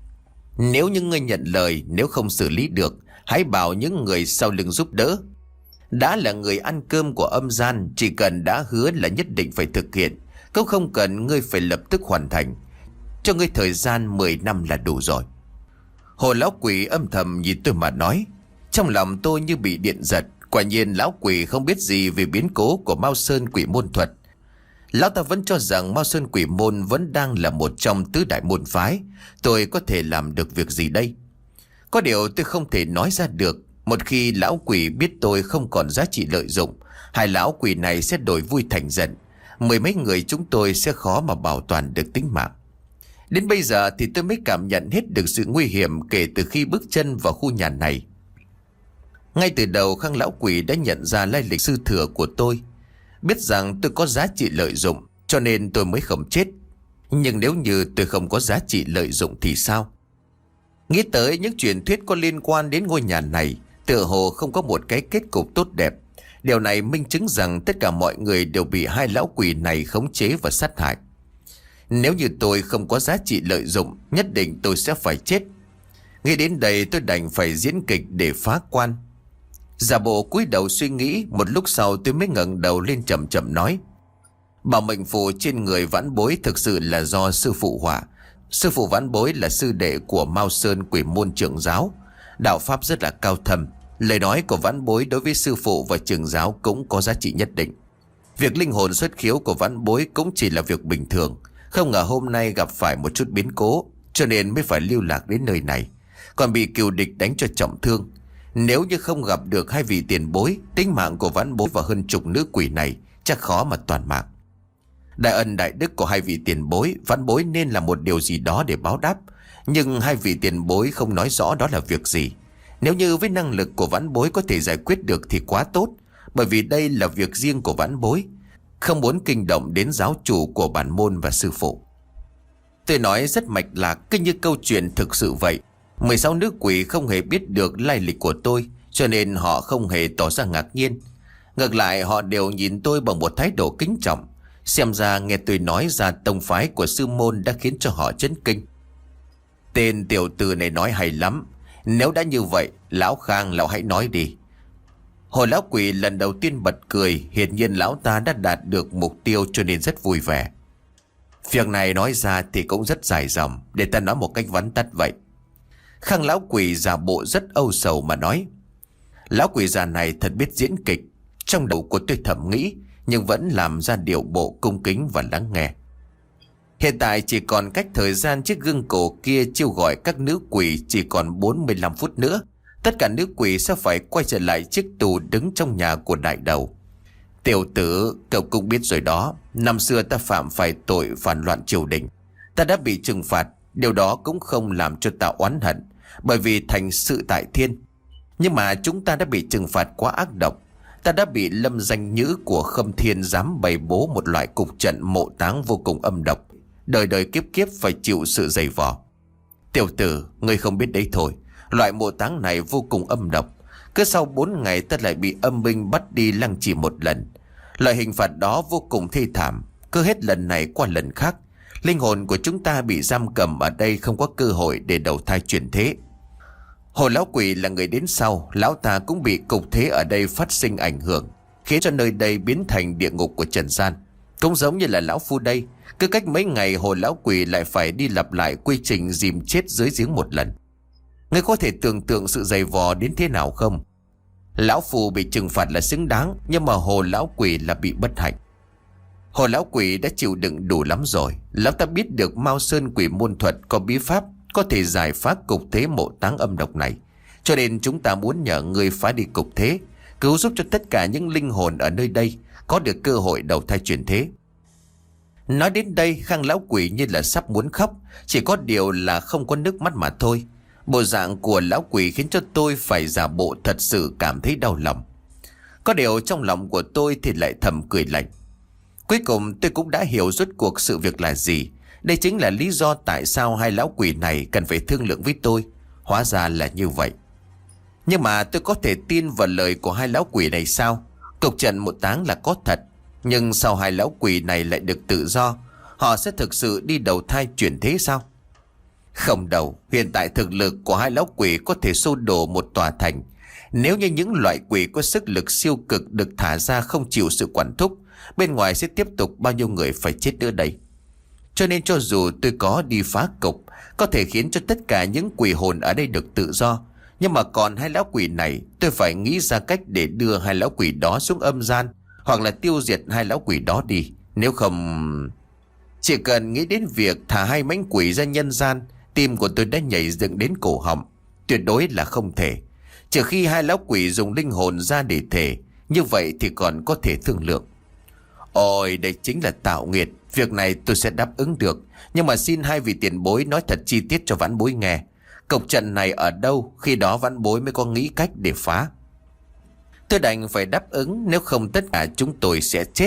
Nếu như ngươi nhận lời, nếu không xử lý được, hãy bảo những người sau lưng giúp đỡ. Đã là người ăn cơm của âm gian, chỉ cần đã hứa là nhất định phải thực hiện, cũng không cần ngươi phải lập tức hoàn thành. Cho ngươi thời gian mười năm là đủ rồi. Hồ lão quỷ âm thầm nhìn tôi mà nói. Trong lòng tôi như bị điện giật. Quả nhiên lão quỷ không biết gì về biến cố của Mao Sơn quỷ môn thuật. Lão ta vẫn cho rằng Mao Sơn quỷ môn vẫn đang là một trong tứ đại môn phái. Tôi có thể làm được việc gì đây? Có điều tôi không thể nói ra được. Một khi lão quỷ biết tôi không còn giá trị lợi dụng, hai lão quỷ này sẽ đổi vui thành giận. Mười mấy người chúng tôi sẽ khó mà bảo toàn được tính mạng. Đến bây giờ thì tôi mới cảm nhận hết được sự nguy hiểm kể từ khi bước chân vào khu nhà này. Ngay từ đầu Khang lão quỷ đã nhận ra lai lịch sư thừa của tôi, biết rằng tôi có giá trị lợi dụng, cho nên tôi mới không chết. Nhưng nếu như tôi không có giá trị lợi dụng thì sao? Nghĩ tới những truyền thuyết có liên quan đến ngôi nhà này, tựa hồ không có một cái kết cục tốt đẹp. Điều này minh chứng rằng tất cả mọi người đều bị hai lão quỷ này khống chế và sát hại. Nếu như tôi không có giá trị lợi dụng, nhất định tôi sẽ phải chết. Nghĩ đến đây tôi đành phải diễn kịch để phá quan. Giả bộ cúi đầu suy nghĩ, một lúc sau tôi mới ngẩng đầu lên chậm chậm nói. Bảo mệnh phù trên người vãn bối thực sự là do sư phụ họa. Sư phụ vãn bối là sư đệ của Mao Sơn Quỷ môn trưởng giáo, đạo pháp rất là cao thâm. Lời nói của vãn bối đối với sư phụ và trưởng giáo cũng có giá trị nhất định. Việc linh hồn xuất khiếu của vãn bối cũng chỉ là việc bình thường. Không ngờ hôm nay gặp phải một chút biến cố, cho nên mới phải lưu lạc đến nơi này, còn bị cừu địch đánh cho trọng thương. Nếu như không gặp được hai vị tiền bối, tính mạng của vãn bối và hơn chục nữ quỷ này chắc khó mà toàn mạng. Đại ân đại đức của hai vị tiền bối, vãn bối nên làm một điều gì đó để báo đáp. Nhưng hai vị tiền bối không nói rõ đó là việc gì. Nếu như với năng lực của vãn bối có thể giải quyết được thì quá tốt, bởi vì đây là việc riêng của vãn bối, không muốn kinh động đến giáo chủ của bản môn và sư phụ. Tôi nói rất mạch lạc, cứ như câu chuyện thực sự vậy. mười sáu nữ quỷ không hề biết được lai lịch của tôi, cho nên họ không hề tỏ ra ngạc nhiên. Ngược lại, họ đều nhìn tôi bằng một thái độ kính trọng. Xem ra nghe tôi nói ra tông phái của sư môn đã khiến cho họ chấn kinh. Tên tiểu tử này nói hay lắm. Nếu đã như vậy, lão Khang, lão hãy nói đi. Hồ lão quỷ lần đầu tiên bật cười. Hiển nhiên lão ta đã đạt được mục tiêu cho nên rất vui vẻ. Việc này nói ra thì cũng rất dài dòng, để ta nói một cách vắn tắt vậy. Khang lão quỷ giả bộ rất âu sầu mà nói. Lão quỷ già này thật biết diễn kịch. Trong đầu của tôi thầm nghĩ, nhưng vẫn làm ra điệu bộ cung kính và lắng nghe. Hiện tại chỉ còn cách thời gian chiếc gương cổ kia chiêu gọi các nữ quỷ chỉ còn bốn mươi lăm phút nữa. Tất cả nữ quỷ sẽ phải quay trở lại chiếc tù đứng trong nhà của đại đầu. Tiểu tử, cậu cũng biết rồi đó. Năm xưa ta phạm phải tội phản loạn triều đình. Ta đã bị trừng phạt. Điều đó cũng không làm cho ta oán hận, bởi vì thành sự tại thiên. Nhưng mà chúng ta đã bị trừng phạt quá ác độc. Ta đã bị lâm danh nhữ của Khâm Thiên dám bày bố một loại cục trận mộ táng vô cùng âm độc. Đời đời kiếp kiếp phải chịu sự dày vò. Tiểu tử, ngươi không biết đấy thôi. Loại mộ táng này vô cùng âm độc. Cứ sau bốn ngày ta lại bị âm binh bắt đi lăng trì một lần. Loại hình phạt đó vô cùng thê thảm. Cứ hết lần này qua lần khác, linh hồn của chúng ta bị giam cầm ở đây, không có cơ hội để đầu thai chuyển thế. Hồ lão quỷ là người đến sau. Lão ta cũng bị cục thế ở đây phát sinh ảnh hưởng, khiến cho nơi đây biến thành địa ngục của trần gian. Cũng giống như là lão phu đây, cứ cách mấy ngày hồ lão quỷ lại phải đi lặp lại quy trình dìm chết dưới giếng một lần. Ngươi có thể tưởng tượng sự dày vò đến thế nào không? Lão phu bị trừng phạt là xứng đáng, nhưng mà hồ lão quỷ là bị bất hạnh. Hồ lão quỷ đã chịu đựng đủ lắm rồi. Lão ta biết được Mao Sơn Quỷ môn thuật có bí pháp có thể giải phá cục thế mộ táng âm độc này, cho nên chúng ta muốn nhờ ngươi phá đi cục thế, cứu giúp cho tất cả những linh hồn ở nơi đây có được cơ hội đầu thai chuyển thế. Nói đến đây, Khang lão quỷ như là sắp muốn khóc, chỉ có điều là không có nước mắt mà thôi. Bộ dạng của lão quỷ khiến cho tôi phải giả bộ thật sự cảm thấy đau lòng. Có điều trong lòng của tôi thì lại thầm cười lạnh. Cuối cùng tôi cũng đã hiểu rốt cuộc sự việc là gì. Đây chính là lý do tại sao hai lão quỷ này cần phải thương lượng với tôi. Hóa ra là như vậy. Nhưng mà tôi có thể tin vào lời của hai lão quỷ này sao? Cục trận một táng là có thật, nhưng sao hai lão quỷ này lại được tự do? Họ sẽ thực sự đi đầu thai chuyển thế sao? Không đâu, hiện tại thực lực của hai lão quỷ có thể xô đổ một tòa thành. Nếu như những loại quỷ có sức lực siêu cực được thả ra không chịu sự quản thúc, bên ngoài sẽ tiếp tục bao nhiêu người phải chết nữa đây. Cho nên cho dù tôi có đi phá cục, có thể khiến cho tất cả những quỷ hồn ở đây được tự do, nhưng mà còn hai lão quỷ này, tôi phải nghĩ ra cách để đưa hai lão quỷ đó xuống âm gian, hoặc là tiêu diệt hai lão quỷ đó đi. Nếu không... Chỉ cần nghĩ đến việc thả hai mãnh quỷ ra nhân gian, tim của tôi đã nhảy dựng đến cổ họng. Tuyệt đối là không thể. Trừ khi hai lão quỷ dùng linh hồn ra để thể, như vậy thì còn có thể thương lượng. Ôi, đây chính là tạo nghiệt. Việc này tôi sẽ đáp ứng được, nhưng mà xin hai vị tiền bối nói thật chi tiết cho vãn bối nghe. Cục trận này ở đâu, khi đó vãn bối mới có nghĩ cách để phá. Tôi đành phải đáp ứng, nếu không tất cả chúng tôi sẽ chết.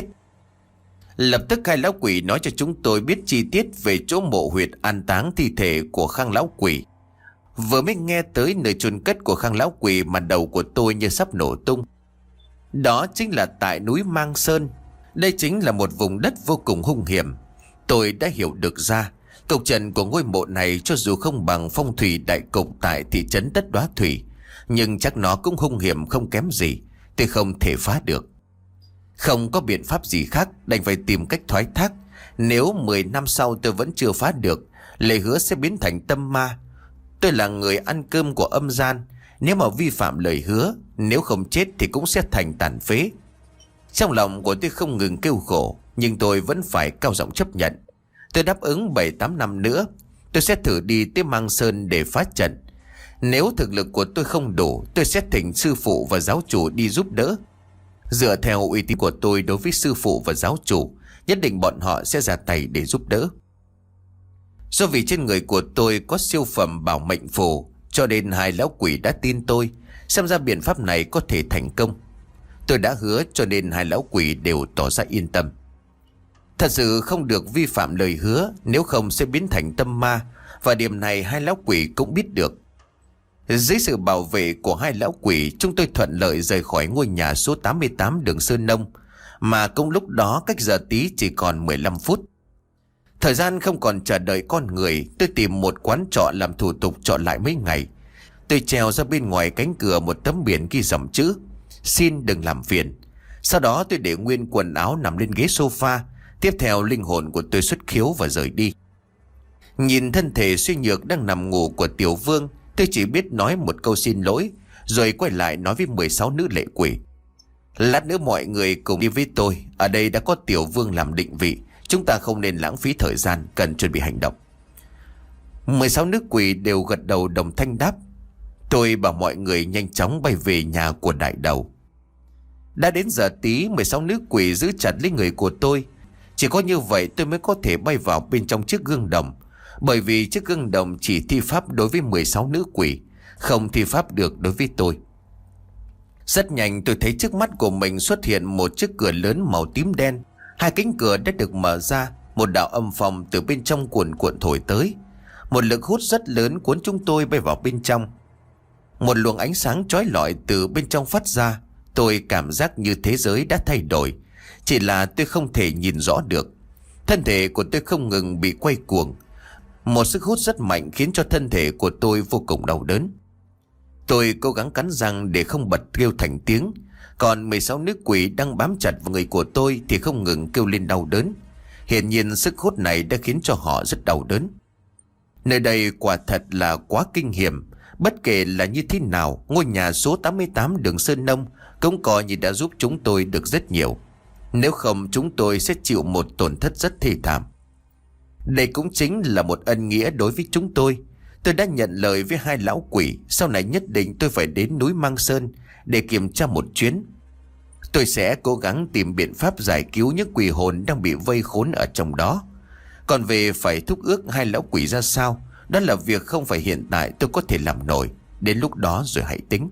Lập tức hai lão quỷ nói cho chúng tôi biết chi tiết về chỗ mộ huyệt an táng thi thể của Khang lão quỷ. Vừa mới nghe tới nơi chôn cất của Khang lão quỷ mà đầu của tôi như sắp nổ tung. Đó chính là tại núi Mang Sơn. Đây chính là một vùng đất vô cùng hung hiểm. Tôi đã hiểu được ra, cục trận của ngôi mộ này cho dù không bằng phong thủy đại cục tại thị trấn Đất Đóa Thủy, nhưng chắc nó cũng hung hiểm không kém gì. Tôi không thể phá được. Không có biện pháp gì khác, đành phải tìm cách thoái thác. Nếu mười năm sau tôi vẫn chưa phá được, lời hứa sẽ biến thành tâm ma. Tôi là người ăn cơm của âm gian, nếu mà vi phạm lời hứa, nếu không chết thì cũng sẽ thành tàn phế. Trong lòng của tôi không ngừng kêu khổ, nhưng tôi vẫn phải cao giọng chấp nhận. Tôi đáp ứng bảy tám năm nữa, tôi sẽ thử đi tới Mang Sơn để phá trận. Nếu thực lực của tôi không đủ, tôi sẽ thỉnh sư phụ và giáo chủ đi giúp đỡ. Dựa theo uy tín của tôi đối với sư phụ và giáo chủ, nhất định bọn họ sẽ ra tay để giúp đỡ. Do vì trên người của tôi có siêu phẩm bảo mệnh phù, cho nên hai lão quỷ đã tin tôi. Xem ra biện pháp này có thể thành công. Tôi đã hứa, cho nên hai lão quỷ đều tỏ ra yên tâm. Thật sự không được vi phạm lời hứa, nếu không sẽ biến thành tâm ma, và điểm này hai lão quỷ cũng biết được. Dưới sự bảo vệ của hai lão quỷ, chúng tôi thuận lợi rời khỏi ngôi nhà số tám mươi tám đường Sơn Nông, mà cũng lúc đó cách giờ tí chỉ còn mười lăm phút. Thời gian không còn chờ đợi con người, tôi tìm một quán trọ làm thủ tục trọ lại mấy ngày. Tôi trèo ra bên ngoài cánh cửa một tấm biển ghi dòng chữ: xin đừng làm phiền. Sau đó tôi để nguyên quần áo nằm lên ghế sofa. Tiếp theo linh hồn của tôi xuất khiếu và rời đi. Nhìn thân thể suy nhược đang nằm ngủ của Tiểu Vương, tôi chỉ biết nói một câu xin lỗi, rồi quay lại nói với mười sáu nữ lệ quỷ: lát nữa mọi người cùng đi với tôi. Ở đây đã có Tiểu Vương làm định vị, chúng ta không nên lãng phí thời gian, cần chuẩn bị hành động. mười sáu nữ quỷ đều gật đầu đồng thanh đáp. Tôi bảo mọi người nhanh chóng bay về nhà của đại đầu. Đã đến giờ tí, mười sáu nữ quỷ giữ chặt lấy người của tôi. Chỉ có như vậy tôi mới có thể bay vào bên trong chiếc gương đồng, bởi vì chiếc gương đồng chỉ thi pháp đối với mười sáu nữ quỷ, không thi pháp được đối với tôi. Rất nhanh tôi thấy trước mắt của mình xuất hiện một chiếc cửa lớn màu tím đen. Hai cánh cửa đã được mở ra, một đạo âm phong từ bên trong cuồn cuộn thổi tới. Một lực hút rất lớn cuốn chúng tôi bay vào bên trong. Một luồng ánh sáng chói lọi từ bên trong phát ra. Tôi cảm giác như thế giới đã thay đổi, chỉ là tôi không thể nhìn rõ được. Thân thể của tôi không ngừng bị quay cuồng. Một sức hút rất mạnh khiến cho thân thể của tôi vô cùng đau đớn. Tôi cố gắng cắn răng để không bật kêu thành tiếng. Còn mười sáu nữ quỷ đang bám chặt vào người của tôi thì không ngừng kêu lên đau đớn. Hiển nhiên sức hút này đã khiến cho họ rất đau đớn. Nơi đây quả thật là quá kinh hiểm. Bất kể là như thế nào, ngôi nhà số tám mươi tám đường Sơn Nông cũng coi như đã giúp chúng tôi được rất nhiều. Nếu không chúng tôi sẽ chịu một tổn thất rất thê thảm. Đây cũng chính là một ân nghĩa đối với chúng tôi. Tôi đã nhận lời với hai lão quỷ, sau này nhất định tôi phải đến núi Mang Sơn để kiểm tra một chuyến. Tôi sẽ cố gắng tìm biện pháp giải cứu những quỷ hồn đang bị vây khốn ở trong đó. Còn về phải thúc ước hai lão quỷ ra sao, đó là việc không phải hiện tại tôi có thể làm nổi. Đến lúc đó rồi hãy tính.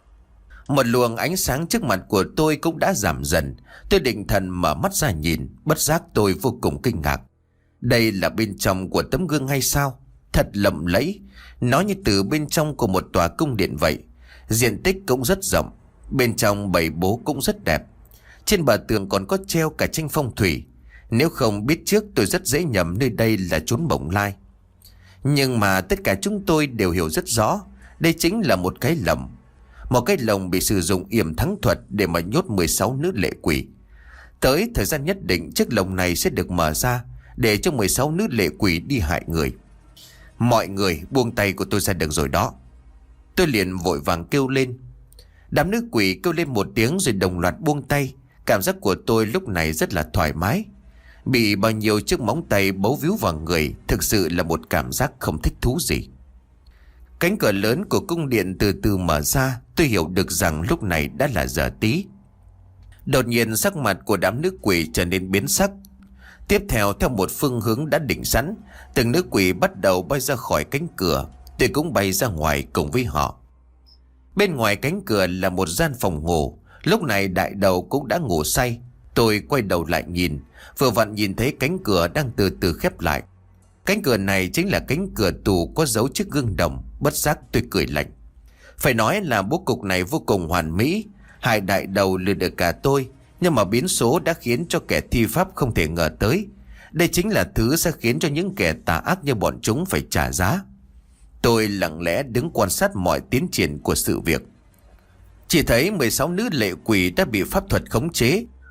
Một luồng ánh sáng trước mặt của tôi cũng đã giảm dần. Tôi định thần mở mắt ra nhìn, bất giác tôi vô cùng kinh ngạc. Đây là bên trong của tấm gương hay sao? Thật lộng lẫy, nó như từ bên trong của một tòa cung điện vậy. Diện tích cũng rất rộng, bên trong bày bố cũng rất đẹp. Trên bờ tường còn có treo cả tranh phong thủy. Nếu không biết trước tôi rất dễ nhầm nơi đây là chốn bổng lai. Nhưng mà tất cả chúng tôi đều hiểu rất rõ, đây chính là một cái lồng. Một cái lồng bị sử dụng yểm thắng thuật để mà nhốt mười sáu nữ lệ quỷ. Tới thời gian nhất định chiếc lồng này sẽ được mở ra để cho mười sáu nữ lệ quỷ đi hại người. Mọi người buông tay của tôi ra được rồi đó. Tôi liền vội vàng kêu lên. Đám nữ quỷ kêu lên một tiếng rồi đồng loạt buông tay. Cảm giác của tôi lúc này rất là thoải mái. Bị bao nhiêu chiếc móng tay bấu víu vào người thực sự là một cảm giác không thích thú gì. Cánh cửa lớn của cung điện từ từ mở ra. Tôi hiểu được rằng lúc này đã là giờ tí. Đột nhiên sắc mặt của đám nữ quỷ trở nên biến sắc. Tiếp theo theo một phương hướng đã định sẵn, từng nữ quỷ bắt đầu bay ra khỏi cánh cửa. Tôi cũng bay ra ngoài cùng với họ. Bên ngoài cánh cửa là một gian phòng ngủ. Lúc này đại đầu cũng đã ngủ say. Tôi quay đầu lại nhìn, vừa vặn nhìn thấy cánh cửa đang từ từ khép lại. Cánh cửa này chính là cánh cửa tù có dấu chiếc gương đồng. Bất giác tôi cười lạnh. Phải nói là bố cục này vô cùng hoàn mỹ. Hai đại đầu lừa được cả tôi, nhưng mà biến số đã khiến cho kẻ thi pháp không thể ngờ tới. Đây chính là thứ sẽ khiến cho những kẻ tà ác như bọn chúng phải trả giá. Tôi lặng lẽ đứng quan sát mọi tiến triển của sự việc. Chỉ thấy mười sáu nữ lệ quỷ đã bị pháp thuật khống chế.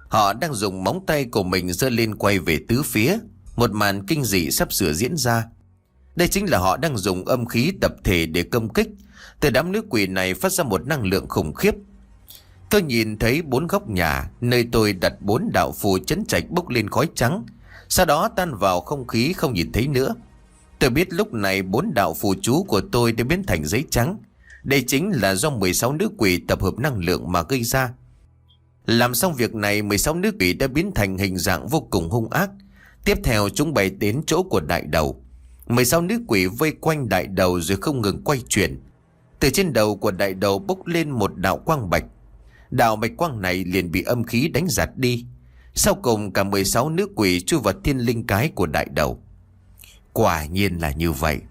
Họ đang dùng móng tay của mình giơ lên quay về tứ phía. Một màn kinh dị sắp sửa diễn ra. Đây chính là họ đang dùng âm khí tập thể để công kích. Từ đám nữ quỷ này phát ra một năng lượng khủng khiếp. Tôi nhìn thấy bốn góc nhà nơi tôi đặt bốn đạo phù chấn trạch bốc lên khói trắng, sau đó tan vào không khí không nhìn thấy nữa. Tôi biết lúc này bốn đạo phù chú của tôi đã biến thành giấy trắng. Đây chính là do mười sáu nữ quỷ tập hợp năng lượng mà gây ra. Làm xong việc này, mười sáu nữ quỷ đã biến thành hình dạng vô cùng hung ác. Tiếp theo chúng bay đến chỗ của đại đầu. mười sáu nữ quỷ vây quanh đại đầu rồi không ngừng quay chuyển. Từ trên đầu của đại đầu bốc lên một đạo quang bạch. Đạo bạch quang này liền bị âm khí đánh giạt đi. Sau cùng cả mười sáu nữ quỷ chui vào thiên linh cái của đại đầu. Quả nhiên là như vậy.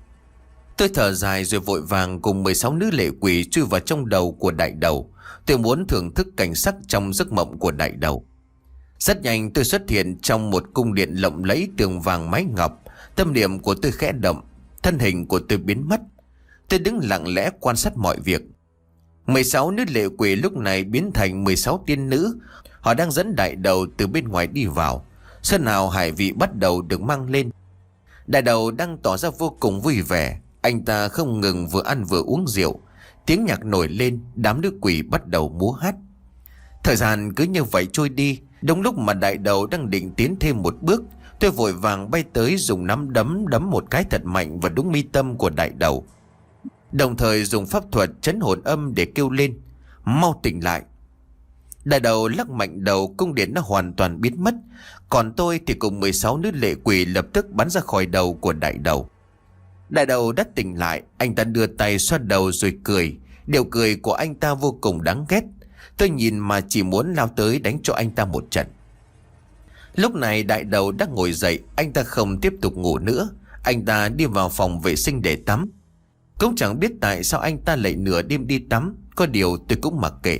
Tôi thở dài rồi vội vàng cùng mười sáu nữ lệ quỷ chui vào trong đầu của đại đầu. Tôi muốn thưởng thức cảnh sắc trong giấc mộng của đại đầu. Rất nhanh tôi xuất hiện trong một cung điện lộng lẫy tường vàng mái ngọc. Tâm niệm của tôi khẽ động, thân hình của tôi biến mất. Tôi đứng lặng lẽ quan sát mọi việc. mười sáu nữ lệ quỷ lúc này biến thành mười sáu tiên nữ. Họ đang dẫn đại đầu từ bên ngoài đi vào. Sơn hào hải vị bắt đầu được mang lên. Đại đầu đang tỏ ra vô cùng vui vẻ. Anh ta không ngừng vừa ăn vừa uống rượu. Tiếng nhạc nổi lên, đám nữ quỷ bắt đầu múa hát. Thời gian cứ như vậy trôi đi. Đúng lúc mà đại đầu đang định tiến thêm một bước, tôi vội vàng bay tới dùng nắm đấm đấm một cái thật mạnh vào đúng mi tâm của đại đầu. Đồng thời dùng pháp thuật trấn hồn âm để kêu lên: mau tỉnh lại. Đại đầu lắc mạnh đầu, cung điện nó hoàn toàn biến mất. Còn tôi thì cùng mười sáu nữ lệ quỷ lập tức bắn ra khỏi đầu của đại đầu. Đại đầu đã tỉnh lại, anh ta đưa tay xoa đầu rồi cười. Điều cười của anh ta vô cùng đáng ghét. Tôi nhìn mà chỉ muốn lao tới đánh cho anh ta một trận. Lúc này đại đầu đã ngồi dậy, anh ta không tiếp tục ngủ nữa. Anh ta đi vào phòng vệ sinh để tắm. Cũng chẳng biết tại sao anh ta lại nửa đêm đi tắm. Có điều tôi cũng mặc kệ.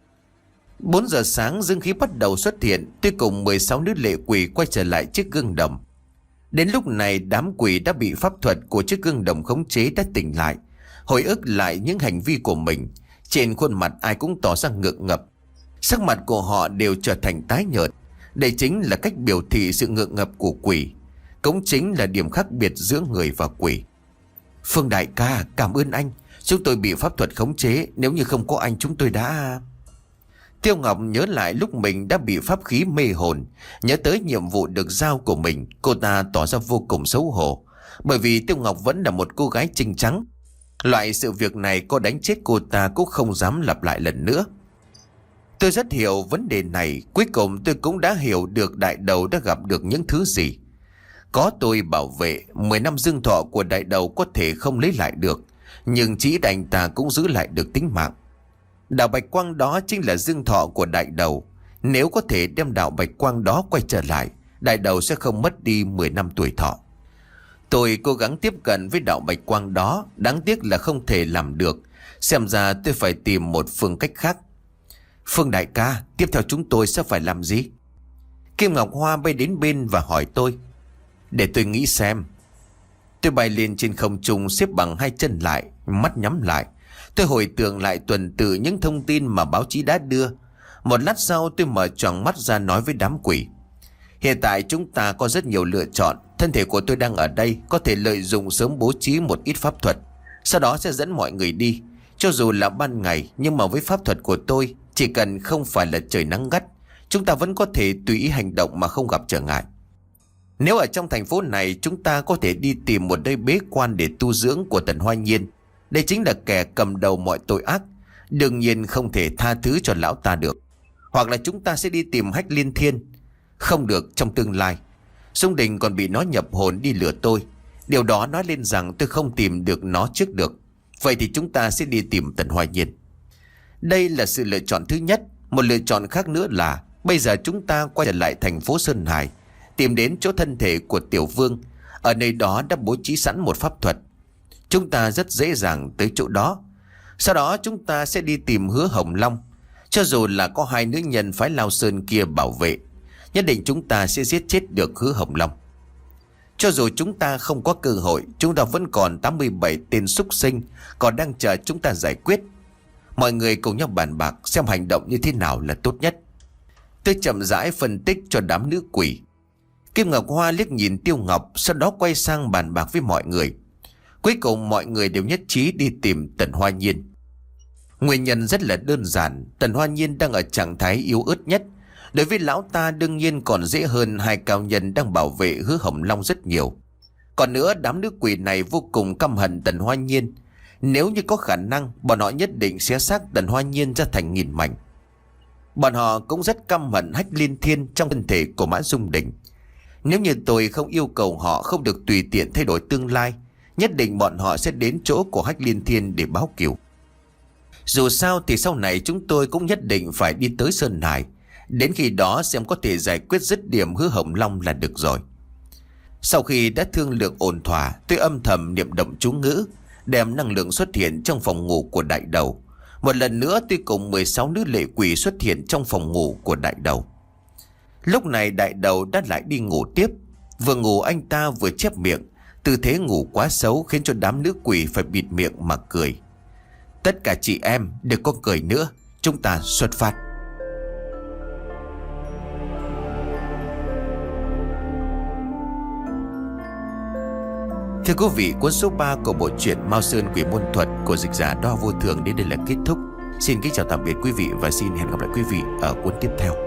Bốn giờ sáng dương khí bắt đầu xuất hiện. Tôi cùng mười sáu nữ lệ quỷ quay trở lại chiếc gương đồng. Đến lúc này đám quỷ đã bị pháp thuật của chiếc gương đồng khống chế đã tỉnh lại. Hồi ức lại những hành vi của mình. Trên khuôn mặt ai cũng tỏ ra ngượng ngập. Sắc mặt của họ đều trở thành tái nhợt. Đây chính là cách biểu thị sự ngượng ngập của quỷ. Cũng chính là điểm khác biệt giữa người và quỷ. Phương đại ca, cảm ơn anh. Chúng tôi bị pháp thuật khống chế. Nếu như không có anh chúng tôi đã... Tiêu Ngọc nhớ lại lúc mình đã bị pháp khí mê hồn. Nhớ tới nhiệm vụ được giao của mình, cô ta tỏ ra vô cùng xấu hổ. Bởi vì Tiêu Ngọc vẫn là một cô gái trinh trắng. Loại sự việc này có đánh chết cô ta cũng không dám lặp lại lần nữa. Tôi rất hiểu vấn đề này. Cuối cùng tôi cũng đã hiểu được đại đầu đã gặp được những thứ gì. Có tôi bảo vệ, mười năm dương thọ của đại đầu có thể không lấy lại được, nhưng chỉ anh ta cũng giữ lại được tính mạng. Đạo bạch quang đó chính là dương thọ của đại đầu. Nếu có thể đem đạo bạch quang đó quay trở lại, đại đầu sẽ không mất đi mười năm tuổi thọ. Tôi cố gắng tiếp cận với đạo bạch quang đó, đáng tiếc là không thể làm được. Xem ra tôi phải tìm một phương cách khác. Phương đại ca, tiếp theo chúng tôi sẽ phải làm gì? Kim Ngọc Hoa bay đến bên và hỏi tôi. Để tôi nghĩ xem. Tôi bay lên trên không trung, xếp bằng hai chân lại, mắt nhắm lại. Tôi hồi tưởng lại tuần tự những thông tin mà báo chí đã đưa. Một lát sau tôi mở tròn mắt ra nói với đám quỷ. Hiện tại chúng ta có rất nhiều lựa chọn. Thân thể của tôi đang ở đây, có thể lợi dụng sớm bố trí một ít pháp thuật, sau đó sẽ dẫn mọi người đi. Cho dù là ban ngày, nhưng mà với pháp thuật của tôi, chỉ cần không phải là trời nắng gắt, chúng ta vẫn có thể tùy ý hành động mà không gặp trở ngại. Nếu ở trong thành phố này, chúng ta có thể đi tìm một nơi bế quan để tu dưỡng của Tần Hoa Nhiên. Đây chính là kẻ cầm đầu mọi tội ác, đương nhiên không thể tha thứ cho lão ta được. Hoặc là chúng ta sẽ đi tìm Hách Liên Thiên. Không được, trong tương lai Dung Đình còn bị nó nhập hồn đi lừa tôi. Điều đó nói lên rằng tôi không tìm được nó trước được. Vậy thì chúng ta sẽ đi tìm Tần Hoa Nhiên. Đây là sự lựa chọn thứ nhất. Một lựa chọn khác nữa là bây giờ chúng ta quay trở lại thành phố Sơn Hải, tìm đến chỗ thân thể của Tiểu Vương. Ở nơi đó đã bố trí sẵn một pháp thuật. Chúng ta rất dễ dàng tới chỗ đó. Sau đó chúng ta sẽ đi tìm Hứa Hồng Long. Cho dù là có hai nữ nhân phái Lao Sơn kia bảo vệ, nhất định chúng ta sẽ giết chết được Hứa Hồng Long. Cho dù chúng ta không có cơ hội, chúng ta vẫn còn tám mươi bảy tên súc sinh còn đang chờ chúng ta giải quyết. Mọi người cùng nhau bàn bạc xem hành động như thế nào là tốt nhất. Tôi chậm rãi phân tích cho đám nữ quỷ. Kim Ngọc Hoa liếc nhìn Tiêu Ngọc, sau đó quay sang bàn bạc với mọi người. Cuối cùng mọi người đều nhất trí đi tìm Tần Hoa Nhiên. Nguyên nhân rất là đơn giản, Tần Hoa Nhiên đang ở trạng thái yếu ớt nhất. Đối với lão ta đương nhiên còn dễ hơn hai cao nhân đang bảo vệ Hứa Hồng Long rất nhiều. Còn nữa, đám nữ quỷ này vô cùng căm hận Tần Hoa Nhiên. Nếu như có khả năng, bọn họ nhất định xé xác Tần Hoa Nhiên ra thành nghìn mảnh. Bọn họ cũng rất căm hận Hách Liên Thiên trong thân thể của Mã Dung Đình. Nếu như tôi không yêu cầu họ không được tùy tiện thay đổi tương lai, nhất định bọn họ sẽ đến chỗ của Hách Liên Thiên để báo cừu. Dù sao thì sau này chúng tôi cũng nhất định phải đi tới Sơn Hải. Đến khi đó xem có thể giải quyết dứt điểm Hứa Hồng Long là được rồi. Sau khi đã thương lượng ổn thỏa, tôi âm thầm niệm động chú ngữ, đem năng lượng xuất hiện trong phòng ngủ của đại đầu. Một lần nữa tôi cùng mười sáu nữ lệ quỷ xuất hiện trong phòng ngủ của đại đầu. Lúc này đại đầu đã lại đi ngủ tiếp. Vừa ngủ anh ta vừa chép miệng. Tư thế ngủ quá xấu khiến cho đám nữ quỷ phải bịt miệng mà cười. Tất cả chị em đừng có cười nữa, chúng ta xuất phát. Thưa quý vị, cuốn số ba của bộ truyện Mao Sơn Quỷ Môn Thuật của dịch giả Đo Vô Thường đến đây là kết thúc. Xin kính chào tạm biệt quý vị và xin hẹn gặp lại quý vị ở cuốn tiếp theo.